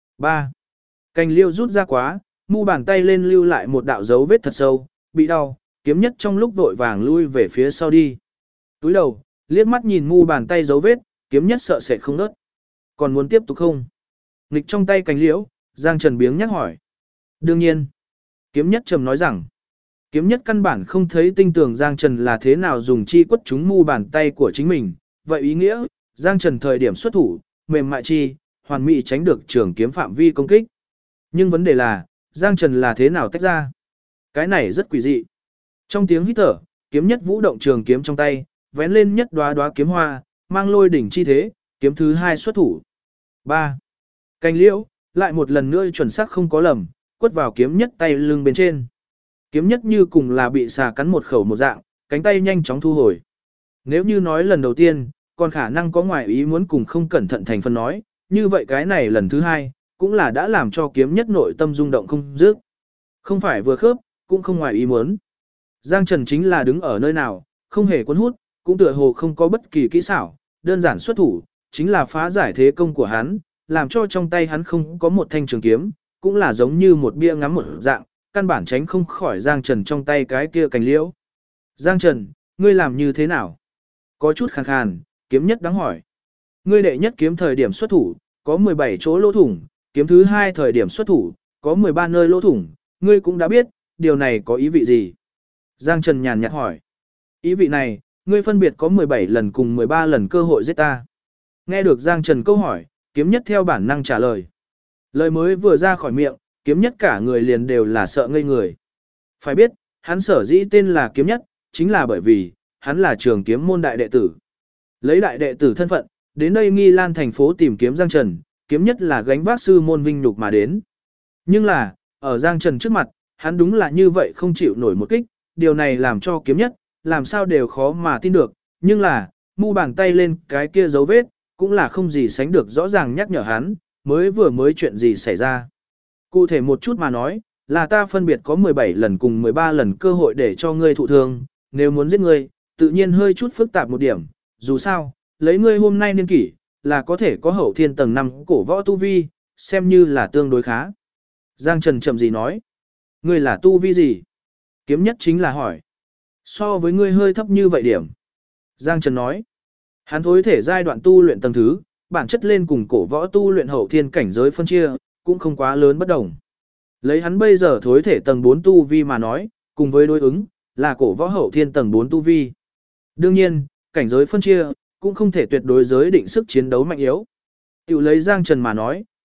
3. Cành liễu rút ra quá, mu bàn tay lên lưu lại một đạo dấu vết thật sâu, bị đau, kiếm nhất trong lúc vội vàng lui về phía sau đi. Túi đầu, liếc mắt nhìn mu bàn tay dấu vết, kiếm nhất sợ sệt không nớt. Còn muốn tiếp tục không? Nghịch trong tay cành liễu, Giang Trần biếng nhắc hỏi. Đương nhiên. Kiếm nhất trầm nói rằng. Kiếm nhất căn bản không thấy tinh tường Giang Trần là thế nào dùng chi quất trúng mu bàn tay của chính mình. Vậy ý nghĩa, Giang Trần thời điểm xuất thủ, mềm mại chi, hoàn mỹ tránh được trường kiếm phạm vi công kích. Nhưng vấn đề là, Giang Trần là thế nào tách ra? Cái này rất quỷ dị. Trong tiếng hít thở, kiếm nhất vũ động trường kiếm trong tay, vén lên nhất đóa đóa kiếm hoa, mang lôi đỉnh chi thế, kiếm thứ 2 xuất thủ. 3. Cành liễu, lại một lần nữa chuẩn xác không có lầm, quất vào kiếm nhất tay lưng bên trên. Kiếm nhất như cùng là bị xà cắn một khẩu một dạng, cánh tay nhanh chóng thu hồi. Nếu như nói lần đầu tiên, còn khả năng có ngoại ý muốn cùng không cẩn thận thành phần nói, như vậy cái này lần thứ 2, cũng là đã làm cho kiếm nhất nội tâm rung động không dứt. Không phải vừa khớp, cũng không ngoài ý muốn. Giang Trần chính là đứng ở nơi nào, không hề cuốn hút, cũng tựa hồ không có bất kỳ kỹ xảo, đơn giản xuất thủ, chính là phá giải thế công của hắn, làm cho trong tay hắn không có một thanh trường kiếm, cũng là giống như một bia ngắm một dạng, căn bản tránh không khỏi Giang Trần trong tay cái kia cành liễu. Giang Trần, ngươi làm như thế nào? Có chút khàn khàn, kiếm nhất đáng hỏi. Ngươi đệ nhất kiếm thời điểm xuất thủ, có 17 chỗ lỗ thủng, kiếm thứ 2 thời điểm xuất thủ, có 13 nơi lỗ thủng, ngươi cũng đã biết, điều này có ý vị gì? Giang Trần nhàn nhạt hỏi. Ý vị này, ngươi phân biệt có 17 lần cùng 13 lần cơ hội giết ta. Nghe được Giang Trần câu hỏi, kiếm nhất theo bản năng trả lời. Lời mới vừa ra khỏi miệng, kiếm nhất cả người liền đều là sợ ngây người. Phải biết, hắn sở dĩ tên là kiếm nhất, chính là bởi vì, hắn là trường kiếm môn đại đệ tử. Lấy đại đệ tử thân phận, đến đây Nghi Lan thành phố tìm kiếm Giang Trần, kiếm nhất là gánh vác sư môn vinh nhục mà đến. Nhưng là, ở Giang Trần trước mặt, hắn đúng là như vậy không chịu nổi một kích, điều này làm cho kiếm nhất, làm sao đều khó mà tin được, nhưng là, mu bàn tay lên cái kia dấu vết, cũng là không gì sánh được rõ ràng nhắc nhở hắn, mới chuyện gì xảy ra. Cụ thể một chút mà nói, là ta phân biệt có 17 lần cùng 13 lần cơ hội để cho ngươi thụ thương, nếu muốn giết ngươi, tự nhiên hơi chút phức tạp một điểm, dù sao, lấy ngươi hôm nay niên kỷ, là có thể có hậu thiên tầng 5 cổ võ tu vi, xem như là tương đối khá. Giang Trần chậm gì nói, ngươi là tu vi gì? Kiếm nhất chính là hỏi, so với ngươi hơi thấp như vậy điểm. Giang Trần nói, hắn thối thể giai đoạn tu luyện tầng thứ, bản chất lên cùng cổ võ tu luyện hậu thiên cảnh giới phân chia, cũng không quá lớn bất đồng. Lấy hắn bây giờ thối thể tầng 4 tu vi mà nói, cùng với đối ứng, là cổ võ hậu thiên tầng 4 tu vi. Đương nhiên, cảnh giới phân chia, cũng không thể tuyệt đối giới định sức chiến đấu mạnh yếu. Tiểu lấy Giang Trần mà nói,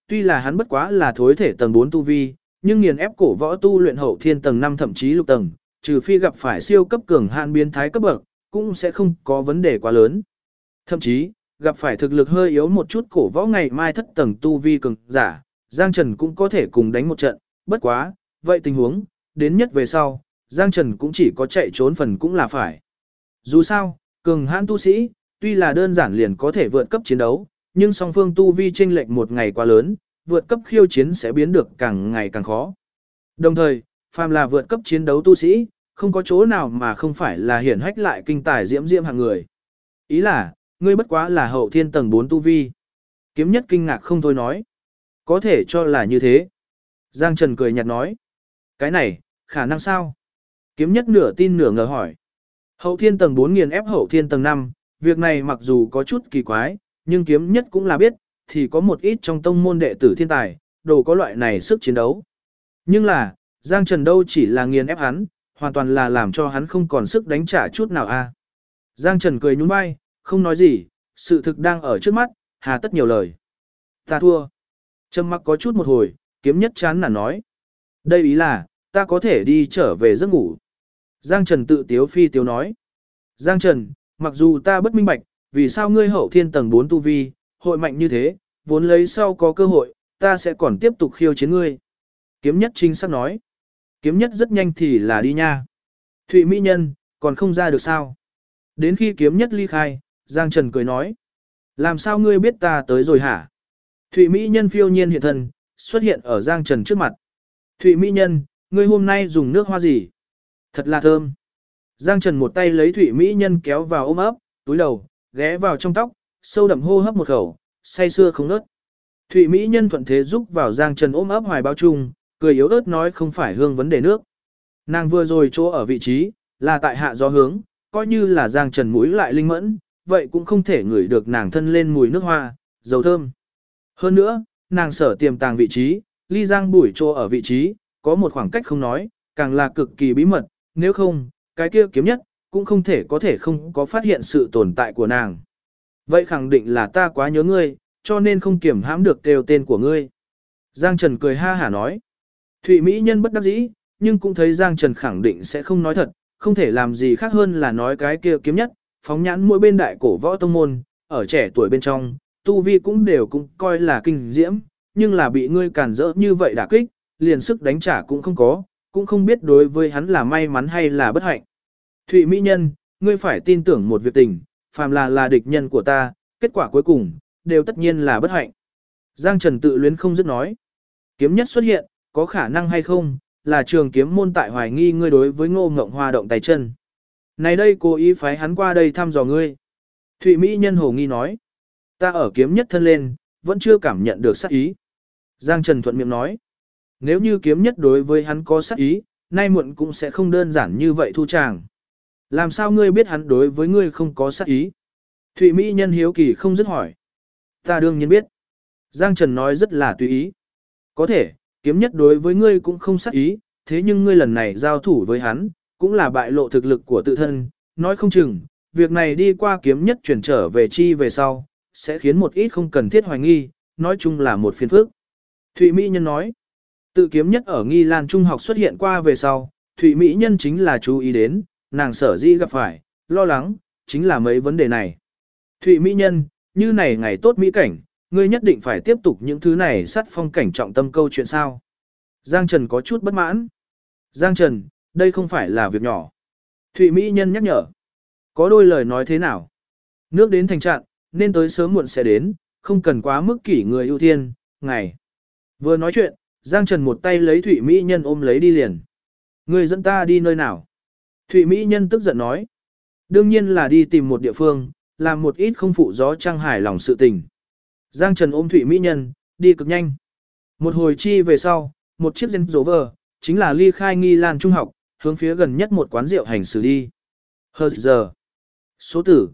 tuy là hắn bất quá là thối thể tầng 4 tu vi, nhưng nghiền ép cổ võ tu luyện hậu thiên tầng 5 thậm chí lục tầng, trừ phi gặp phải siêu cấp cường hạn biến thái cấp bậc, cũng sẽ không có vấn đề quá lớn. Thậm chí, gặp phải thực lực hơi yếu một chút cổ võ ngày mai thất tầng tu vi cường giả, Giang Trần cũng có thể cùng đánh một trận, bất quá, vậy tình huống, đến nhất về sau, Giang Trần cũng chỉ có chạy trốn phần cũng là phải. Dù sao, cường hãn tu sĩ, tuy là đơn giản liền có thể vượt cấp chiến đấu, nhưng song phương tu vi chênh lệch một ngày quá lớn, vượt cấp khiêu chiến sẽ biến được càng ngày càng khó. Đồng thời, phàm là vượt cấp chiến đấu tu sĩ, không có chỗ nào mà không phải là hiển hách lại kinh tài diễm diễm hạng người. Ý là, ngươi bất quá là hậu thiên tầng 4 tu vi. Kiếm Nhất kinh ngạc không thôi nói. Có thể cho là như thế. Giang Trần cười nhạt nói. Cái này, khả năng sao? Kiếm Nhất nửa tin nửa ngờ hỏi. Hậu thiên tầng 4 nghiền ép hậu thiên tầng 5, việc này mặc dù có chút kỳ quái, nhưng Kiếm Nhất cũng là biết, thì có một ít trong tông môn đệ tử thiên tài, đồ có loại này sức chiến đấu. Nhưng là, Giang Trần đâu chỉ là nghiền ép hắn, hoàn toàn là làm cho hắn không còn sức đánh trả chút nào a. Giang Trần cười nhún vai, không nói gì, sự thực đang ở trước mắt, hà tất nhiều lời. Ta thua. Trầm mặc có chút một hồi, Kiếm Nhất chán nản nói. Đây ý là, ta có thể đi trở về giấc ngủ. Giang Trần tự tiếu phi tiếu nói. Giang Trần, mặc dù ta bất minh bạch, vì sao ngươi hậu thiên tầng 4 tu vi, hội mạnh như thế, vốn lấy sau có cơ hội, ta sẽ còn tiếp tục khiêu chiến ngươi. Kiếm Nhất chính xác nói. Kiếm Nhất rất nhanh thì là đi nha. Thụy Mỹ Nhân, còn không ra được sao? Đến khi Kiếm Nhất ly khai, Giang Trần cười nói. Làm sao ngươi biết ta tới rồi hả? Thụy Mỹ Nhân phiêu nhiên hiện thân, xuất hiện ở Giang Trần trước mặt. Thụy Mỹ Nhân, ngươi hôm nay dùng nước hoa gì? Thật là thơm. Giang Trần một tay lấy Thụy Mỹ Nhân kéo vào ôm ấp, túi đầu, ghé vào trong tóc, sâu đậm hô hấp một khẩu, say sưa không ngớt. Thụy Mỹ Nhân thuận thế giúp vào Giang Trần ôm ấp hoài bao chung, cười yếu ớt nói không phải hương vấn đề nước. Nàng vừa rồi chỗ ở vị trí, là tại hạ gió hướng, coi như là Giang Trần mũi lại linh mẫn, vậy cũng không thể ngửi được nàng thân lên mùi nước hoa, dầu thơm. Hơn nữa, nàng sở tiềm tàng vị trí, ly Giang Bùi chỗ ở vị trí, có một khoảng cách không nói, càng là cực kỳ bí mật, nếu không, cái kia Kiếm Nhất, cũng không thể không có phát hiện sự tồn tại của nàng. Vậy khẳng định là ta quá nhớ ngươi, cho nên không kiểm hãm được kêu tên của ngươi. Giang Trần cười ha hả nói. Thụy Mỹ Nhân bất đắc dĩ, nhưng cũng thấy Giang Trần khẳng định sẽ không nói thật, không thể làm gì khác hơn là nói cái kia Kiếm Nhất, phóng nhãn mỗi bên đại cổ võ tông môn, ở trẻ tuổi bên trong, tu vi cũng đều cũng coi là kinh diễm, nhưng là bị ngươi cản rỡ như vậy đả kích, liền sức đánh trả cũng không có, cũng không biết đối với hắn là may mắn hay là bất hạnh. Thụy Mỹ Nhân, ngươi phải tin tưởng một việc tình, phàm là địch nhân của ta, kết quả cuối cùng, đều tất nhiên là bất hạnh. Giang Trần tự luyến không dứt nói. Kiếm Nhất xuất hiện, có khả năng hay không, là trường kiếm môn tại hoài nghi ngươi đối với Ngô Ngộng Hoa động tay chân. Này đây cố ý phái hắn qua đây thăm dò ngươi. Thụy Mỹ Nhân hồ nghi nói. Ta ở Kiếm Nhất thân lên, vẫn chưa cảm nhận được sát ý. Giang Trần thuận miệng nói. Nếu như Kiếm Nhất đối với hắn có sát ý, nay muộn cũng sẽ không đơn giản như vậy thu chàng. Làm sao ngươi biết hắn đối với ngươi không có sát ý? Thụy Mỹ Nhân hiếu kỳ không dứt hỏi. Ta đương nhiên biết. Giang Trần nói rất là tùy ý. Có thể, Kiếm Nhất đối với ngươi cũng không sát ý, thế nhưng ngươi lần này giao thủ với hắn, cũng là bại lộ thực lực của tự thân, nói không chừng, việc này đi qua Kiếm Nhất chuyển trở về chi về sau, sẽ khiến một ít không cần thiết hoài nghi, nói chung là một phiền phức. Thụy Mỹ Nhân nói, tự Kiếm Nhất ở Nghi Lan Trung học xuất hiện qua về sau, Thụy Mỹ Nhân chính là chú ý đến, nàng sở dĩ gặp phải, lo lắng, chính là mấy vấn đề này. Thụy Mỹ Nhân, như này ngày tốt mỹ cảnh, ngươi nhất định phải tiếp tục những thứ này sát phong cảnh trọng tâm câu chuyện sao. Giang Trần có chút bất mãn. Giang Trần, đây không phải là việc nhỏ. Thụy Mỹ Nhân nhắc nhở. Có đôi lời nói thế nào? Nước đến thành trạng, nên tới sớm muộn sẽ đến, không cần quá mức kỷ người ưu tiên, ngày. Vừa nói chuyện, Giang Trần một tay lấy Thụy Mỹ Nhân ôm lấy đi liền. Ngươi dẫn ta đi nơi nào? Thụy Mỹ Nhân tức giận nói. Đương nhiên là đi tìm một địa phương, làm một ít không phụ gió trăng hài lòng sự tình. Giang Trần ôm Thụy Mỹ Nhân, đi cực nhanh. Một hồi chi về sau, một chiếc Range Rover, chính là ly khai Nghi Lan Trung học, hướng phía gần nhất một quán rượu hành xử đi. Hờ giờ. Số tử,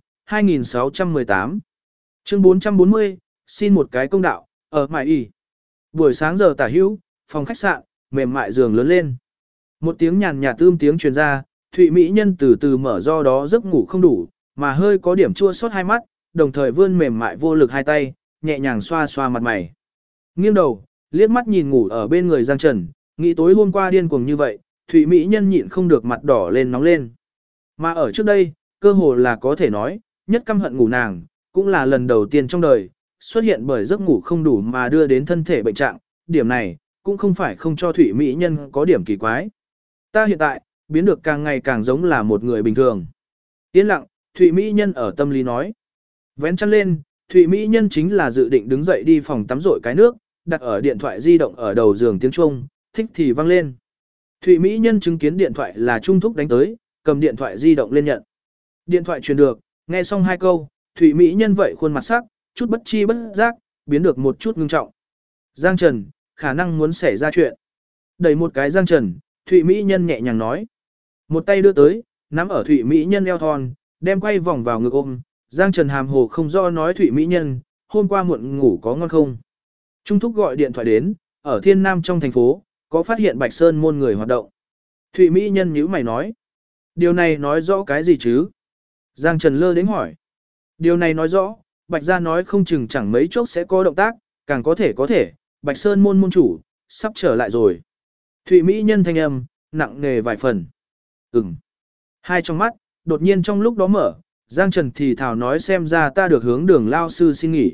2618. Chương 440, xin một cái công đạo, ở Mại Y. Buổi sáng giờ tả hữu, phòng khách sạn, mềm mại giường lớn lên. Một tiếng nhàn nhạt tiếng truyền ra, Thụy Mỹ Nhân từ từ mở do đó giấc ngủ không đủ, mà hơi có điểm chua xót hai mắt, đồng thời vươn mềm mại vô lực hai tay, nhẹ nhàng xoa xoa mặt mày. Nghiêng đầu, liếc mắt nhìn ngủ ở bên người Giang Trần, nghĩ tối hôm qua điên cuồng như vậy, Thụy Mỹ nhân nhịn không được mặt đỏ lên nóng lên. Mà ở trước đây, cơ hồ là có thể nói, nhất căm hận ngủ nàng, cũng là lần đầu tiên trong đời, xuất hiện bởi giấc ngủ không đủ mà đưa đến thân thể bệnh trạng, điểm này, cũng không phải không cho Thụy Mỹ nhân có điểm kỳ quái. Ta hiện tại, biến được càng ngày càng giống là một người bình thường. Yên lặng, Thụy Mỹ nhân ở tâm lý nói. Vén chăn lên, Thụy Mỹ nhân chính là dự định đứng dậy đi phòng tắm rội cái nước, đặt ở điện thoại di động ở đầu giường tiếng chuông, thích thì vang lên. Thụy Mỹ nhân chứng kiến điện thoại là Trung Thúc đánh tới, cầm điện thoại di động lên nhận. Điện thoại truyền được, nghe xong hai câu, Thụy Mỹ nhân vậy khuôn mặt sắc, chút bất chi bất giác, biến được một chút ngưng trọng. Giang Trần, khả năng muốn xảy ra chuyện. Đẩy một cái Giang Trần, Thụy Mỹ nhân nhẹ nhàng nói. Một tay đưa tới, nắm ở Thụy Mỹ nhân eo thon, đem quay vòng vào ngực ôm. Giang Trần hàm hồ không do nói Thụy Mỹ nhân, hôm qua muộn ngủ có ngon không? Trung Thúc gọi điện thoại đến, ở Thiên Nam trong thành phố, có phát hiện Bạch Sơn môn người hoạt động. Thụy Mỹ nhân nhíu mày nói. Điều này nói rõ cái gì chứ? Giang Trần lơ đến hỏi. Điều này nói rõ, Bạch gia nói không chừng chẳng mấy chốc sẽ có động tác, càng có thể, Bạch Sơn môn môn chủ, sắp trở lại rồi. Thụy Mỹ nhân thanh âm, nặng nề vài phần. Hai trong mắt, đột nhiên trong lúc đó mở, Giang Trần thì thào nói xem ra ta được hướng Đường lao sư xin nghỉ.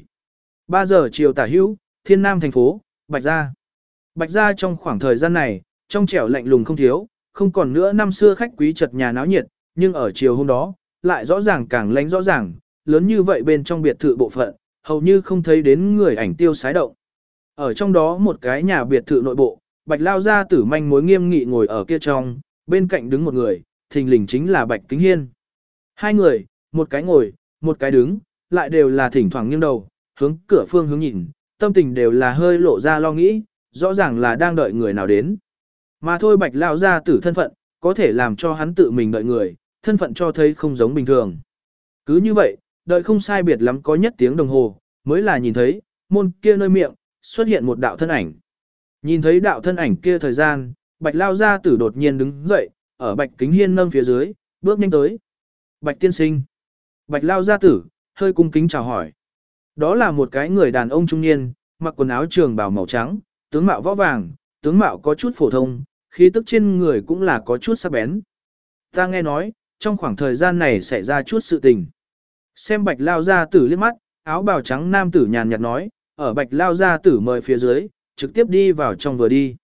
3 giờ chiều tả hữu, Thiên Nam thành phố, Bạch gia. Bạch gia trong khoảng thời gian này, trong trẻo lạnh lùng không thiếu, không còn nữa năm xưa khách quý chật nhà náo nhiệt, nhưng ở chiều hôm đó, lại rõ ràng càng lánh rõ ràng, lớn như vậy bên trong biệt thự bộ phận, hầu như không thấy đến người ảnh tiêu sái động. Ở trong đó một cái nhà biệt thự nội bộ, Bạch lao gia tử manh mối nghiêm nghị ngồi ở kia trong, bên cạnh đứng một người, thình lình chính là Bạch Kính Hiên. Hai người, một cái ngồi, một cái đứng, lại đều là thỉnh thoảng nghiêng đầu, hướng cửa phương hướng nhìn, tâm tình đều là hơi lộ ra lo nghĩ, rõ ràng là đang đợi người nào đến. Mà thôi Bạch lao gia tử thân phận, có thể làm cho hắn tự mình đợi người, thân phận cho thấy không giống bình thường. Cứ như vậy, đợi không sai biệt lắm có nhất tiếng đồng hồ, mới là nhìn thấy, môn kia nơi miệng, xuất hiện một đạo thân ảnh. Nhìn thấy đạo thân ảnh kia thời gian, Bạch lao gia tử đột nhiên đứng dậy, ở Bạch Kính Hiên nâng phía dưới, bước nhanh tới. Bạch tiên sinh. Bạch lao gia tử, hơi cung kính chào hỏi. Đó là một cái người đàn ông trung niên, mặc quần áo trường bào màu trắng, tướng mạo võ vàng, tướng mạo có chút phổ thông, khí tức trên người cũng là có chút sắc bén. Ta nghe nói, trong khoảng thời gian này xảy ra chút sự tình. Xem Bạch lao gia tử liếc mắt, áo bào trắng nam tử nhàn nhạt nói, ở Bạch lao gia tử mời phía dưới, trực tiếp đi vào trong vừa đi.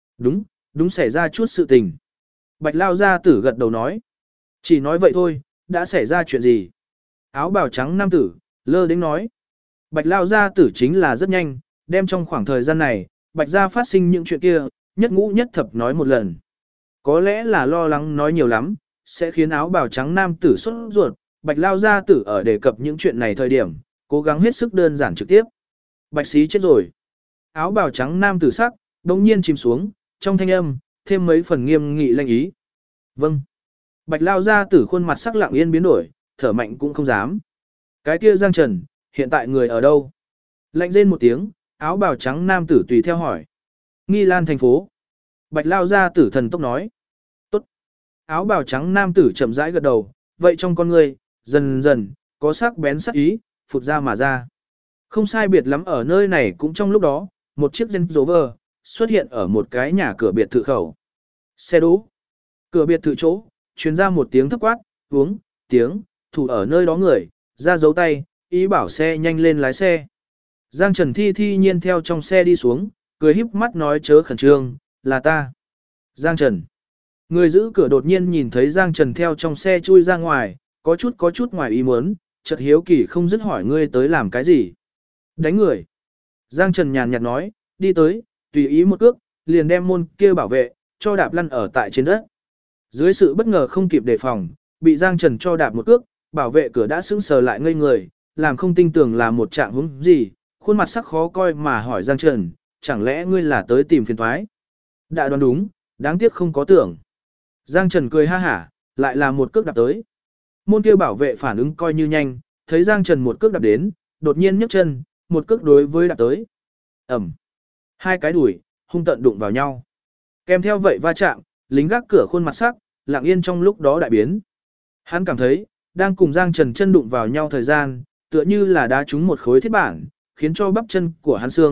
Đúng xảy ra chút sự tình. Bạch lao gia tử gật đầu nói. Chỉ nói vậy thôi, đã xảy ra chuyện gì? Áo bào trắng nam tử, lơ đến nói. Bạch lao gia tử chính là rất nhanh, đem trong khoảng thời gian này, Bạch gia phát sinh những chuyện kia, nhất ngũ nhất thập nói một lần. Có lẽ là lo lắng nói nhiều lắm, sẽ khiến áo bào trắng nam tử sốt ruột. Bạch lao gia tử ở đề cập những chuyện này thời điểm, cố gắng hết sức đơn giản trực tiếp. Bạch sĩ chết rồi. Áo bào trắng nam tử sắc, đột nhiên chìm xuống, trong thanh âm, thêm mấy phần nghiêm nghị lanh ý. Vâng. Bạch lao gia tử khuôn mặt sắc lặng yên biến đổi, thở mạnh cũng không dám. Cái kia Giang Trần, hiện tại người ở đâu? Lạnh rên một tiếng, áo bào trắng nam tử tùy theo hỏi. Nghi Lan thành phố. Bạch lao gia tử thần tốc nói. Tốt. Áo bào trắng nam tử chậm rãi gật đầu, vậy trong con người, dần dần, có sắc bén sắc ý, phụt ra mà ra. Không sai biệt lắm ở nơi này cũng trong lúc đó, một chiếc Range Rover xuất hiện ở một cái nhà cửa biệt thự khẩu. Xe đỗ. Cửa biệt thự chỗ, truyền ra một tiếng thấp quát, uống, tiếng, thủ ở nơi đó người, ra dấu tay, ý bảo xe nhanh lên lái xe. Giang Trần thi nhiên theo trong xe đi xuống, cười híp mắt nói chớ khẩn trương, là ta. Giang Trần. Người giữ cửa đột nhiên nhìn thấy Giang Trần theo trong xe chui ra ngoài, có chút ngoài ý muốn, chợt hiếu kỳ không dứt hỏi ngươi tới làm cái gì. Đánh người. Giang Trần nhàn nhạt nói, đi tới, tùy ý một cước, liền đem môn kia bảo vệ, cho đạp lăn ở tại trên đất. Dưới sự bất ngờ không kịp đề phòng, bị Giang Trần cho đạp một cước, bảo vệ cửa đã sững sờ lại ngây người, làm không tin tưởng là một trạng huống gì, khuôn mặt sắc khó coi mà hỏi Giang Trần, chẳng lẽ ngươi là tới tìm phiền toái? Đã đoán đúng, đáng tiếc không có tưởng. Giang Trần cười ha hả, lại là một cước đạp tới. Môn kia bảo vệ phản ứng coi như nhanh, thấy Giang Trần một cước đạp đến, đột nhiên nhấc chân, một cước đối với đạp tới. Ẩm. Hai cái đùi, hung tận đụng vào nhau. Kèm theo vậy va chạm, lính gác cửa khuôn mặt sắc, lặng yên trong lúc đó đại biến. Hắn cảm thấy, đang cùng Giang Trần chân đụng vào nhau thời gian, tựa như là đá trúng một khối thiết bản, khiến cho bắp chân của hắn xương,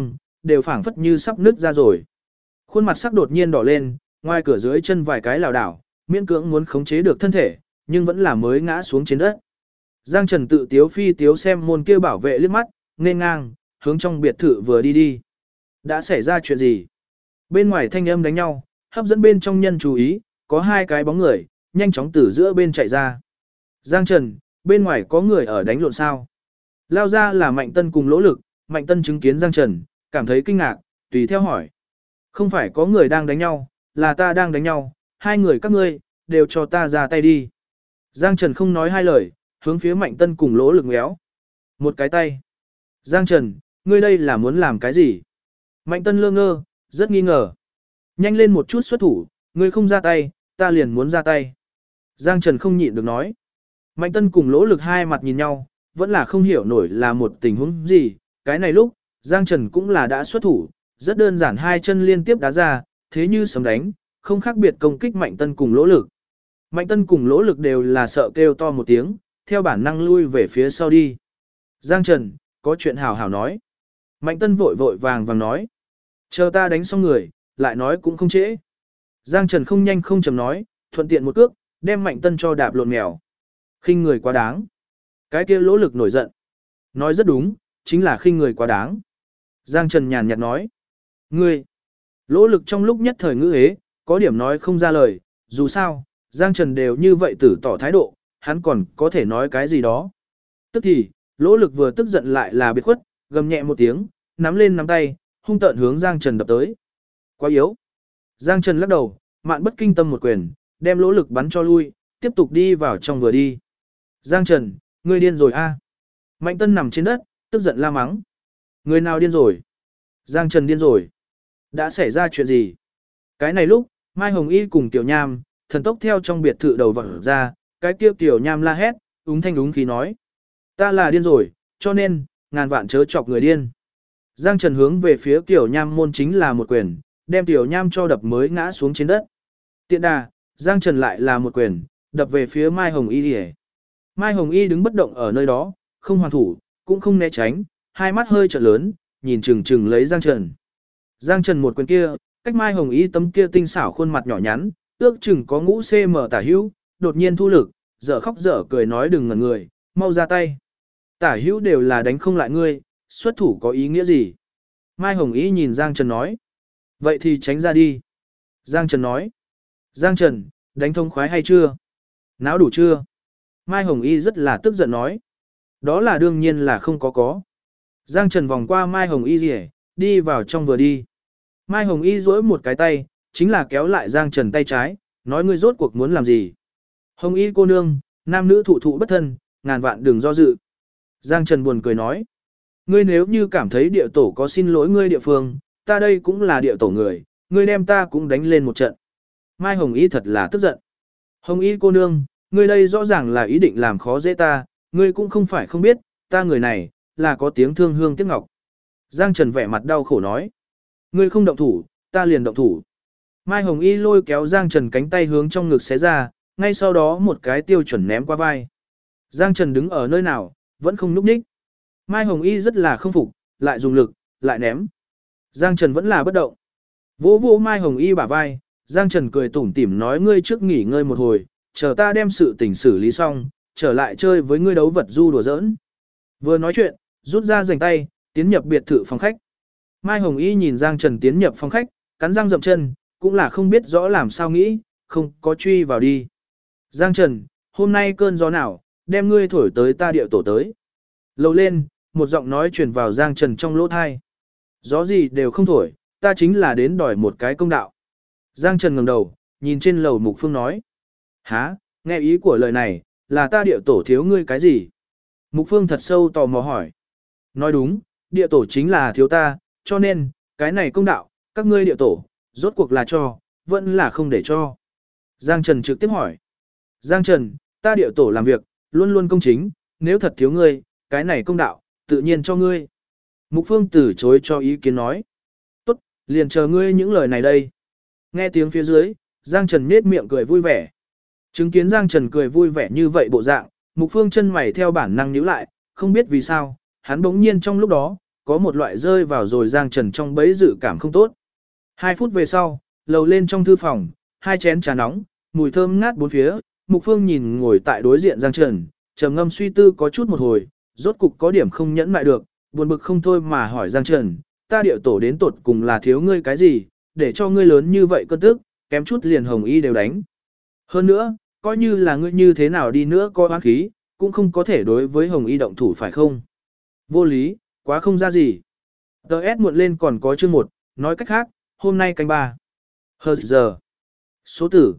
đều phảng phất như sắp nứt ra rồi. Khuôn mặt sắc đột nhiên đỏ lên, ngoài cửa dưới chân vài cái lảo đảo, miễn cưỡng muốn khống chế được thân thể, nhưng vẫn là mới ngã xuống trên đất. Giang Trần tự tiếu phi tiếu xem môn kia bảo vệ liếc mắt, nên ngang, hướng trong biệt thự vừa đi đi. Đã xảy ra chuyện gì? Bên ngoài thanh âm đánh nhau, hấp dẫn bên trong nhân chú ý, có hai cái bóng người, nhanh chóng từ giữa bên chạy ra. Giang Trần, bên ngoài có người ở đánh lộn sao? Lao ra là Mạnh Tân cùng Lỗ Lực, Mạnh Tân chứng kiến Giang Trần, cảm thấy kinh ngạc, tùy theo hỏi. Không phải có người đang đánh nhau, là ta đang đánh nhau, hai người các ngươi, đều cho ta ra tay đi. Giang Trần không nói hai lời, hướng phía Mạnh Tân cùng Lỗ Lực ngéo. Một cái tay. Giang Trần, ngươi đây là muốn làm cái gì? Mạnh Tân lơ ngơ, rất nghi ngờ. Nhanh lên một chút xuất thủ, ngươi không ra tay, ta liền muốn ra tay. Giang Trần không nhịn được nói. Mạnh Tân cùng Lỗ Lực hai mặt nhìn nhau, vẫn là không hiểu nổi là một tình huống gì. Cái này lúc, Giang Trần cũng là đã xuất thủ, rất đơn giản hai chân liên tiếp đá ra, thế như sấm đánh, không khác biệt công kích Mạnh Tân cùng Lỗ Lực. Mạnh Tân cùng Lỗ Lực đều là sợ kêu to một tiếng, theo bản năng lui về phía sau đi. Giang Trần, có chuyện hảo hảo nói. Mạnh Tân vội vội vàng vàng nói. Chờ ta đánh xong người, lại nói cũng không trễ. Giang Trần không nhanh không chậm nói, thuận tiện một cước, đem Mạnh Tân cho đạp lộn mèo. Khinh người quá đáng. Cái kia Lỗ Lực nổi giận. Nói rất đúng, chính là khinh người quá đáng. Giang Trần nhàn nhạt nói. Ngươi. Lỗ Lực trong lúc nhất thời ngữ ế, có điểm nói không ra lời, dù sao, Giang Trần đều như vậy tử tỏ thái độ, hắn còn có thể nói cái gì đó. Tức thì, Lỗ Lực vừa tức giận lại là biệt khuất, gầm nhẹ một tiếng, nắm lên nắm tay, hung tợn hướng Giang Trần đập tới. Quá yếu. Giang Trần lắc đầu, mạn bất kinh tâm một quyền, đem Lỗ Lực bắn cho lui, tiếp tục đi vào trong vừa đi. Giang Trần, ngươi điên rồi a? Mạnh Tân nằm trên đất, tức giận la mắng. Người nào điên rồi? Giang Trần điên rồi. Đã xảy ra chuyện gì? Cái này lúc, Mai Hồng Y cùng Tiểu Nham, thần tốc theo trong biệt thự đầu vỡ ra, cái kia Tiểu Nham la hét, úng thanh úng khí nói. Ta là điên rồi, cho nên, ngàn vạn chớ chọc người điên. Giang Trần hướng về phía Tiểu Nham môn chính là một quyền, đem Tiểu Nham cho đập mới ngã xuống trên đất. Tiện đà, Giang Trần lại là một quyền, đập về phía Mai Hồng Y đi. Mai Hồng Y đứng bất động ở nơi đó, không hoàn thủ, cũng không né tránh, hai mắt hơi trợn lớn, nhìn chừng chừng lấy Giang Trần. Giang Trần một quyền kia, cách Mai Hồng Y tấm kia tinh xảo khuôn mặt nhỏ nhắn, ước chừng có ngũ cm tả hữu, đột nhiên thu lực, dở khóc dở cười nói đừng ngẩn người, mau ra tay. Tả hữu đều là đánh không lại ngươi, xuất thủ có ý nghĩa gì? Mai Hồng Y nhìn Giang Trần nói. Vậy thì tránh ra đi. Giang Trần nói. Giang Trần, đánh thông khoái hay chưa? Náo đủ chưa? Mai Hồng Y rất là tức giận nói. Đó là đương nhiên là không có. Giang Trần vòng qua Mai Hồng Y rỉa, đi vào trong vừa đi. Mai Hồng Y duỗi một cái tay, chính là kéo lại Giang Trần tay trái, nói ngươi rốt cuộc muốn làm gì. Hồng Y cô nương, nam nữ thụ thụ bất thân, ngàn vạn đừng do dự. Giang Trần buồn cười nói. Ngươi nếu như cảm thấy địa tổ có xin lỗi ngươi địa phương, ta đây cũng là địa tổ người, ngươi đem ta cũng đánh lên một trận. Mai Hồng Y thật là tức giận. Hồng Y cô nương, ngươi đây rõ ràng là ý định làm khó dễ ta, ngươi cũng không phải không biết, ta người này, là có tiếng thương hương tiếc ngọc. Giang Trần vẻ mặt đau khổ nói. Ngươi không động thủ, ta liền động thủ. Mai Hồng Y lôi kéo Giang Trần cánh tay hướng trong ngực xé ra, ngay sau đó một cái tiêu chuẩn ném qua vai. Giang Trần đứng ở nơi nào, vẫn không núp ních. Mai Hồng Y rất là không phục, lại dùng lực, lại ném. Giang Trần vẫn là bất động. Vỗ vỗ Mai Hồng Y bả vai, Giang Trần cười tủm tỉm nói ngươi trước nghỉ ngơi một hồi, chờ ta đem sự tình xử lý xong, trở lại chơi với ngươi đấu vật du đùa giỡn. Vừa nói chuyện, rút ra rảnh tay, tiến nhập biệt thự phòng khách. Mai Hồng Y nhìn Giang Trần tiến nhập phòng khách, cắn răng dậm chân, cũng là không biết rõ làm sao nghĩ, không có truy vào đi. Giang Trần, hôm nay cơn gió nào, đem ngươi thổi tới ta địa tổ tới. Lầu lên, một giọng nói truyền vào Giang Trần trong lỗ thai. Gió gì đều không thổi, ta chính là đến đòi một cái công đạo. Giang Trần ngẩng đầu, nhìn trên lầu Mục Phương nói. Hả, nghe ý của lời này, là ta địa tổ thiếu ngươi cái gì? Mục Phương thật sâu tò mò hỏi. Nói đúng, địa tổ chính là thiếu ta, cho nên, cái này công đạo, các ngươi địa tổ, rốt cuộc là cho, vẫn là không để cho. Giang Trần trực tiếp hỏi. Giang Trần, ta địa tổ làm việc, luôn luôn công chính, nếu thật thiếu ngươi, cái này công đạo, tự nhiên cho ngươi. Mục Phương từ chối cho ý kiến nói. Tốt, liền chờ ngươi những lời này đây. Nghe tiếng phía dưới, Giang Trần nhếch miệng cười vui vẻ. Chứng kiến Giang Trần cười vui vẻ như vậy bộ dạng, Mục Phương chân mày theo bản năng nhíu lại, không biết vì sao, hắn bỗng nhiên trong lúc đó, có một loại rơi vào rồi Giang Trần trong bẫy dự cảm không tốt. 2 phút về sau, lầu lên trong thư phòng, 2 chén trà nóng, mùi thơm ngát bốn phía, Mục Phương nhìn ngồi tại đối diện Giang Trần, trầm ngâm suy tư có chút một hồi, rốt cục có điểm không nhẫn lại được, buồn bực không thôi mà hỏi Giang Trần, ta điệu tổ đến tột cùng là thiếu ngươi cái gì, để cho ngươi lớn như vậy cơn tức, kém chút liền hồng y đều đánh. Hơn nữa, coi như là ngươi như thế nào đi nữa coi oán khí, cũng không có thể đối với hồng y động thủ phải không? Vô lý, quá không ra gì. DS muộn lên còn có chương 1, nói cách khác, hôm nay canh 3. Hờ giờ. Số tử,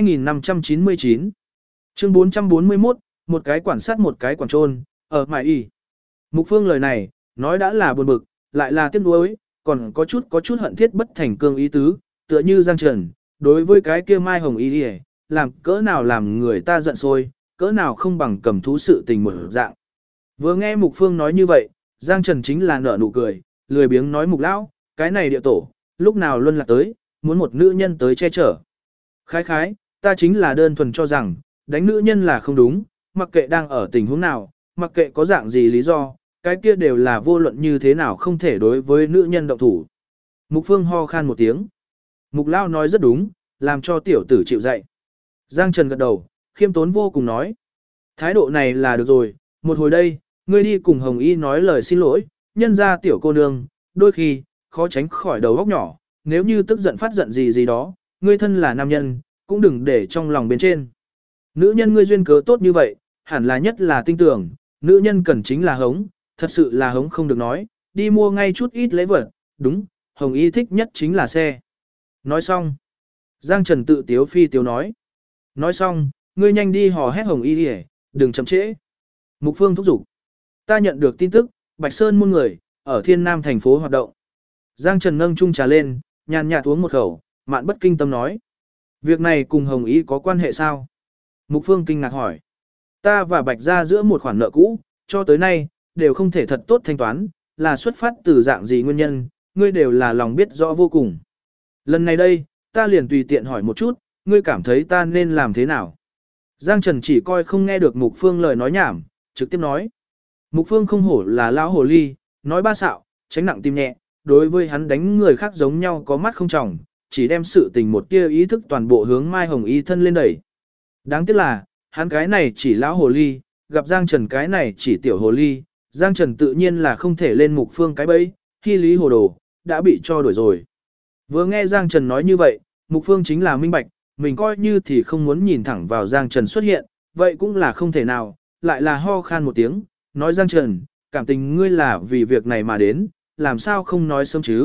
2599. Chương 441, một cái quản sát một cái quản trôn, ở mại y. Mục Phương lời này, nói đã là buồn bực, lại là tiếc nuối, còn có chút hận thiết bất thành cương ý tứ, tựa như Giang Trần, đối với cái kia Mai Hồng y đi làm cỡ nào làm người ta giận sôi, cỡ nào không bằng cầm thú sự tình một dạng. Vừa nghe Mục Phương nói như vậy, Giang Trần chính là nở nụ cười, lười biếng nói Mục Lão, cái này địa tổ, lúc nào luân lạc tới, muốn một nữ nhân tới che chở. Khái khái, ta chính là đơn thuần cho rằng, đánh nữ nhân là không đúng, mặc kệ đang ở tình huống nào, mặc kệ có dạng gì lý do, cái kia đều là vô luận như thế nào không thể đối với nữ nhân động thủ. Mục Phương ho khan một tiếng. Mục Lao nói rất đúng, làm cho tiểu tử chịu dạy. Giang Trần gật đầu, khiêm tốn vô cùng nói. Thái độ này là được rồi, một hồi đây, ngươi đi cùng Hồng Y nói lời xin lỗi, nhân ra tiểu cô nương, đôi khi, khó tránh khỏi đầu óc nhỏ, nếu như tức giận phát giận gì gì đó, ngươi thân là nam nhân, cũng đừng để trong lòng bên trên. Nữ nhân ngươi duyên cớ tốt như vậy, hẳn là nhất là tin tưởng, nữ nhân cần chính là hống, thật sự là hống không được nói, đi mua ngay chút ít lễ vật, đúng, Hồng Y thích nhất chính là xe. Nói xong, Giang Trần tự tiếu phi tiếu nói. Nói xong, ngươi nhanh đi hò hét Hồng Y đi, đừng chậm trễ. Mục Phương thúc giục. Ta nhận được tin tức, Bạch Sơn môn người, ở Thiên Nam thành phố hoạt động. Giang Trần nâng chung trà lên, nhàn nhạt uống một khẩu, Mạn Bất kinh tâm nói. Việc này cùng Hồng Y có quan hệ sao? Mục Phương kinh ngạc hỏi. Ta và Bạch gia giữa một khoản nợ cũ, cho tới nay, đều không thể thật tốt thanh toán, là xuất phát từ dạng gì nguyên nhân, ngươi đều là lòng biết rõ vô cùng. Lần này đây, ta liền tùy tiện hỏi một chút, ngươi cảm thấy ta nên làm thế nào? Giang Trần chỉ coi không nghe được Mục Phương lời nói nhảm, trực tiếp nói. Mục Phương không hổ là lão hồ ly, nói ba xạo, tránh nặng tim nhẹ, đối với hắn đánh người khác giống nhau có mắt không tròng, chỉ đem sự tình một tia ý thức toàn bộ hướng Mai Hồng Y thân lên đẩy. Đáng tiếc là, hắn cái này chỉ lão hồ ly, gặp Giang Trần cái này chỉ tiểu hồ ly, Giang Trần tự nhiên là không thể lên Mục Phương cái bẫy, khi lý hồ đồ, đã bị cho đuổi rồi. Vừa nghe Giang Trần nói như vậy, Mục Phương chính là minh bạch, mình coi như thì không muốn nhìn thẳng vào Giang Trần xuất hiện, vậy cũng là không thể nào, lại là ho khan một tiếng, nói Giang Trần, cảm tình ngươi là vì việc này mà đến, làm sao không nói sớm chứ.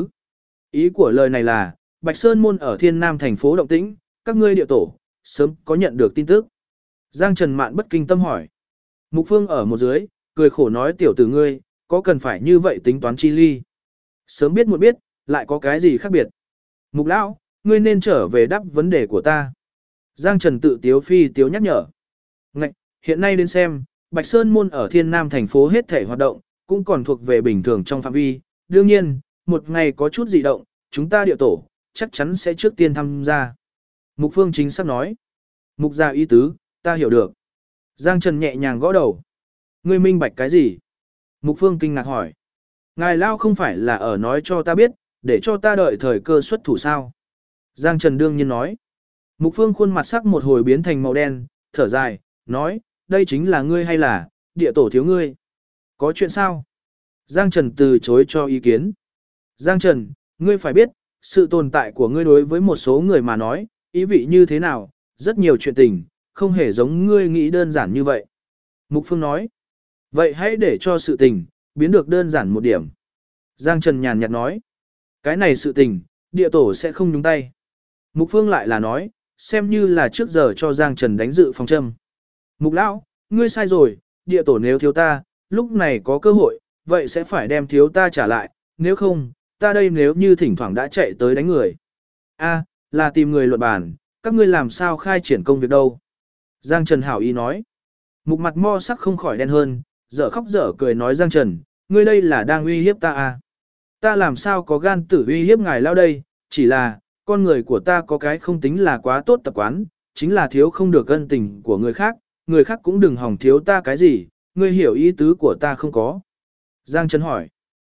Ý của lời này là, Bạch Sơn môn ở Thiên Nam thành phố động tĩnh, các ngươi địa tổ, sớm có nhận được tin tức. Giang Trần Mạn bất kinh tâm hỏi. Mục Phương ở một dưới, cười khổ nói tiểu tử ngươi, có cần phải như vậy tính toán chi ly. Sớm biết một biết, lại có cái gì khác biệt. Mục Lão, ngươi nên trở về đáp vấn đề của ta. Giang Trần tự tiếu phi tiếu nhắc nhở. Ngạch, hiện nay đến xem, Bạch Sơn môn ở Thiên Nam thành phố hết thể hoạt động, cũng còn thuộc về bình thường trong phạm vi. Đương nhiên, một ngày có chút dị động, chúng ta địa tổ, chắc chắn sẽ trước tiên tham gia. Mục Phương chính xác nói. Mục gia ý tứ, ta hiểu được. Giang Trần nhẹ nhàng gõ đầu. Ngươi minh bạch cái gì? Mục Phương kinh ngạc hỏi. Ngài Lao không phải là ở nói cho ta biết, để cho ta đợi thời cơ xuất thủ sao? Giang Trần đương nhiên nói. Mục Phương khuôn mặt sắc một hồi biến thành màu đen, thở dài, nói, đây chính là ngươi hay là, địa tổ thiếu ngươi? Có chuyện sao? Giang Trần từ chối cho ý kiến. Giang Trần, ngươi phải biết, sự tồn tại của ngươi đối với một số người mà nói, ý vị như thế nào, rất nhiều chuyện tình, không hề giống ngươi nghĩ đơn giản như vậy. Mục Phương nói, vậy hãy để cho sự tình, biến được đơn giản một điểm. Giang Trần nhàn nhạt nói, cái này sự tình, địa tổ sẽ không nhúng tay. Mục Phương lại là nói, xem như là trước giờ cho Giang Trần đánh dự phòng châm. Mục Lão, ngươi sai rồi, địa tổ nếu thiếu ta, lúc này có cơ hội, vậy sẽ phải đem thiếu ta trả lại, nếu không, ta đây nếu như thỉnh thoảng đã chạy tới đánh người. A, là tìm người luận bàn, các ngươi làm sao khai triển công việc đâu. Giang Trần hảo ý nói. Mục mặt mo sắc không khỏi đen hơn, dở khóc dở cười nói Giang Trần, ngươi đây là đang uy hiếp ta à. Ta làm sao có gan tử uy hiếp ngài lao đây, chỉ là, con người của ta có cái không tính là quá tốt tập quán, chính là thiếu không được ân tình của người khác cũng đừng hỏng thiếu ta cái gì, ngươi hiểu ý tứ của ta không có. Giang Trần hỏi.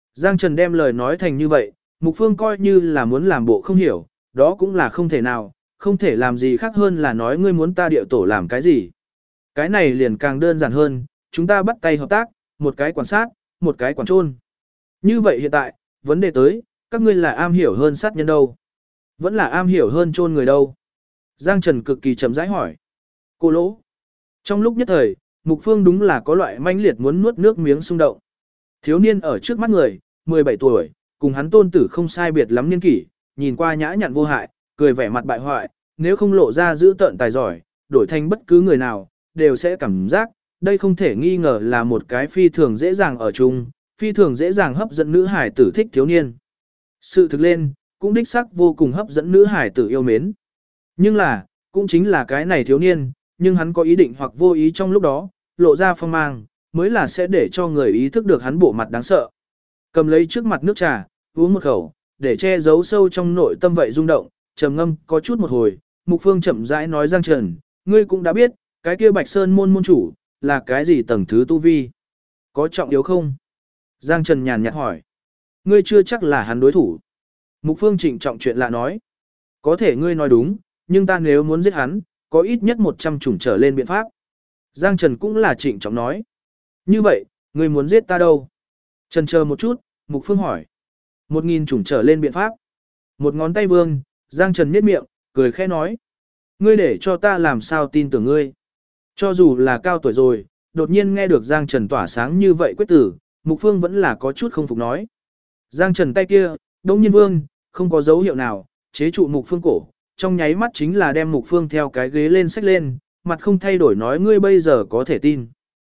Giang Trần đem lời nói thành như vậy, Mục Phương coi như là muốn làm bộ không hiểu, đó cũng là không thể nào, không thể làm gì khác hơn là nói ngươi muốn ta điệu tổ làm cái gì. Cái này liền càng đơn giản hơn, chúng ta bắt tay hợp tác, một cái quản sát, một cái quản trôn. Như vậy hiện tại, vấn đề tới, các ngươi là am hiểu hơn sát nhân đâu? Vẫn là am hiểu hơn trôn người đâu? Giang Trần cực kỳ chậm rãi hỏi. Cô lỗ. Trong lúc nhất thời, Mục Phương đúng là có loại manh liệt muốn nuốt nước miếng xung động. Thiếu niên ở trước mắt người, 17 tuổi, cùng hắn tôn tử không sai biệt lắm niên kỷ, nhìn qua nhã nhặn vô hại, cười vẻ mặt bại hoại, nếu không lộ ra giữ tợn tài giỏi, đổi thành bất cứ người nào, đều sẽ cảm giác, đây không thể nghi ngờ là một cái phi thường dễ dàng ở chung, phi thường dễ dàng hấp dẫn nữ hải tử thích thiếu niên. Sự thực lên, cũng đích xác vô cùng hấp dẫn nữ hải tử yêu mến. Nhưng là, cũng chính là cái này thiếu niên, nhưng hắn có ý định hoặc vô ý trong lúc đó, lộ ra phong mang, mới là sẽ để cho người ý thức được hắn bộ mặt đáng sợ. Cầm lấy trước mặt nước trà, uống một khẩu, để che giấu sâu trong nội tâm vậy rung động, trầm ngâm có chút một hồi, Mục Phương chậm rãi nói Giang Trần, ngươi cũng đã biết, cái kia Bạch Sơn môn môn chủ, là cái gì tầng thứ tu vi? Có trọng yếu không? Giang Trần nhàn nhạt hỏi. Ngươi chưa chắc là hắn đối thủ. Mục Phương trịnh trọng chuyện lạ nói. Có thể ngươi nói đúng, nhưng ta nếu muốn giết hắn, có ít nhất 100 chủng trở lên biện pháp. Giang Trần cũng là trịnh trọng nói. Như vậy, ngươi muốn giết ta đâu? Trần chờ một chút, Mục Phương hỏi. 1000 chủng trở lên biện pháp. Một ngón tay vương, Giang Trần miết miệng, cười khẽ nói. Ngươi để cho ta làm sao tin tưởng ngươi. Cho dù là cao tuổi rồi, đột nhiên nghe được Giang Trần tỏa sáng như vậy quyết tử, Mục Phương vẫn là có chút không phục nói. Giang Trần tay kia, đông nhiên vương, không có dấu hiệu nào, chế trụ Mục Phương cổ, trong nháy mắt chính là đem Mục Phương theo cái ghế lên xách lên, mặt không thay đổi nói ngươi bây giờ có thể tin.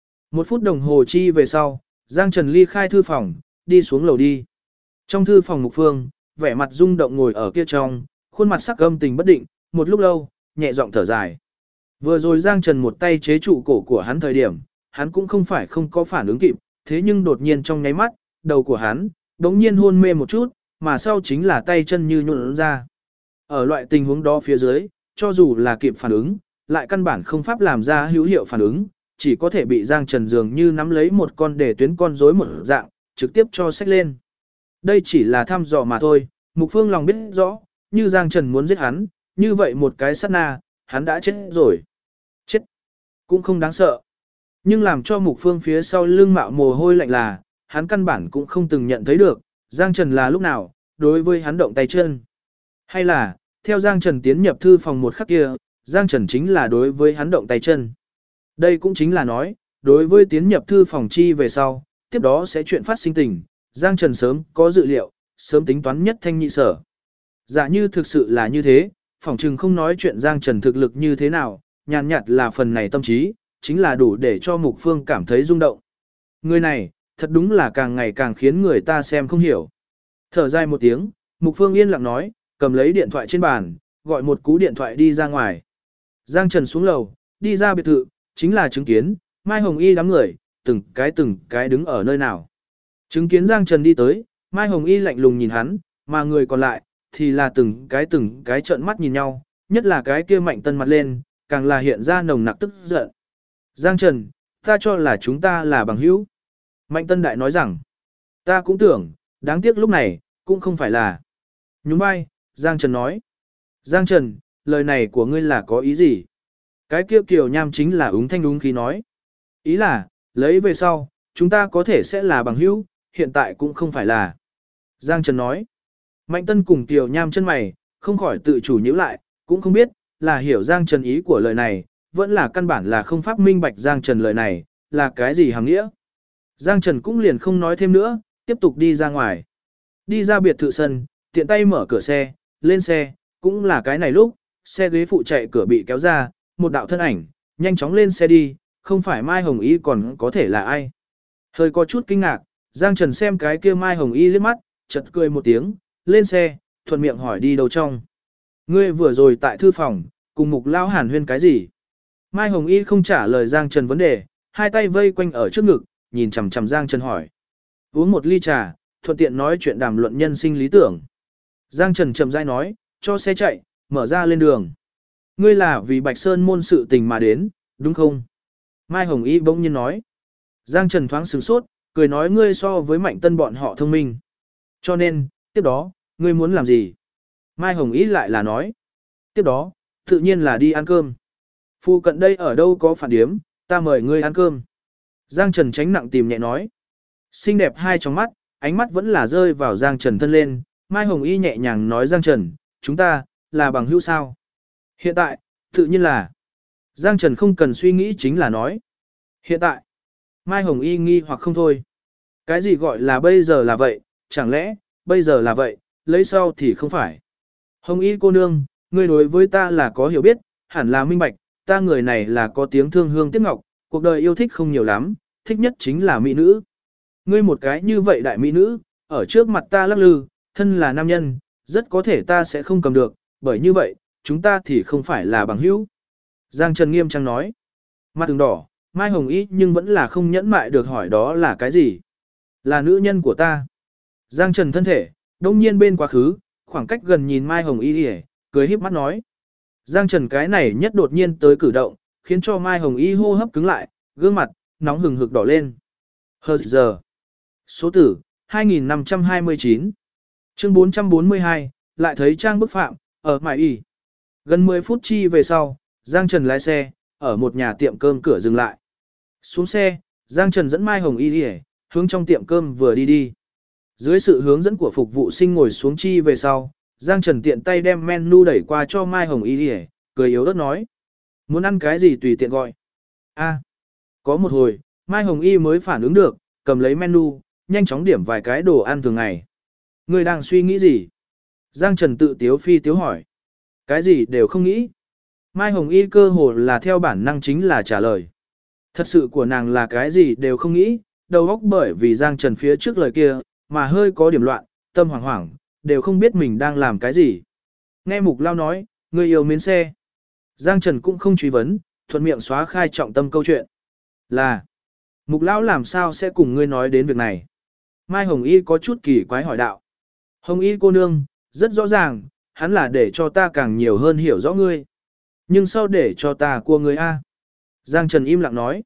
1 phút đồng hồ chi về sau, Giang Trần ly khai thư phòng, đi xuống lầu đi. Trong thư phòng Mục Phương, vẻ mặt rung động ngồi ở kia trong, khuôn mặt sắc âm tình bất định, một lúc lâu, nhẹ giọng thở dài. Vừa rồi Giang Trần một tay chế trụ cổ của hắn thời điểm, hắn cũng không phải không có phản ứng kịp, thế nhưng đột nhiên trong nháy mắt, đầu của hắn, đống nhiên hôn mê một chút, mà sau chính là tay chân như nhuộn ra. Ở loại tình huống đó phía dưới, cho dù là kịp phản ứng, lại căn bản không pháp làm ra hữu hiệu phản ứng, chỉ có thể bị Giang Trần dường như nắm lấy một con để tuyến con rối một dạng, trực tiếp cho xách lên. Đây chỉ là thăm dò mà thôi, Mục Phương lòng biết rõ, như Giang Trần muốn giết hắn, như vậy một cái sát na, hắn đã chết rồi. Chết cũng không đáng sợ. Nhưng làm cho Mục Phương phía sau lưng mạo mồ hôi lạnh là, hắn căn bản cũng không từng nhận thấy được, Giang Trần là lúc nào, đối với hắn động tay chân. Hay là, theo Giang Trần tiến nhập thư phòng một khắc kia, Giang Trần chính là đối với hắn động tay chân. Đây cũng chính là nói, đối với tiến nhập thư phòng chi về sau, tiếp đó sẽ chuyện phát sinh tình, Giang Trần sớm có dự liệu, sớm tính toán nhất thanh nhị sở. Giả như thực sự là như thế, phỏng chừng không nói chuyện Giang Trần thực lực như thế nào, nhàn nhạt là phần này tâm trí, chính là đủ để cho Mục Phương cảm thấy rung động. Người này, thật đúng là càng ngày càng khiến người ta xem không hiểu. Thở dài một tiếng, Mục Phương yên lặng nói, cầm lấy điện thoại trên bàn, gọi một cú điện thoại đi ra ngoài. Giang Trần xuống lầu, đi ra biệt thự, chính là chứng kiến, Mai Hồng Y đám người, từng cái đứng ở nơi nào. Chứng kiến Giang Trần đi tới, Mai Hồng Y lạnh lùng nhìn hắn, mà người còn lại, thì là từng cái trợn mắt nhìn nhau, nhất là cái kia Mạnh Tân mặt lên, càng là hiện ra nồng nặc tức giận. Giang Trần, ta cho là chúng ta là bằng hữu. Mạnh Tân Đại nói rằng, ta cũng tưởng, đáng tiếc lúc này, cũng không phải là. Nhún vai, Giang Trần nói. Giang Trần, lời này của ngươi là có ý gì? Cái kia Kiều Nham chính là ứng thanh đúng khí nói. Ý là, lấy về sau, chúng ta có thể sẽ là bằng hữu, hiện tại cũng không phải là. Giang Trần nói. Mạnh Tân cùng Kiều Nham chân mày, không khỏi tự chủ nhíu lại, cũng không biết, là hiểu Giang Trần ý của lời này, vẫn là căn bản là không pháp minh bạch Giang Trần lời này, là cái gì hàm nghĩa. Giang Trần cũng liền không nói thêm nữa, tiếp tục đi ra ngoài. Đi ra biệt thự sân, tiện tay mở cửa xe, lên xe, cũng là cái này lúc, xe ghế phụ chạy cửa bị kéo ra, một đạo thân ảnh, nhanh chóng lên xe đi, không phải Mai Hồng Y còn có thể là ai. Hơi có chút kinh ngạc, Giang Trần xem cái kia Mai Hồng Y liếc mắt, chợt cười một tiếng, lên xe, thuận miệng hỏi đi đâu trong. Ngươi vừa rồi tại thư phòng, cùng Mục Lao hàn huyên cái gì? Mai Hồng Y không trả lời Giang Trần vấn đề, hai tay vây quanh ở trước ngực, nhìn chằm chằm Giang Trần hỏi. Uống một ly trà, thuận tiện nói chuyện đàm luận nhân sinh lý tưởng. Giang Trần chậm rãi nói, cho xe chạy, mở ra lên đường. Ngươi là vì Bạch Sơn môn sự tình mà đến, đúng không? Mai Hồng Y bỗng nhiên nói. Giang Trần thoáng sửng sốt, cười nói ngươi so với Mạnh Tân bọn họ thông minh. Cho nên, tiếp đó, ngươi muốn làm gì? Mai Hồng Y lại là nói. Tiếp đó, tự nhiên là đi ăn cơm. Phu cận đây ở đâu có phản điếm, ta mời ngươi ăn cơm. Giang Trần tránh nặng tìm nhẹ nói. Xinh đẹp hai trong mắt, ánh mắt vẫn là rơi vào Giang Trần thân lên. Mai Hồng Y nhẹ nhàng nói Giang Trần, chúng ta, là bằng hữu sao? Hiện tại, tự nhiên là. Giang Trần không cần suy nghĩ chính là nói. Hiện tại, Mai Hồng Y nghi hoặc không thôi. Cái gì gọi là bây giờ là vậy, chẳng lẽ, bây giờ là vậy, lấy sau thì không phải. Hồng Y cô nương, ngươi đối với ta là có hiểu biết, hẳn là minh bạch, ta người này là có tiếng thương hương tiếc ngọc, cuộc đời yêu thích không nhiều lắm, thích nhất chính là mỹ nữ. Ngươi một cái như vậy đại mỹ nữ, ở trước mặt ta lắc lư, thân là nam nhân, rất có thể ta sẽ không cầm được, bởi như vậy, chúng ta thì không phải là bằng hữu. Giang Trần nghiêm trang nói. Mặt từng đỏ, Mai Hồng Y nhưng vẫn là không nhẫn mại được hỏi đó là cái gì. Là nữ nhân của ta. Giang Trần thân thể, đông nhiên bên quá khứ, khoảng cách gần nhìn Mai Hồng Y cười híp mắt nói. Giang Trần cái này nhất đột nhiên tới cử động, khiến cho Mai Hồng Y hô hấp cứng lại, gương mặt, nóng hừng hực đỏ lên. Hờ giờ. Số tử, 2529. Chương 442, lại thấy trang bức phạm, ở Mai Y. Gần 10 phút chi về sau, Giang Trần lái xe, ở một nhà tiệm cơm cửa dừng lại. Xuống xe, Giang Trần dẫn Mai Hồng Y hướng trong tiệm cơm vừa đi đi. Dưới sự hướng dẫn của phục vụ sinh ngồi xuống chi về sau, Giang Trần tiện tay đem menu đẩy qua cho Mai Hồng Y cười yếu ớt nói. Muốn ăn cái gì tùy tiện gọi. Có một hồi, Mai Hồng Y mới phản ứng được, cầm lấy menu, nhanh chóng điểm vài cái đồ ăn thường ngày. Người đang suy nghĩ gì? Giang Trần tự tiếu phi tiếu hỏi. Cái gì đều không nghĩ. Mai Hồng Y cơ hồ là theo bản năng chính là trả lời. Thật sự của nàng là cái gì đều không nghĩ, đầu óc bởi vì Giang Trần phía trước lời kia, mà hơi có điểm loạn, tâm hoảng hoảng, đều không biết mình đang làm cái gì. Nghe Mục Lao nói, người yêu mến xe. Giang Trần cũng không truy vấn, thuận miệng xóa khai trọng tâm câu chuyện. Là, Mục Lão làm sao sẽ cùng ngươi nói đến việc này? Mai Hồng Y có chút kỳ quái hỏi đạo. Hồng Y cô nương, rất rõ ràng, hắn là để cho ta càng nhiều hơn hiểu rõ ngươi. Nhưng sao để cho ta cua ngươi a? Giang Trần im lặng nói.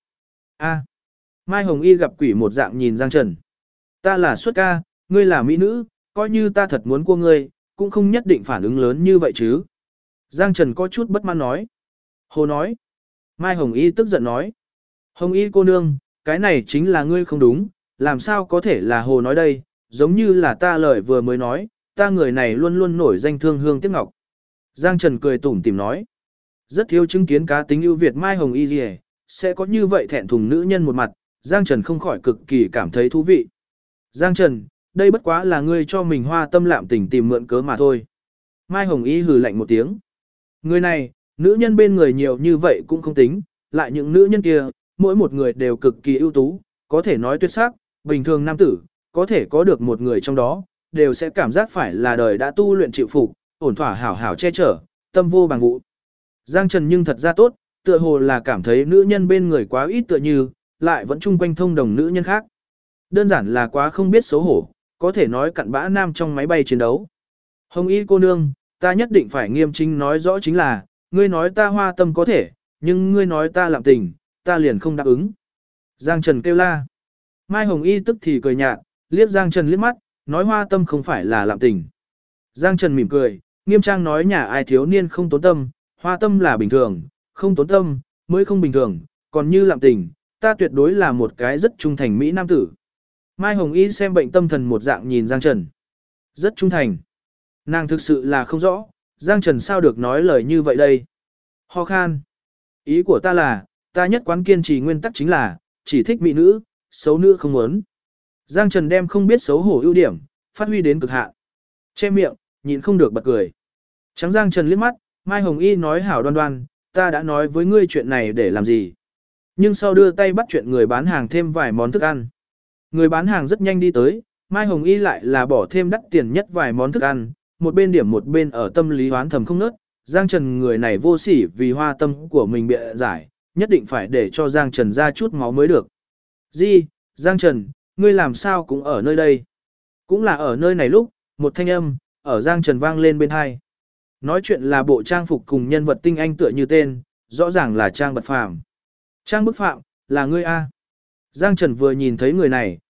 Mai Hồng Y gặp quỷ một dạng nhìn Giang Trần. Ta là xuất ca, ngươi là mỹ nữ, coi như ta thật muốn cua ngươi, cũng không nhất định phản ứng lớn như vậy chứ. Giang Trần có chút bất mãn nói. Hồ nói. Mai Hồng Y tức giận nói. Hồng Y cô nương, cái này chính là ngươi không đúng, làm sao có thể là Hồ nói đây, giống như là ta lời vừa mới nói, ta người này luôn luôn nổi danh thương hương tiếc ngọc. Giang Trần cười tủm tỉm nói. Rất thiếu chứng kiến cá tính ưu việt Mai Hồng Y gì sẽ có như vậy thẹn thùng nữ nhân một mặt, Giang Trần không khỏi cực kỳ cảm thấy thú vị. Giang Trần, đây bất quá là ngươi cho mình hoa tâm lạm tình tìm mượn cớ mà thôi. Mai Hồng Y hừ lạnh một tiếng. Người này, nữ nhân bên người nhiều như vậy cũng không tính, lại những nữ nhân kia, mỗi một người đều cực kỳ ưu tú, có thể nói tuyệt sắc, bình thường nam tử, có thể có được một người trong đó, đều sẽ cảm giác phải là đời đã tu luyện chịu phục, ổn thỏa hảo hảo che chở, tâm vô bằng vụ. Giang Trần nhưng thật ra tốt, tựa hồ là cảm thấy nữ nhân bên người quá ít tựa như, lại vẫn chung quanh thông đồng nữ nhân khác. Đơn giản là quá không biết xấu hổ, có thể nói cặn bã nam trong máy bay chiến đấu. Hồng Y cô nương, ta nhất định phải nghiêm chính nói rõ chính là, ngươi nói ta hoa tâm có thể, nhưng ngươi nói ta lạm tình, ta liền không đáp ứng. Giang Trần kêu la. Mai Hồng Y tức thì cười nhạt, liếc Giang Trần liếc mắt, nói hoa tâm không phải là lạm tình. Giang Trần mỉm cười, nghiêm trang nói nhà ai thiếu niên không tốn tâm, hoa tâm là bình thường, không tốn tâm, mới không bình thường, còn như lạm tình, ta tuyệt đối là một cái rất trung thành mỹ nam tử. Mai Hồng Y xem bệnh tâm thần một dạng nhìn Giang Trần. Rất trung thành. Nàng thực sự là không rõ, Giang Trần sao được nói lời như vậy đây. Ho khan. Ý của ta là, ta nhất quán kiên trì nguyên tắc chính là, chỉ thích mỹ nữ, xấu nữ không muốn. Giang Trần đem không biết xấu hổ ưu điểm, phát huy đến cực hạn. Che miệng, nhịn không được bật cười. Trắng Giang Trần liếc mắt, Mai Hồng Y nói hảo đoan đoan, ta đã nói với ngươi chuyện này để làm gì. Nhưng sau đưa tay bắt chuyện người bán hàng thêm vài món thức ăn. Người bán hàng rất nhanh đi tới, Mai Hồng Y lại là bỏ thêm đắt tiền nhất vài món thức ăn, một bên điểm một bên ở tâm lý hoán thầm không nớt. Giang Trần người này vô sỉ vì hoa tâm của mình bịa giải, nhất định phải để cho Giang Trần ra chút máu mới được. Gì, Giang Trần, ngươi làm sao cũng ở nơi đây? Cũng là ở nơi này lúc, một thanh âm, ở Giang Trần vang lên bên hai. Nói chuyện là bộ trang phục cùng nhân vật tinh anh tựa như tên, rõ ràng là Trang Bật Phàm. Trang Bức Phạm, là ngươi A. Giang Trần vừa nhìn thấy người này,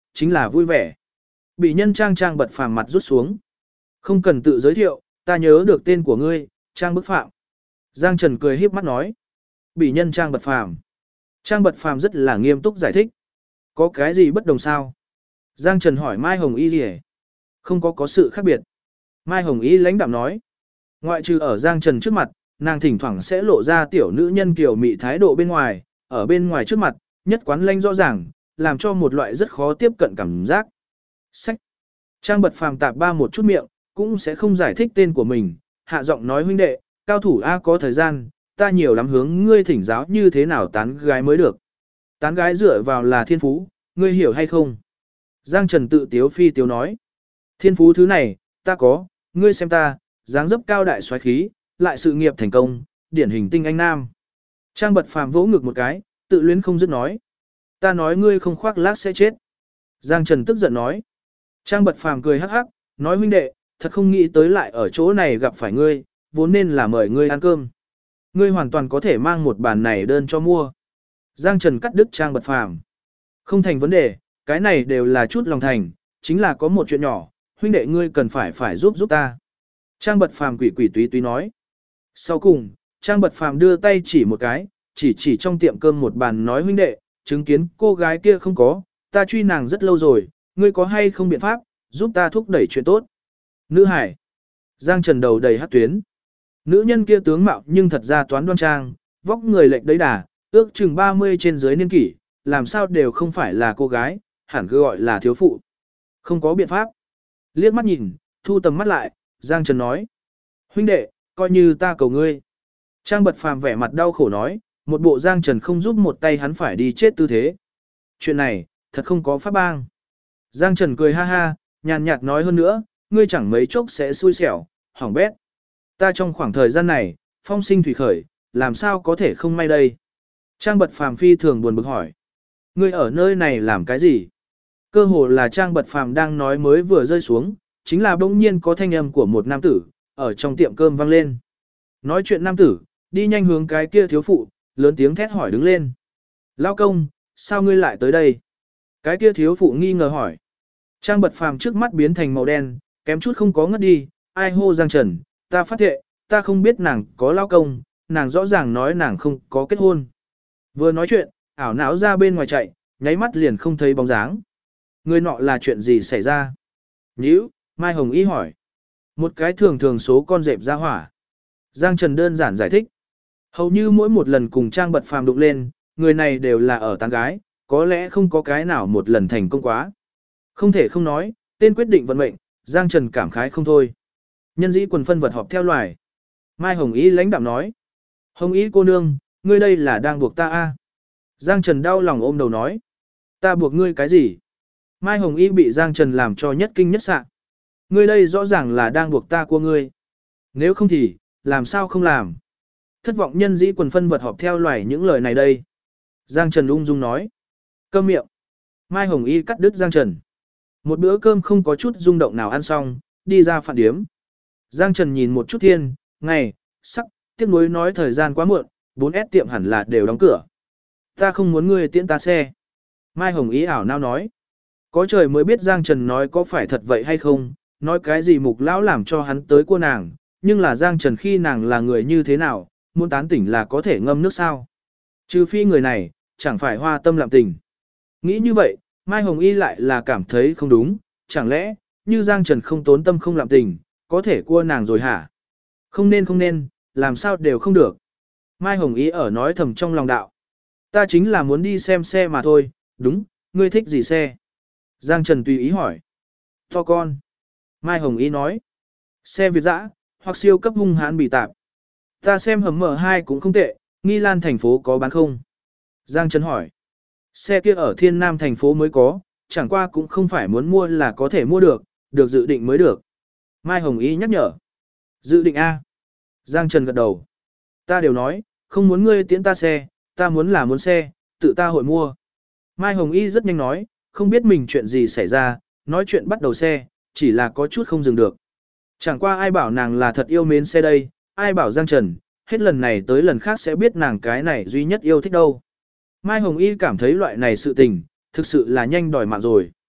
chính là vui vẻ. Bị nhân Trang Bật Phàm mặt rút xuống. Không cần tự giới thiệu, ta nhớ được tên của ngươi, Trang Bức Phạm. Giang Trần cười híp mắt nói. Bị nhân Trang Bật Phàm. Trang Bật Phàm rất là nghiêm túc giải thích. Có cái gì bất đồng sao? Giang Trần hỏi Mai Hồng Y gì? Không có sự khác biệt. Mai Hồng Y lãnh đạm nói. Ngoại trừ ở Giang Trần trước mặt, nàng thỉnh thoảng sẽ lộ ra tiểu nữ nhân kiểu mị thái độ bên ngoài, ở bên ngoài trước mặt, nhất quán lanh rõ ràng, làm cho một loại rất khó tiếp cận cảm giác. Sách. Trang Bật Phàm tạp ba một chút miệng, cũng sẽ không giải thích tên của mình, hạ giọng nói huynh đệ, cao thủ A có thời gian, ta nhiều lắm hướng ngươi thỉnh giáo như thế nào tán gái mới được. Tán gái dựa vào là thiên phú, ngươi hiểu hay không? Giang Trần tự tiếu phi tiếu nói. Thiên phú thứ này, ta có, ngươi xem ta, dáng dấp cao đại xoáy khí, lại sự nghiệp thành công, điển hình tinh anh nam. Trang Bật Phàm vỗ ngực một cái, tự luyến không dứt nói. Ta nói ngươi không khoác lác sẽ chết. Giang Trần tức giận nói. Trang Bật Phàm cười hắc hắc, nói huynh đệ, thật không nghĩ tới lại ở chỗ này gặp phải ngươi, vốn nên là mời ngươi ăn cơm. Ngươi hoàn toàn có thể mang một bàn này đơn cho mua. Giang Trần cắt đứt Trang Bật Phàm. Không thành vấn đề, cái này đều là chút lòng thành, chính là có một chuyện nhỏ, huynh đệ ngươi cần phải giúp ta. Trang Bật Phàm quỷ túy túy nói. Sau cùng, Trang Bật Phàm đưa tay chỉ một cái, chỉ trong tiệm cơm một bàn nói huynh đệ, chứng kiến cô gái kia không có, ta truy nàng rất lâu rồi, ngươi có hay không biện pháp, giúp ta thúc đẩy chuyện tốt. Nữ hải. Giang Trần đầu đầy hát tuyến. Nữ nhân kia tướng mạo nhưng thật ra toán đoan trang, vóc người lệch đấy đà, ước chừng 30 trên dưới niên kỷ, làm sao đều không phải là cô gái, hẳn cứ gọi là thiếu phụ. Không có biện pháp. Liếc mắt nhìn, thu tầm mắt lại, Giang Trần nói. Huynh đệ, coi như ta cầu ngươi. Trang Bật Phàm vẻ mặt đau khổ nói, một bộ Giang Trần không giúp một tay hắn phải đi chết tư thế. Chuyện này, thật không có pháp bang. Giang Trần cười ha ha, nhàn nhạt nói hơn nữa, ngươi chẳng mấy chốc sẽ xui xẻo, hỏng bét. Ta trong khoảng thời gian này, phong sinh thủy khởi, làm sao có thể không may đây? Trang Bật Phàm phi thường buồn bực hỏi. Ngươi ở nơi này làm cái gì? Cơ hồ là Trang Bật Phàm đang nói mới vừa rơi xuống, chính là bỗng nhiên có thanh âm của một nam tử, ở trong tiệm cơm vang lên. Nói chuyện nam tử, đi nhanh hướng cái kia thiếu phụ, lớn tiếng thét hỏi đứng lên. Lao công, sao ngươi lại tới đây? Cái kia thiếu phụ nghi ngờ hỏi. Trang Bật Phàm trước mắt biến thành màu đen, kém chút không có ngất đi, ai hô Giang Trần, ta phát thệ, ta không biết nàng có lao công, nàng rõ ràng nói nàng không có kết hôn. Vừa nói chuyện, ảo não ra bên ngoài chạy, nháy mắt liền không thấy bóng dáng. Người nọ là chuyện gì xảy ra? Nhữ, Mai Hồng Y hỏi. Một cái thường số con dẹp ra hỏa. Giang Trần đơn giản giải thích. Hầu như mỗi một lần cùng Trang Bật Phàm đụng lên, người này đều là ở tán gái, có lẽ không có cái nào một lần thành công quá. Không thể không nói, tên quyết định vận mệnh, Giang Trần cảm khái không thôi. Nhân dĩ quần phân vật họp theo loài. Mai Hồng Y lãnh đạm nói. Hồng Y cô nương, ngươi đây là đang buộc ta a? Giang Trần đau lòng ôm đầu nói. Ta buộc ngươi cái gì? Mai Hồng Y bị Giang Trần làm cho nhất kinh nhất sạ. Ngươi đây rõ ràng là đang buộc ta của ngươi. Nếu không thì, làm sao không làm? Thất vọng nhân dĩ quần phân vật họp theo loài những lời này đây. Giang Trần ung dung nói. Câm miệng. Mai Hồng Y cắt đứt Giang Trần. Một bữa cơm không có chút rung động nào ăn xong, đi ra phản điếm. Giang Trần nhìn một chút thiên, ngày, sắc, tiếc nuối nói thời gian quá muộn, 4S tiệm hẳn là đều đóng cửa. Ta không muốn ngươi tiễn ta xe. Mai Hồng Y ảo nao nói. Có trời mới biết Giang Trần nói có phải thật vậy hay không, nói cái gì mục lão làm cho hắn tới cua nàng, nhưng là Giang Trần khi nàng là người như thế nào, muốn tán tỉnh là có thể ngâm nước sao. Trừ phi người này, chẳng phải hoa tâm lạm tình. Nghĩ như vậy, Mai Hồng Y lại là cảm thấy không đúng, chẳng lẽ, như Giang Trần không tốn tâm không lạm tình, có thể cua nàng rồi hả? Không nên, làm sao đều không được. Mai Hồng Y ở nói thầm trong lòng đạo. Ta chính là muốn đi xem xe mà thôi, đúng, ngươi thích gì xe? Giang Trần tùy ý hỏi. To con. Mai Hồng Y nói. Xe Việt dã, hoặc siêu cấp hung hãn bị tạp. Ta xem hầm M2 cũng không tệ, Nghi Lan thành phố có bán không? Giang Trần hỏi. Xe kia ở Thiên Nam thành phố mới có, chẳng qua cũng không phải muốn mua là có thể mua được, được dự định mới được. Mai Hồng Y nhắc nhở. Dự định A. Giang Trần gật đầu. Ta đều nói, không muốn ngươi tiễn ta xe, ta muốn là muốn xe, tự ta hội mua. Mai Hồng Y rất nhanh nói, không biết mình chuyện gì xảy ra, nói chuyện bắt đầu xe, chỉ là có chút không dừng được. Chẳng qua ai bảo nàng là thật yêu mến xe đây, ai bảo Giang Trần, hết lần này tới lần khác sẽ biết nàng cái này duy nhất yêu thích đâu. Mai Hồng Y cảm thấy loại này sự tình, thực sự là nhanh đòi mạng rồi.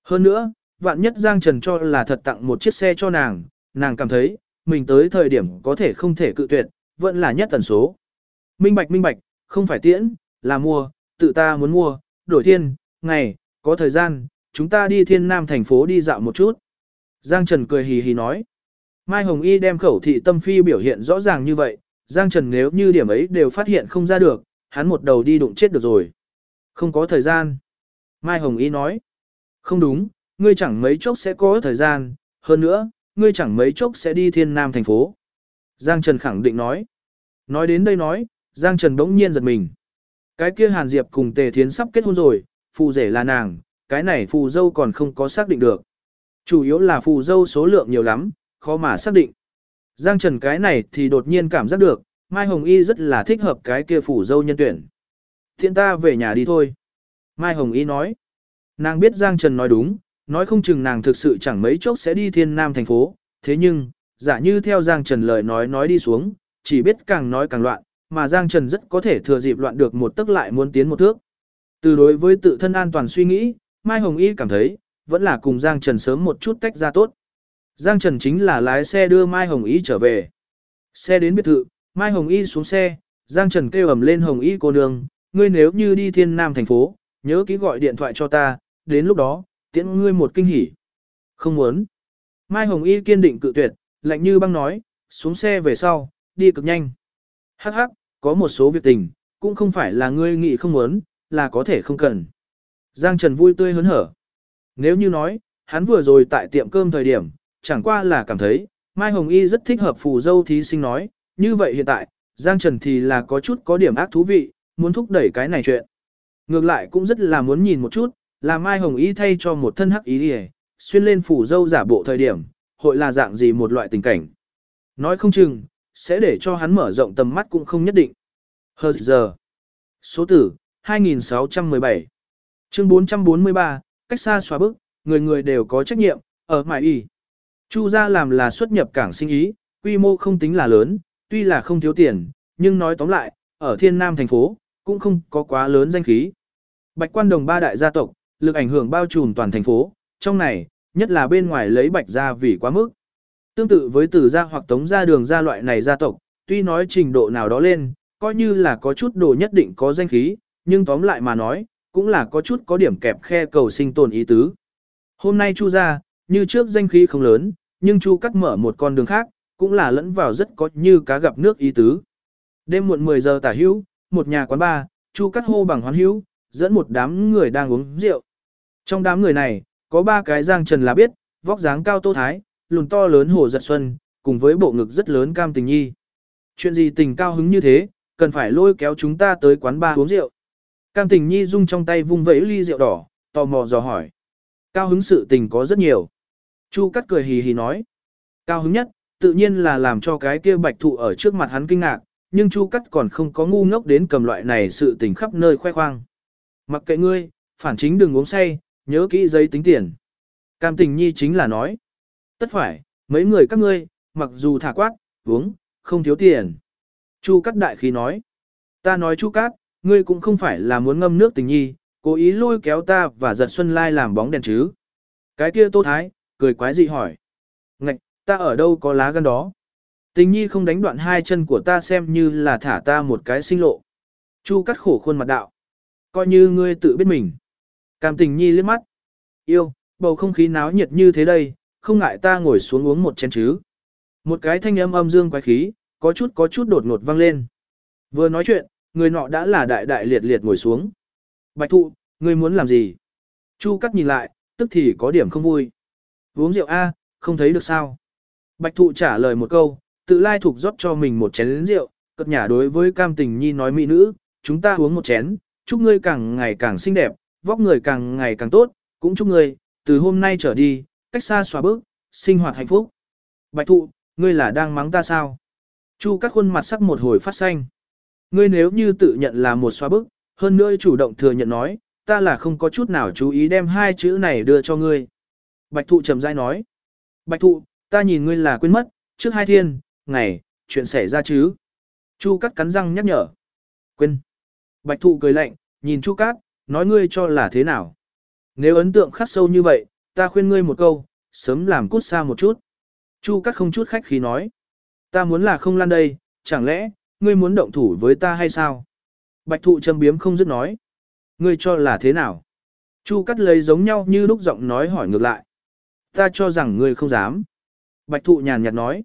Hơn nữa, vạn nhất Giang Trần cho là thật tặng một chiếc xe cho nàng cảm thấy, mình tới thời điểm có thể không thể cự tuyệt, vẫn là nhất tần số. Minh bạch, không phải tiễn, là mua, tự ta muốn mua, đổi thiên, ngày, có thời gian, chúng ta đi Thiên Nam thành phố đi dạo một chút. Giang Trần cười hì hì nói. Mai Hồng Y đem khẩu thị tâm phi biểu hiện rõ ràng như vậy, Giang Trần nếu như điểm ấy đều phát hiện không ra được, hắn một đầu đi đụng chết được rồi. Không có thời gian. Mai Hồng Y nói. Không đúng, ngươi chẳng mấy chốc sẽ có thời gian, hơn nữa, ngươi chẳng mấy chốc sẽ đi Thiên Nam thành phố. Giang Trần khẳng định nói. Nói đến đây nói, Giang Trần bỗng nhiên giật mình. Cái kia Hàn Diệp cùng Tề Thiến sắp kết hôn rồi, phù rể là nàng, cái này phù dâu còn không có xác định được. Chủ yếu là phù dâu số lượng nhiều lắm, khó mà xác định. Giang Trần cái này thì đột nhiên cảm giác được, Mai Hồng Y rất là thích hợp cái kia phù dâu nhân tuyển. Thiện ta về nhà đi thôi. Mai Hồng Y nói. Nàng biết Giang Trần nói đúng, nói không chừng nàng thực sự chẳng mấy chốc sẽ đi Thiên Nam thành phố. Thế nhưng, giả như theo Giang Trần lời nói đi xuống, chỉ biết càng nói càng loạn, mà Giang Trần rất có thể thừa dịp loạn được một tức lại muốn tiến một thước. Từ đối với tự thân an toàn suy nghĩ, Mai Hồng Y cảm thấy, vẫn là cùng Giang Trần sớm một chút tách ra tốt. Giang Trần chính là lái xe đưa Mai Hồng Y trở về. Xe đến biệt thự, Mai Hồng Y xuống xe, Giang Trần kêu ầm lên Hồng Y cô nương, ngươi nếu như đi Thiên Nam thành phố, nhớ ký gọi điện thoại cho ta, đến lúc đó, tiễn ngươi một kinh hỉ. Không muốn. Mai Hồng Y kiên định cự tuyệt, lạnh như băng nói, xuống xe về sau, đi cực nhanh. Hắc hắc, có một số việc tình, cũng không phải là ngươi nghĩ không muốn, là có thể không cần. Giang Trần vui tươi hớn hở. Nếu như nói, hắn vừa rồi tại tiệm cơm thời điểm, chẳng qua là cảm thấy, Mai Hồng Y rất thích hợp phù dâu thí sinh nói, như vậy hiện tại, Giang Trần thì là có chút có điểm ác thú vị, muốn thúc đẩy cái này chuyện. Ngược lại cũng rất là muốn nhìn một chút, là Mai Hồng Y thay cho một thân hắc ý đi xuyên lên phù dâu giả bộ thời điểm, hội là dạng gì một loại tình cảnh. Nói không chừng, sẽ để cho hắn mở rộng tầm mắt cũng không nhất định. Hờ giờ. Số tử, 2617. Chương 443, cách xa xóa bức, người người đều có trách nhiệm, ở Mại Y. Chu gia làm là xuất nhập cảng sinh ý, quy mô không tính là lớn, tuy là không thiếu tiền, nhưng nói tóm lại, ở Thiên Nam thành phố, cũng không có quá lớn danh khí. Bạch Quan Đồng ba đại gia tộc, lực ảnh hưởng bao trùm toàn thành phố, trong này, nhất là bên ngoài lấy Bạch gia vì quá mức. Tương tự với Từ gia hoặc Tống gia Đường gia loại này gia tộc, tuy nói trình độ nào đó lên, coi như là có chút đồ nhất định có danh khí, nhưng tóm lại mà nói, cũng là có chút có điểm kẹp khe cầu sinh tồn ý tứ. Hôm nay Chu gia, như trước danh khí không lớn, nhưng Chu cắt mở một con đường khác, cũng là lẫn vào rất có như cá gặp nước ý tứ. Đêm muộn 10 giờ tả hữu, một nhà quán bar, Chu cắt hô bằng hoán hữu, dẫn một đám người đang uống rượu. Trong đám người này, có ba cái Giang Trần là biết, vóc dáng cao Tô Thái, lùn to lớn Hồ Giật Xuân, cùng với bộ ngực rất lớn Cam Tình Nhi. Chuyện gì tình cao hứng như thế, cần phải lôi kéo chúng ta tới quán bar uống rượu. Cam Tình Nhi rung trong tay vung vẫy ly rượu đỏ, tò mò dò hỏi. Cao hứng sự tình có rất nhiều. Chu cắt cười hì hì nói. Cao hứng nhất, tự nhiên là làm cho cái kia bạch thụ ở trước mặt hắn kinh ngạc, nhưng Chu cắt còn không có ngu ngốc đến cầm loại này sự tình khắp nơi khoe khoang. Mặc kệ ngươi, phản chính đừng uống say, nhớ kỹ giấy tính tiền. Cam Tình Nhi chính là nói. Tất phải, mấy người các ngươi, mặc dù thả quát, uống, không thiếu tiền. Chu cắt đại khí nói. Ta nói Chu cắt, ngươi cũng không phải là muốn ngâm nước Tình Nhi, cố ý lôi kéo ta và Giật Xuân Lai làm bóng đèn chứ. Cái kia Tô Thái, cười quái dị hỏi. Ngạch, ta ở đâu có lá gan đó. Tình Nhi không đánh đoạn hai chân của ta xem như là thả ta một cái sinh lộ. Chu cắt khổ khuôn mặt đạo. Coi như ngươi tự biết mình. Cam Tình Nhi liếc mắt. Yêu, bầu không khí náo nhiệt như thế đây, không ngại ta ngồi xuống uống một chén chứ. Một cái thanh âm âm dương quái khí, có chút đột ngột vang lên. Vừa nói chuyện, người nọ đã là đại đại liệt liệt ngồi xuống. Bạch thụ, ngươi muốn làm gì? Chu cắt nhìn lại, tức thì có điểm không vui. Uống rượu A, không thấy được sao? Bạch thụ trả lời một câu, tự lai thuộc rót cho mình một chén rượu, cất nhả đối với Cam Tình Nhi nói mỹ nữ, chúng ta uống một chén, chúc ngươi càng ngày càng xinh đẹp, vóc người càng ngày càng tốt, cũng chúc ngươi, từ hôm nay trở đi, cách xa xóa bước, sinh hoạt hạnh phúc. Bạch thụ, ngươi là đang mắng ta sao? Chu các khuôn mặt sắc một hồi phát xanh. Ngươi nếu như tự nhận là một xóa bức, hơn nữa chủ động thừa nhận nói, ta là không có chút nào chú ý đem hai chữ này đưa cho ngươi. Bạch thụ trầm rãi nói. Bạch thụ, ta nhìn ngươi là quên mất, trước hai thiên, ngày, chuyện xảy ra chứ. Chu cắt cắn răng nhắc nhở. Quên. Bạch thụ cười lạnh, nhìn Chu cát, nói ngươi cho là thế nào. Nếu ấn tượng khắc sâu như vậy, ta khuyên ngươi một câu, sớm làm cút xa một chút. Chu Cắt không chút khách khí nói. Ta muốn là không lan đây, chẳng lẽ, ngươi muốn động thủ với ta hay sao? Bạch thụ châm biếm không dứt nói. Ngươi cho là thế nào? Chu Cắt lấy giống nhau như lúc giọng nói hỏi ngược lại. Ta cho rằng ngươi không dám. Bạch thụ nhàn nhạt nói.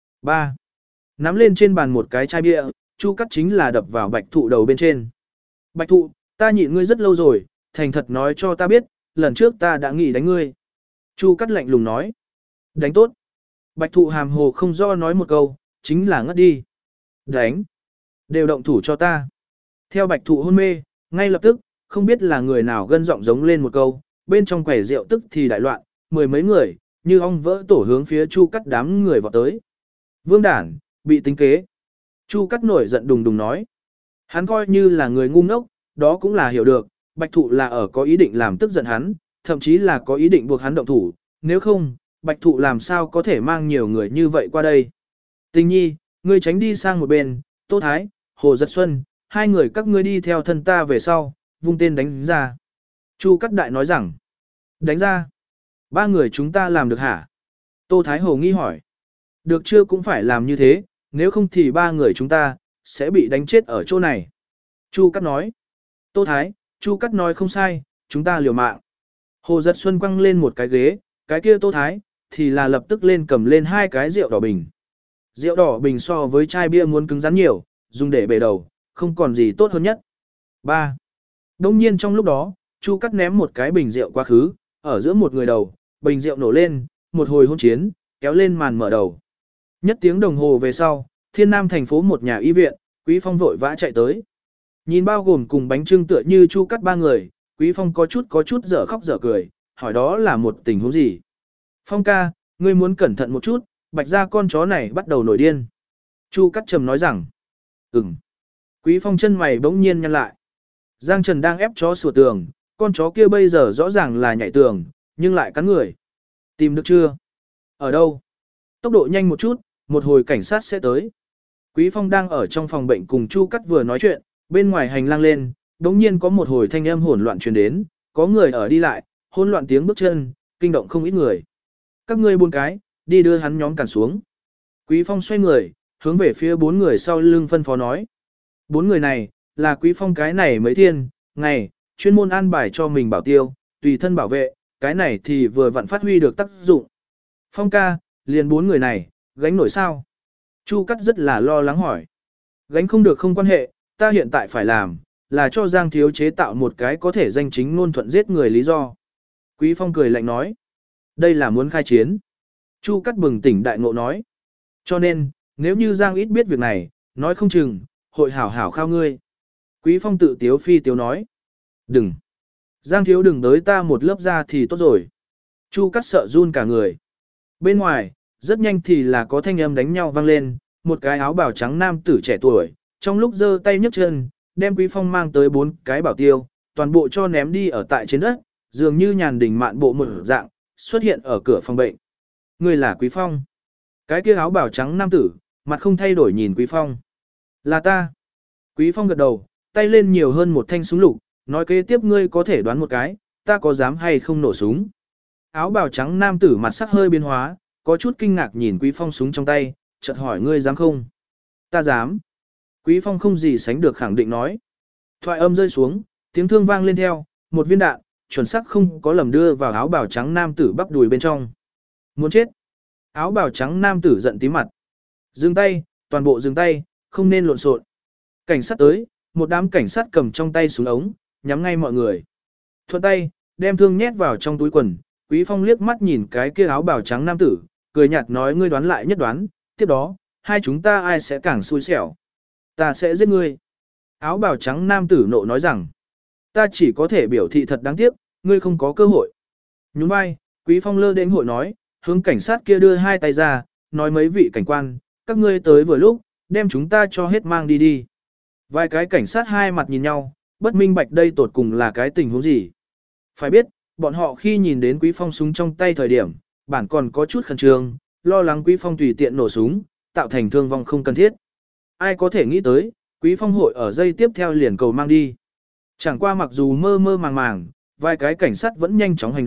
3. Nắm lên trên bàn một cái chai bia, Chu Cắt chính là đập vào bạch thụ đầu bên trên. Bạch thụ, ta nhịn ngươi rất lâu rồi, thành thật nói cho ta biết, lần trước ta đã nghĩ đánh ngươi. Chu Cắt lạnh lùng nói. Đánh tốt. Bạch thụ hàm hồ không do nói một câu, chính là ngất đi. Đánh. Đều động thủ cho ta. Theo bạch thụ hôn mê, ngay lập tức, không biết là người nào gân giọng giống lên một câu, bên trong quầy rượu tức thì đại loạn, mười mấy người, như ong vỡ tổ hướng phía Chu Cắt đám người vọt tới. Vương đản, bị tính kế. Chu Cắt nổi giận đùng đùng nói. Hắn coi như là người ngu ngốc, đó cũng là hiểu được, bạch thụ là ở có ý định làm tức giận hắn, thậm chí là có ý định buộc hắn động thủ, nếu không, bạch thụ làm sao có thể mang nhiều người như vậy qua đây. Tình nhi, ngươi tránh đi sang một bên, Tô Thái, Hồ Giật Xuân, hai người các ngươi đi theo thân ta về sau, vung tên đánh ra. Chu Cắt đại nói rằng, đánh ra. Ba người chúng ta làm được hả? Tô Thái Hồ nghi hỏi. Được chưa cũng phải làm như thế, nếu không thì ba người chúng ta, sẽ bị đánh chết ở chỗ này. Chu Cắt nói. Tô Thái, Chu Cắt nói không sai, chúng ta liều mạng. Hồ Giật Xuân quăng lên một cái ghế, cái kia Tô Thái, thì là lập tức lên cầm lên hai cái rượu đỏ bình. Rượu đỏ bình so với chai bia muốn cứng rắn nhiều, dùng để bể đầu, không còn gì tốt hơn nhất. 3. Đông nhiên trong lúc đó, Chu Cắt ném một cái bình rượu quá khứ, ở giữa một người đầu, bình rượu nổ lên, một hồi hôn chiến, kéo lên màn mở đầu. Nhất tiếng đồng hồ về sau, Thiên Nam thành phố một nhà y viện, Quý Phong vội vã chạy tới. Nhìn bao gồm cùng bánh trưng tựa như Chu Cắt ba người, Quý Phong có chút dở khóc dở cười, hỏi đó là một tình huống gì. Phong ca, ngươi muốn cẩn thận một chút, bạch ra con chó này bắt đầu nổi điên. Chu Cắt trầm nói rằng, Quý Phong chân mày bỗng nhiên nhăn lại. Giang Trần đang ép chó sửa tường, con chó kia bây giờ rõ ràng là nhảy tường, nhưng lại cắn người. Tìm được chưa? Ở đâu? Tốc độ nhanh một chút, một hồi cảnh sát sẽ tới. Quý Phong đang ở trong phòng bệnh cùng Chu Cắt vừa nói chuyện, bên ngoài hành lang lên, đống nhiên có một hồi thanh âm hỗn loạn truyền đến, có người ở đi lại, hỗn loạn tiếng bước chân, kinh động không ít người. Các ngươi bốn cái, đi đưa hắn nhóm cản xuống. Quý Phong xoay người, hướng về phía bốn người sau lưng phân phó nói. Bốn người này, là Quý Phong cái này mấy thiên, ngày, chuyên môn an bài cho mình bảo tiêu, tùy thân bảo vệ, cái này thì vừa vặn phát huy được tác dụng. Phong ca, liền bốn người này, gánh nổi sao? Chu Cắt rất là lo lắng hỏi. Gánh không được không quan hệ, ta hiện tại phải làm, là cho Giang Thiếu chế tạo một cái có thể danh chính ngôn thuận giết người lý do. Quý Phong cười lạnh nói. Đây là muốn khai chiến. Chu Cắt bừng tỉnh đại ngộ nói. Cho nên, nếu như Giang ít biết việc này, nói không chừng, hội hảo hảo khao ngươi. Quý Phong tự tiếu phi tiếu nói. Đừng. Giang Thiếu đừng tới ta một lớp ra thì tốt rồi. Chu Cắt sợ run cả người. Bên ngoài, rất nhanh thì là có thanh âm đánh nhau vang lên, một cái áo bào trắng nam tử trẻ tuổi, trong lúc giơ tay nhấc chân, đem Quý Phong mang tới bốn cái bảo tiêu, toàn bộ cho ném đi ở tại trên đất, dường như nhàn đình mạn bộ một dạng, xuất hiện ở cửa phòng bệnh. Người là Quý Phong. Cái kia áo bào trắng nam tử, mặt không thay đổi nhìn Quý Phong. Là ta. Quý Phong gật đầu, tay lên nhiều hơn một thanh súng lục, nói kế tiếp ngươi có thể đoán một cái, ta có dám hay không nổ súng. Áo bào trắng nam tử mặt sắc hơi biến hóa, có chút kinh ngạc nhìn Quý Phong súng trong tay, chợt hỏi ngươi dám không? Ta dám. Quý Phong không gì sánh được khẳng định nói. Thoại âm rơi xuống, tiếng thương vang lên theo, một viên đạn, chuẩn xác không có lầm đưa vào áo bào trắng nam tử bắp đùi bên trong. Muốn chết. Áo bào trắng nam tử giận tím mặt. Dừng tay, toàn bộ dừng tay, không nên lộn xộn. Cảnh sát tới, một đám cảnh sát cầm trong tay súng ống, nhắm ngay mọi người. Thuận tay, đem thương nhét vào trong túi quần, Quý Phong liếc mắt nhìn cái kia áo bào trắng nam tử, cười nhạt nói ngươi đoán lại nhất đoán, tiếp đó, hai chúng ta ai sẽ càng xui xẻo. Ta sẽ giết ngươi. Áo bào trắng nam tử nộ nói rằng, ta chỉ có thể biểu thị thật đáng tiếc, ngươi không có cơ hội. Nhún vai, Quý Phong lơ đến hội nói, hướng cảnh sát kia đưa hai tay ra, nói mấy vị cảnh quan, các ngươi tới vừa lúc, đem chúng ta cho hết mang đi đi. Vài cái cảnh sát hai mặt nhìn nhau, bất minh bạch đây tột cùng là cái tình huống gì. Phải biết, bọn họ khi nhìn đến Quý Phong súng trong tay thời điểm, bản còn có chút khẩn trương, lo lắng Quý Phong tùy tiện nổ súng, tạo thành thương vong không cần thiết. Ai có thể nghĩ tới, Quý Phong hội ở dây tiếp theo liền cầu mang đi. Chẳng qua mặc dù mơ mơ màng màng, vài cái cảnh sát vẫn nhanh chóng hành động,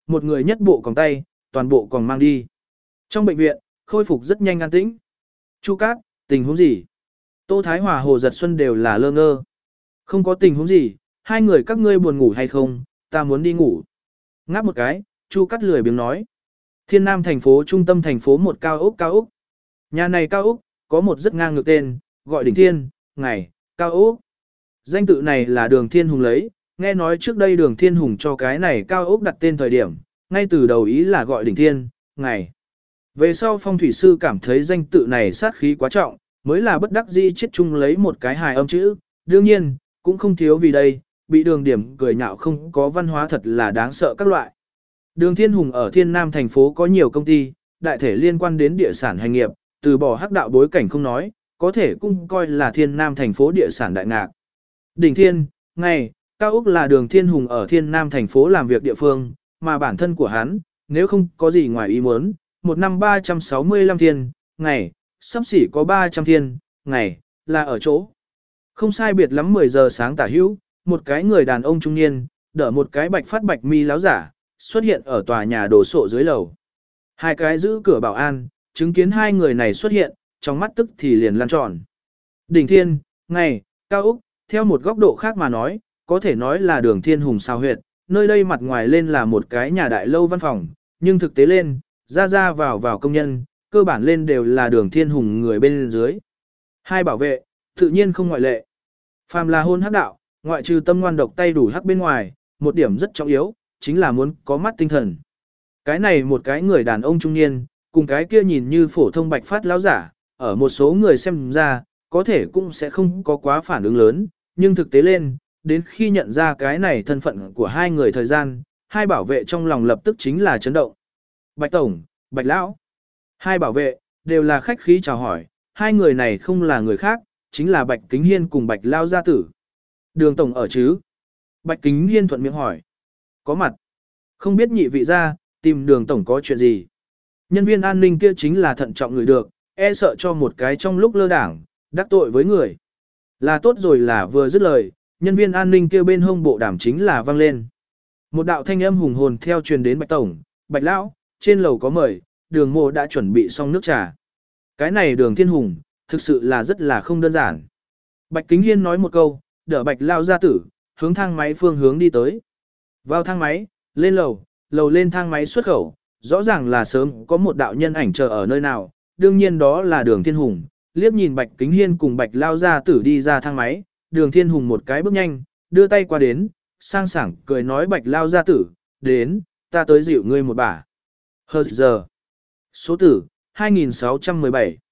một người nhất bộ còng tay, toàn bộ còn mang đi. Trong bệnh viện, khôi phục rất nhanh an tĩnh. Chu Cát, tình huống gì? Tô Thái Hòa Hồ Giật Xuân đều là lơ ngơ. Không có tình huống gì, hai người các ngươi buồn ngủ hay không, ta muốn đi ngủ. Ngáp một cái, Chu Cát lười biếng nói. Thiên Nam thành phố trung tâm thành phố một cao ốc. Nhà này cao ốc, có một rất ngang ngược tên, gọi đỉnh thiên, ngày, cao ốc. Danh tự này là Đường Thiên Hùng lấy, nghe nói trước đây Đường Thiên Hùng cho cái này cao ốc đặt tên thời điểm, ngay từ đầu ý là gọi đỉnh thiên, ngày. Về sau phong thủy sư cảm thấy danh tự này sát khí quá trọng, mới là bất đắc dĩ chết chung lấy một cái hài âm chữ, đương nhiên, cũng không thiếu vì đây, bị Đường điểm cười nhạo không có văn hóa thật là đáng sợ các loại. Đường Thiên Hùng ở Thiên Nam thành phố có nhiều công ty, đại thể liên quan đến địa sản hành nghiệp, từ bỏ hắc đạo bối cảnh không nói, có thể cũng coi là Thiên Nam thành phố địa sản đại ngạc. Đỉnh Thiên, ngày, cao ốc là Đường Thiên Hùng ở Thiên Nam thành phố làm việc địa phương, mà bản thân của hắn, nếu không có gì ngoài ý muốn, một năm 365 thiên, ngày, sắp xỉ có 300 thiên, ngày, là ở chỗ. Không sai biệt lắm 10 giờ sáng tả hữu, một cái người đàn ông trung niên, đỡ một cái bạch phát bạch mi láo giả, xuất hiện ở tòa nhà đổ sộ dưới lầu. Hai cái giữ cửa bảo an, chứng kiến hai người này xuất hiện, trong mắt tức thì liền lan tròn. Đỉnh Thiên, ngày, cao ốc, theo một góc độ khác mà nói, có thể nói là Đường Thiên Hùng sao huyệt, nơi đây mặt ngoài lên là một cái nhà đại lâu văn phòng, nhưng thực tế lên, ra vào công nhân, cơ bản lên đều là Đường Thiên Hùng người bên dưới. Hai bảo vệ, tự nhiên không ngoại lệ. Phàm là hôn hắc đạo, ngoại trừ tâm ngoan độc tay đủ hắc bên ngoài, một điểm rất trọng yếu, chính là muốn có mắt tinh thần. Cái này một cái người đàn ông trung niên, cùng cái kia nhìn như phổ thông bạch phát lão giả, ở một số người xem ra, có thể cũng sẽ không có quá phản ứng lớn, nhưng thực tế lên, đến khi nhận ra cái này thân phận của hai người thời gian, hai bảo vệ trong lòng lập tức chính là chấn động. Bạch Tổng, Bạch Lão. Hai bảo vệ, đều là khách khí chào hỏi, hai người này không là người khác, chính là Bạch Kính Hiên cùng Bạch Lao gia tử. Đường Tổng ở chứ? Bạch Kính Hiên thuận miệng hỏi. Có mặt. Không biết nhị vị ra, tìm Đường Tổng có chuyện gì? Nhân viên an ninh kia chính là thận trọng người được, e sợ cho một cái trong lúc lơ đảng, đắc tội với người. Là tốt rồi là vừa dứt lời, nhân viên an ninh kia bên hông bộ đàm chính là vang lên. Một đạo thanh âm hùng hồn theo truyền đến Bạch Tổng, Bạch Lão, trên lầu có mời, Đường Mộ đã chuẩn bị xong nước trà. Cái này Đường Thiên Hùng, thực sự là rất là không đơn giản. Bạch Kính Hiên nói một câu, đỡ Bạch Lao gia tử, hướng thang máy phương hướng đi tới. Vào thang máy, lên lầu, lầu lên thang máy xuất khẩu, rõ ràng là sớm có một đạo nhân ảnh chờ ở nơi nào, đương nhiên đó là Đường Thiên Hùng. Liếc nhìn Bạch Kính Hiên cùng Bạch Lao gia tử đi ra thang máy, Đường Thiên Hùng một cái bước nhanh, đưa tay qua đến, sang sảng cười nói Bạch Lao gia tử, đến, ta tới dịu ngươi một bả. Hờ giờ. Số tử, 2617.